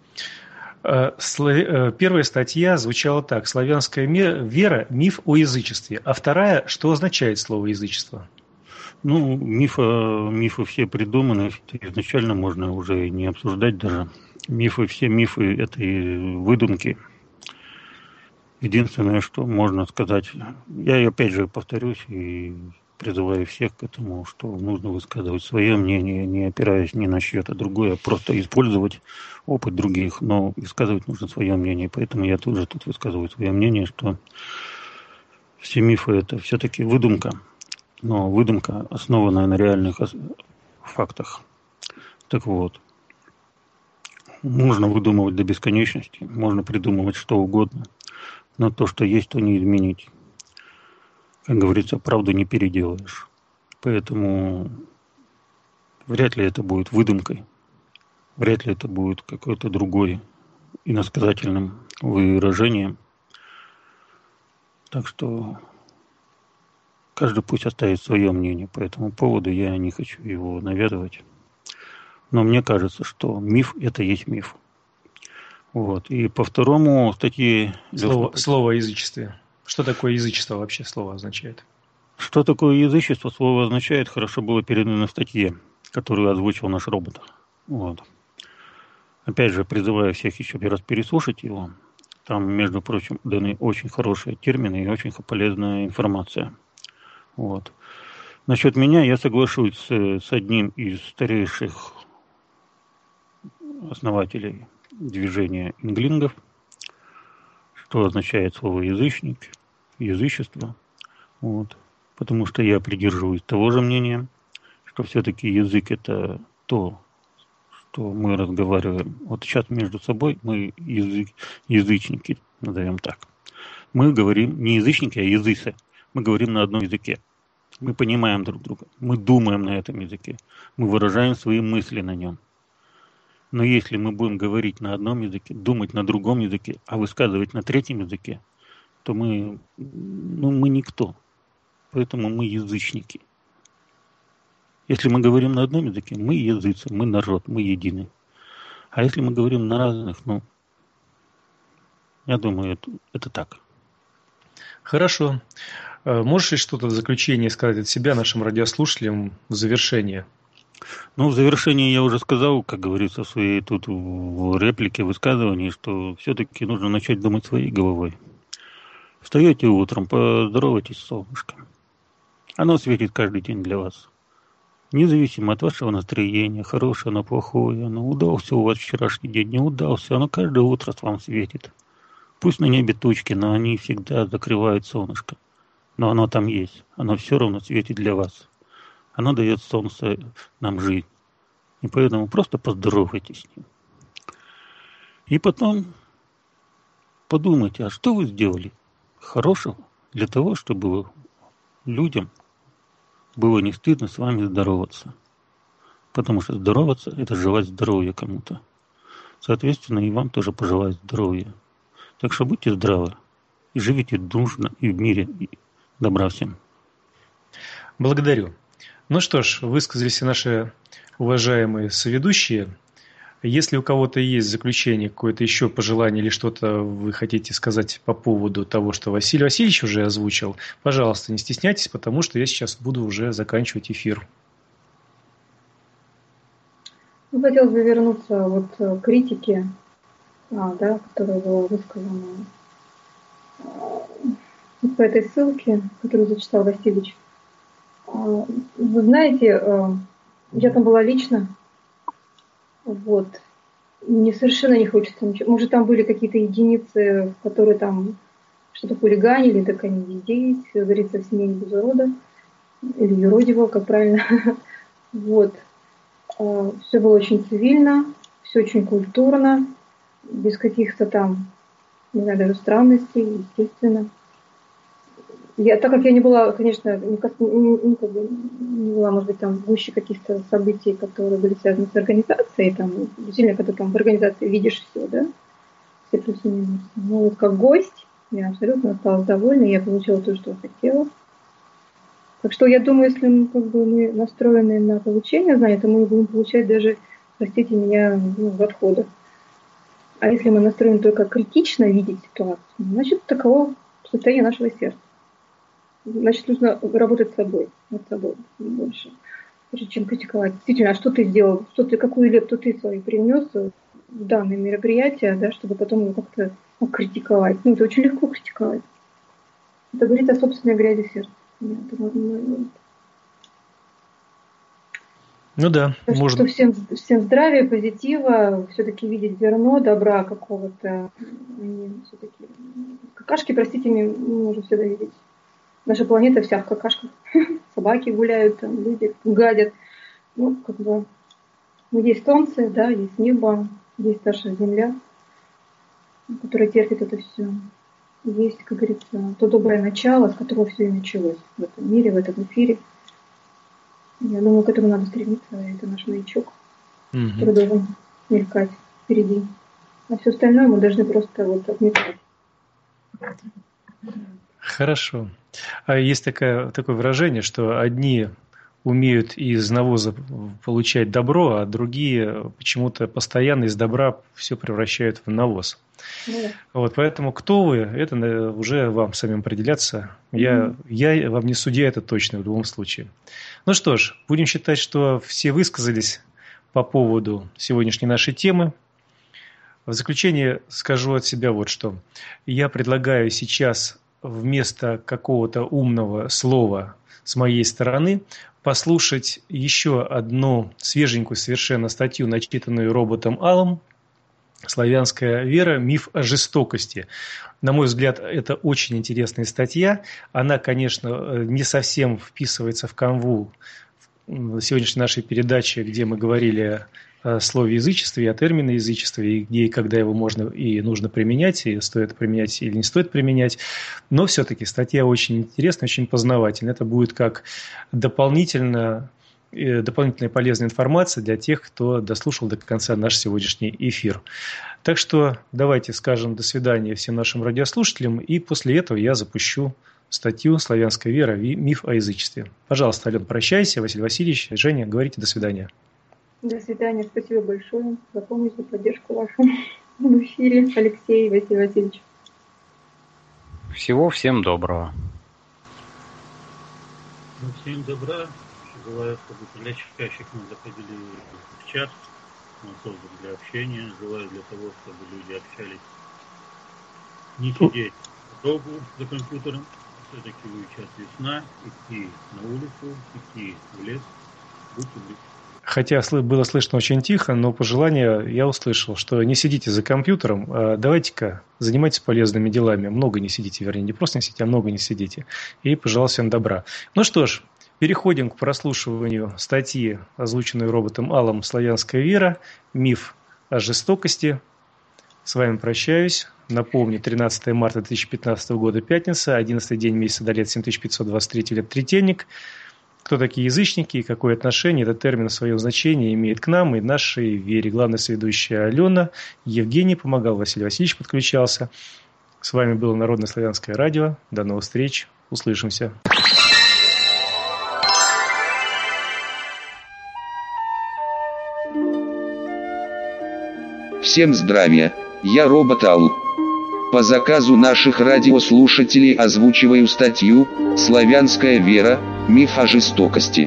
Первая статья звучала так. Славянская вера – миф о язычестве. А вторая, что означает слово язычество? Ну, мифы, мифы все придуманы, изначально можно уже не обсуждать даже. Мифы, все мифы – это выдумки. Единственное, что можно сказать, я опять же повторюсь и призываю всех к этому, что нужно высказывать свое мнение, не опираясь ни на чье-то другое, просто использовать опыт других, но высказывать нужно свое мнение. Поэтому я тоже тут высказываю свое мнение, что все мифы – это все-таки выдумка. Но выдумка, основанная на реальных фактах. Так вот, можно выдумывать до бесконечности, можно придумывать что угодно, но то, что есть, то не изменить. Как говорится, правду не переделаешь. Поэтому вряд ли это будет выдумкой, вряд ли это будет какой-то другой иносказательным выражением. Так что каждый пусть оставит свое мнение по этому поводу, я не хочу его навязывать. Но мне кажется, что миф – это есть миф. Вот. И по второму статье... Слово, слово о язычестве. Что такое язычество вообще слово означает? Что такое язычество? Слово означает, хорошо было передано в статье, которую озвучил наш робот. Вот. Опять же, призываю всех еще раз переслушать его. Там, между прочим, даны очень хорошие термины и очень полезная информация. Вот. Насчет меня я соглашусь с, с одним из старейших основателей движения инглингов, что означает слово язычник, язычество. Вот. Потому что я придерживаюсь того же мнения, что все-таки язык – это то, что мы разговариваем. Вот сейчас между собой мы язык, язычники, назовем так. Мы говорим не язычники, а языцы. Мы говорим на одном языке. Мы понимаем друг друга. Мы думаем на этом языке. Мы выражаем свои мысли на нем. Но если мы будем говорить на одном языке, думать на другом языке, а высказывать на третьем языке, то мы, ну, мы никто. Поэтому мы язычники. Если мы говорим на одном языке, мы языцы, мы народ, мы едины. А если мы говорим на разных, ну, я думаю, это, это так. Хорошо. Можешь ли что-то в заключение сказать от себя нашим радиослушателям в завершение? Ну, в завершении я уже сказал, как говорится, в своей тут в реплике, высказывании, что все-таки нужно начать думать своей головой. Встаете утром, поздоровайтесь с солнышком. Оно светит каждый день для вас. Независимо от вашего настроения, хорошее оно, плохое, оно удался у вас вчерашний день, не удался, оно каждое утро с вам светит. Пусть на небе тучки, но они всегда закрывают солнышко. Но оно там есть, оно все равно светит для вас. Оно дает солнце нам жить. И поэтому просто поздоровайтесь с ним. И потом подумайте, а что вы сделали хорошего для того, чтобы людям было не стыдно с вами здороваться. Потому что здороваться – это желать здоровья кому-то. Соответственно, и вам тоже пожелать здоровья. Так что будьте здравы и живите дружно и в мире. И добра всем. Благодарю. Ну что ж, высказались и наши уважаемые соведущие. Если у кого-то есть заключение, какое-то еще пожелание или что-то вы хотите сказать по поводу того, что Василий Васильевич уже озвучил, пожалуйста, не стесняйтесь, потому что я сейчас буду уже заканчивать эфир. Ну, хотелось бы вернуться вот к критике, а, да, которая была высказана по этой ссылке, которую зачитал Васильевич. Вы знаете, я там была лично, Вот. Мне совершенно не хочется ничего. Может, там были какие-то единицы, которые там что-то хулиганили, так они везде есть. Все говорится в семье без урода. Или юродивого, как правильно. Вот. Все было очень цивильно, все очень культурно, без каких-то там, не знаю, даже странностей, естественно. Я, так как я не была, конечно, не, не, как бы, не была, может быть, там в гуще каких-то событий, которые были связаны с организацией, там, действительно, когда там в организации видишь все, да, все плюсы и минусы. Но вот как гость я абсолютно осталась довольна, я получила то, что хотела. Так что я думаю, если мы, как бы, мы настроены на получение знаний, то мы будем получать даже, простите меня, ну, в отходах. А если мы настроены только критично видеть ситуацию, значит, таково состояние нашего сердца. Значит, нужно работать с собой, над собой больше, прежде чем критиковать. Действительно, а что ты сделал, что ты, какую лепту ты свою привнес в данное мероприятие, да, чтобы потом его как-то ну, критиковать. Ну, это очень легко критиковать. Это говорит о собственной грязи сердца. Нет, это можно... Ну да, так можно. Что всем, всем здравия, позитива, все-таки видеть зерно, добра какого-то. Они все-таки... Какашки, простите, мы не можем всегда видеть. Наша планета вся в какашках. Собаки гуляют, там, люди гадят. Ну, как бы, ну, есть солнце, да, есть небо, есть наша земля, которая терпит это все. Есть, как говорится, то доброе начало, с которого все и началось в этом мире, в этом эфире. Я думаю, к этому надо стремиться. Это наш маячок, угу. который должен мелькать впереди. А все остальное мы должны просто вот отметать. Хорошо. А есть такое, такое выражение, что одни умеют из навоза получать добро, а другие почему-то постоянно из добра все превращают в навоз. Да. Вот, поэтому кто вы, это уже вам самим определяться. Я, mm-hmm. я вам не судья, это точно в любом случае. Ну что ж, будем считать, что все высказались по поводу сегодняшней нашей темы. В заключение скажу от себя вот что. Я предлагаю сейчас вместо какого-то умного слова с моей стороны послушать еще одну свеженькую совершенно статью, начитанную роботом Аллом «Славянская вера. Миф о жестокости». На мой взгляд, это очень интересная статья. Она, конечно, не совсем вписывается в канву сегодняшней нашей передачи, где мы говорили о слове язычестве, о термине язычества, и где и когда его можно и нужно применять, и стоит применять или не стоит применять. Но все-таки статья очень интересная, очень познавательная. Это будет как дополнительно, дополнительная полезная информация для тех, кто дослушал до конца наш сегодняшний эфир. Так что давайте скажем до свидания всем нашим радиослушателям, и после этого я запущу статью «Славянская вера. Миф о язычестве». Пожалуйста, Алена, прощайся. Василий Васильевич, Женя, говорите до свидания. До свидания. Спасибо большое за помощь, за поддержку вашу в эфире. Алексей, Василий Васильевич. Всего всем доброго. Всем добра. Желаю, чтобы приглашающих нам заходили в чат. Он создан для общения. Желаю для того, чтобы люди общались. Не сидеть долго за компьютером. Все-таки сейчас весна. Идти на улицу, идти в лес. Будьте близки. Хотя было слышно очень тихо, но пожелание я услышал, что не сидите за компьютером, а давайте-ка занимайтесь полезными делами. Много не сидите, вернее, не просто не сидите, а много не сидите. И пожелал всем добра. Ну что ж, переходим к прослушиванию статьи, озвученной роботом Аллом «Славянская вера. Миф о жестокости». С вами прощаюсь. Напомню, тринадцатое марта две тысячи пятнадцатого года, пятница, одиннадцатый день месяца до лет семь тысяч пятьсот двадцать третий лет, Третейник. Кто такие язычники и какое отношение этот термин в своем значении имеет к нам и нашей вере. Главная соведущая Алена, Евгений помогал, Василий Васильевич подключался. С вами было Народное славянское радио. До новых встреч. Услышимся. Всем здравия, я робот Ал. По заказу наших радиослушателей озвучиваю статью «Славянская вера. Миф о жестокости».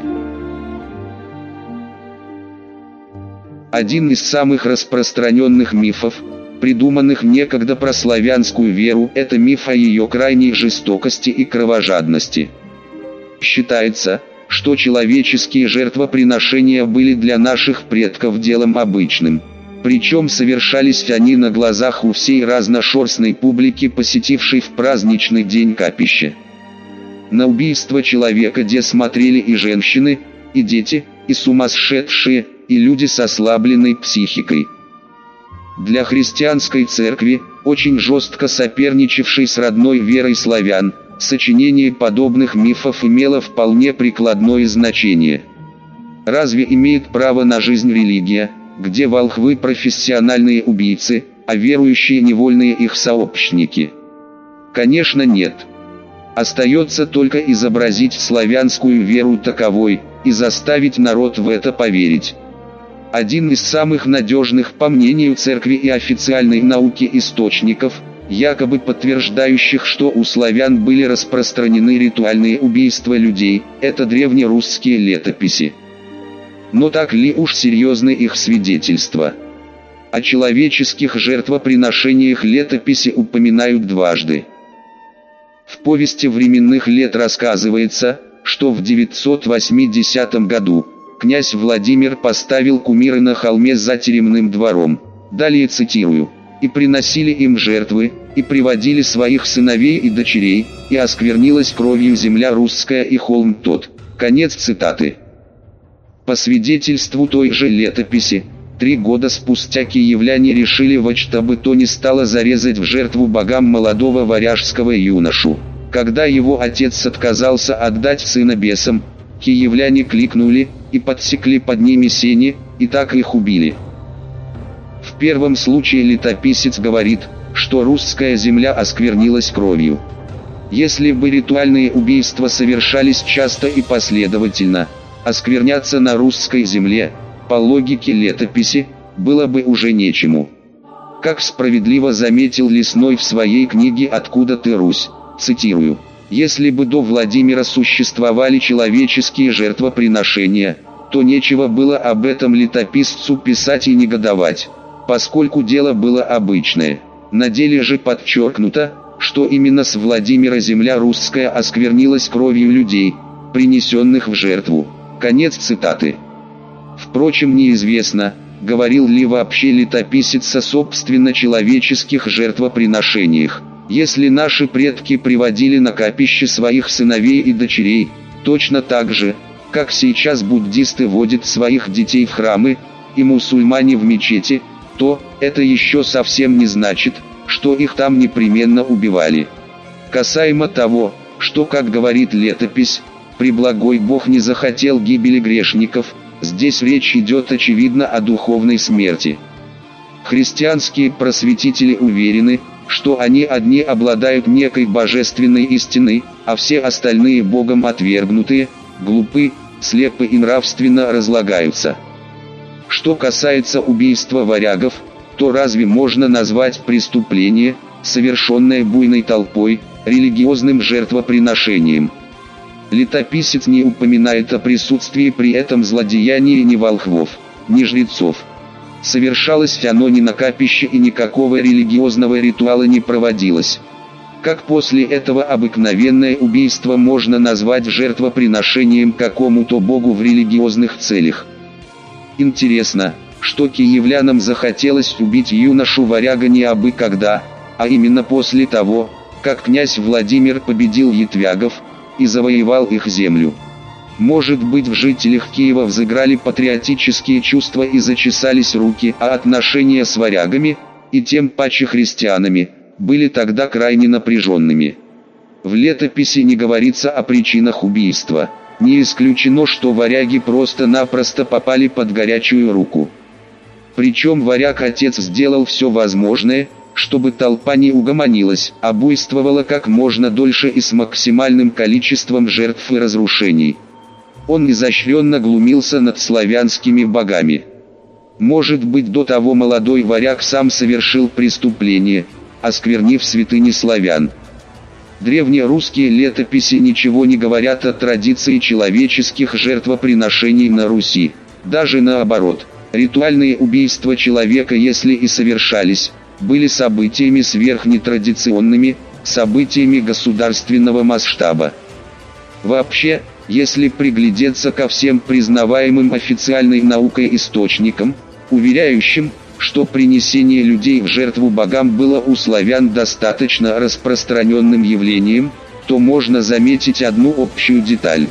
Один из самых распространенных мифов, придуманных некогда про славянскую веру, это миф о ее крайней жестокости и кровожадности. Считается, что человеческие жертвоприношения были для наших предков делом обычным. Причем совершались они на глазах у всей разношерстной публики, посетившей в праздничный день капище. На убийство человека де смотрели и женщины, и дети, и сумасшедшие, и люди с ослабленной психикой. Для христианской церкви, очень жестко соперничавшей с родной верой славян, сочинение подобных мифов имело вполне прикладное значение. Разве имеет право на жизнь религия, где волхвы профессиональные убийцы, а верующие невольные их сообщники? Конечно, нет. Остается только изобразить славянскую веру таковой, и заставить народ в это поверить. Один из самых надежных, по мнению церкви и официальной науки, источников, якобы подтверждающих, что у славян были распространены ритуальные убийства людей, это древнерусские летописи. Но так ли уж серьезны их свидетельства? О человеческих жертвоприношениях летописи упоминают дважды. В повести временных лет рассказывается, что в девятьсот восьмидесятом году князь Владимир поставил кумиры на холме за теремным двором. Далее цитирую: «И приносили им жертвы, и приводили своих сыновей и дочерей, и осквернилась кровью земля русская и холм тот». Конец цитаты. По свидетельству той же летописи, три года спустя киевляне решили во что бы то ни стало зарезать в жертву богам молодого варяжского юношу. Когда его отец отказался отдать сына бесам, киевляне кликнули и подсекли под ними сени, и так их убили. В первом случае летописец говорит, что русская земля осквернилась кровью. Если бы ритуальные убийства совершались часто и последовательно, оскверняться на русской земле, по логике летописи, было бы уже нечему. Как справедливо заметил Лесной в своей книге «Откуда ты, Русь», цитирую: «Если бы до Владимира существовали человеческие жертвоприношения, то нечего было об этом летописцу писать и негодовать, поскольку дело было обычное. На деле же подчеркнуто, что именно с Владимира земля русская осквернилась кровью людей, принесенных в жертву». Конец цитаты. Впрочем, неизвестно, говорил ли вообще летописец о собственно человеческих жертвоприношениях. Если наши предки приводили на капище своих сыновей и дочерей, точно так же, как сейчас буддисты водят своих детей в храмы, и мусульмане в мечети, то это еще совсем не значит, что их там непременно убивали. Касаемо того, что, как говорит летопись, Преблагой Бог не захотел гибели грешников, здесь речь идет очевидно о духовной смерти. Христианские просветители уверены, что они одни обладают некой божественной истиной, а все остальные Богом отвергнутые, глупы, слепы и нравственно разлагаются. Что касается убийства варягов, то разве можно назвать преступление, совершенное буйной толпой, религиозным жертвоприношением? Летописец не упоминает о присутствии при этом злодеянии ни волхвов, ни жрецов. Совершалось оно не на капище и никакого религиозного ритуала не проводилось. Как после этого обыкновенное убийство можно назвать жертвоприношением какому-то богу в религиозных целях? Интересно, что киевлянам захотелось убить юношу-варяга не абы когда, а именно после того, как князь Владимир победил ятвягов и завоевал их землю. Может быть, в жителях Киева взыграли патриотические чувства и зачесались руки, а отношения с варягами, и тем паче христианами, были тогда крайне напряженными. В летописи не говорится о причинах убийства. Не исключено, что варяги просто-напросто попали под горячую руку. Причем варяг-отец сделал все возможное, чтобы толпа не угомонилась, а буйствовала как можно дольше и с максимальным количеством жертв и разрушений. Он изощренно глумился над славянскими богами. Может быть, до того молодой варяг сам совершил преступление, осквернив святыни славян. Древнерусские летописи ничего не говорят о традиции человеческих жертвоприношений на Руси. Даже наоборот, ритуальные убийства человека, если и совершались, были событиями сверхнетрадиционными, событиями государственного масштаба. Вообще, Если приглядеться ко всем признаваемым официальной наукой источникам, уверяющим, что принесение людей в жертву богам было у славян достаточно распространенным явлением, то можно заметить одну общую деталь.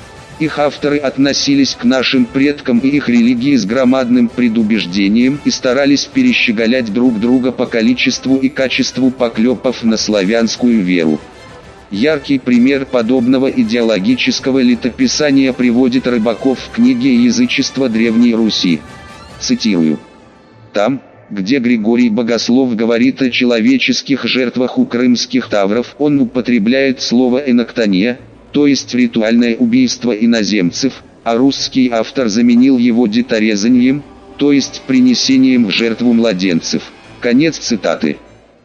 Их авторы относились к нашим предкам и их религии с громадным предубеждением и старались перещеголять друг друга по количеству и качеству поклепов на славянскую веру. Яркий пример подобного идеологического летописания приводит Рыбаков в книге «Язычество Древней Руси». Цитирую. Там, где Григорий Богослов говорит о человеческих жертвах у крымских тавров, он употребляет слово «эноктония», то есть ритуальное убийство иноземцев, а русский автор заменил его деторезанием, то есть принесением в жертву младенцев. Конец цитаты.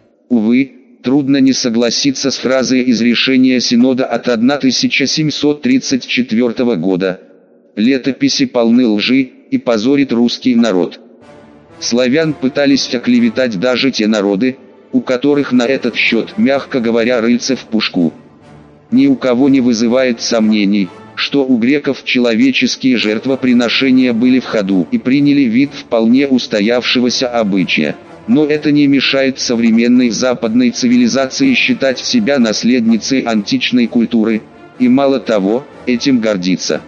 Увы, трудно не согласиться с фразой из решения Синода от тысяча семьсот тридцать четвёртого года. Летописи полны лжи и позорит русский народ. Славян пытались оклеветать даже те народы, у которых на этот счет, мягко говоря, рыльце в пушку. Ни у кого не вызывает сомнений, что у греков человеческие жертвоприношения были в ходу и приняли вид вполне устоявшегося обычая. Но это не мешает современной западной цивилизации считать себя наследницей античной культуры, и мало того, этим гордиться.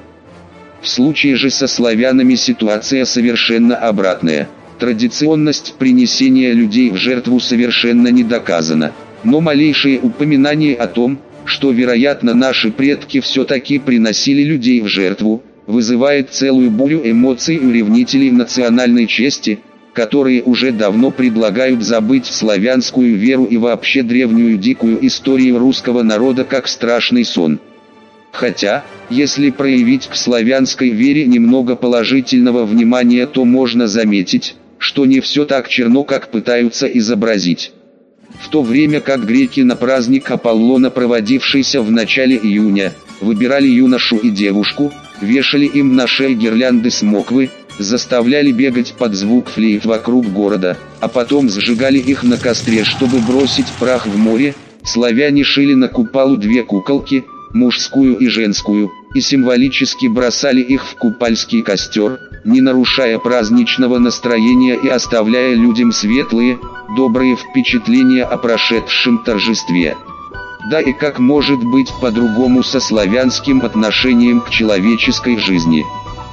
В случае же со славянами ситуация совершенно обратная. Традиционность принесения людей в жертву совершенно не доказана, но малейшее упоминание о том, что, вероятно, наши предки все-таки приносили людей в жертву, вызывает целую бурю эмоций у ревнителей национальной чести, которые уже давно предлагают забыть славянскую веру и вообще древнюю дикую историю русского народа как страшный сон. Хотя, если проявить к славянской вере немного положительного внимания, то можно заметить, что не все так черно, как пытаются изобразить. В то время как греки на праздник Аполлона, проводившийся в начале июня, выбирали юношу и девушку, вешали им на шеи гирлянды смоквы, заставляли бегать под звук флейт вокруг города, а потом сжигали их на костре, чтобы бросить прах в море, славяне шили на купалу две куколки, мужскую и женскую, и символически бросали их в купальский костер, не нарушая праздничного настроения и оставляя людям светлые, добрые впечатления о прошедшем торжестве. Да и как может быть по-другому со славянским отношением к человеческой жизни?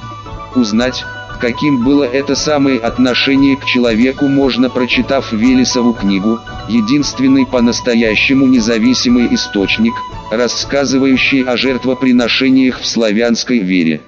Узнать, каким было это самое отношение к человеку, можно, прочитав Велесову книгу, единственный по-настоящему независимый источник, рассказывающий о жертвоприношениях в славянской вере.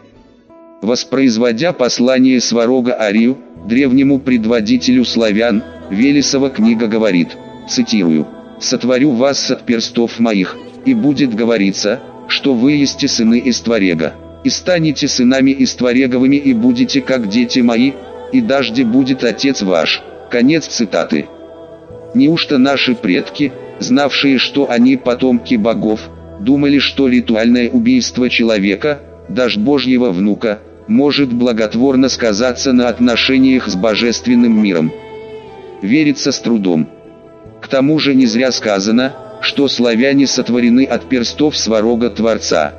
Воспроизводя послание Сварога Арию, древнему предводителю славян, Велесова книга говорит, цитирую: «Сотворю вас от перстов моих, и будет говориться, что вы есте сыны Истворега, и станете сынами Иствореговыми, и будете как дети мои, и дажде будет отец ваш». Конец цитаты. Неужто наши предки, знавшие, что они потомки богов, думали, что ритуальное убийство человека, даже Божьего внука, может благотворно сказаться на отношениях с божественным миром? Верится с трудом. К тому же не зря сказано, что славяне сотворены от перстов Сварога Творца.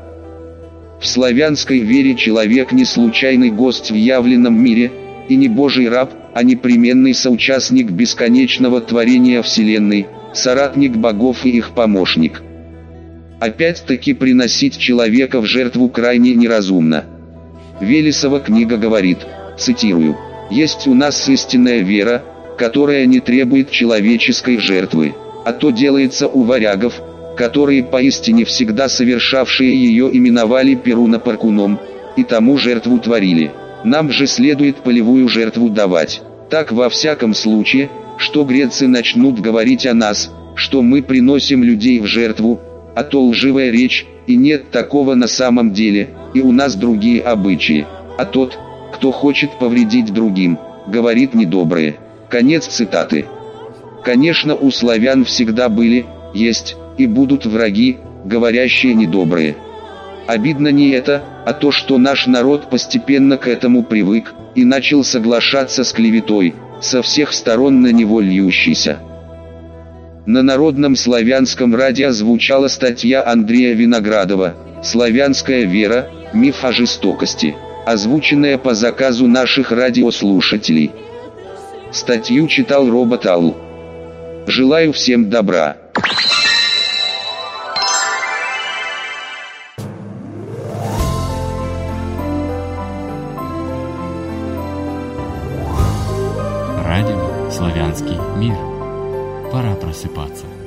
В славянской вере человек не случайный гость в явленном мире, и не Божий раб, а непременный соучастник бесконечного творения Вселенной, соратник богов и их помощник. Опять-таки приносить человека в жертву крайне неразумно. Велесова книга говорит, цитирую: «Есть у нас истинная вера, которая не требует человеческой жертвы, а то делается у варягов, которые поистине всегда совершавшие ее именовали Перуна Паркуном, и тому жертву творили. Нам же следует полевую жертву давать. Так во всяком случае, что грецы начнут говорить о нас, что мы приносим людей в жертву, а то лживая речь, и нет такого на самом деле, и у нас другие обычаи, а тот, кто хочет повредить другим, говорит недоброе». Конец цитаты. Конечно, у славян всегда были, есть и будут враги, говорящие недобрые. Обидно не это, а то, что наш народ постепенно к этому привык и начал соглашаться с клеветой, со всех сторон на него льющейся. На Народном славянском радио звучала статья Андрея Виноградова «Славянская вера. Миф о жестокости», озвученная по заказу наших радиослушателей. Статью читал Робот Ал. Желаю всем добра. Радио «Славянский мир». Пора просыпаться.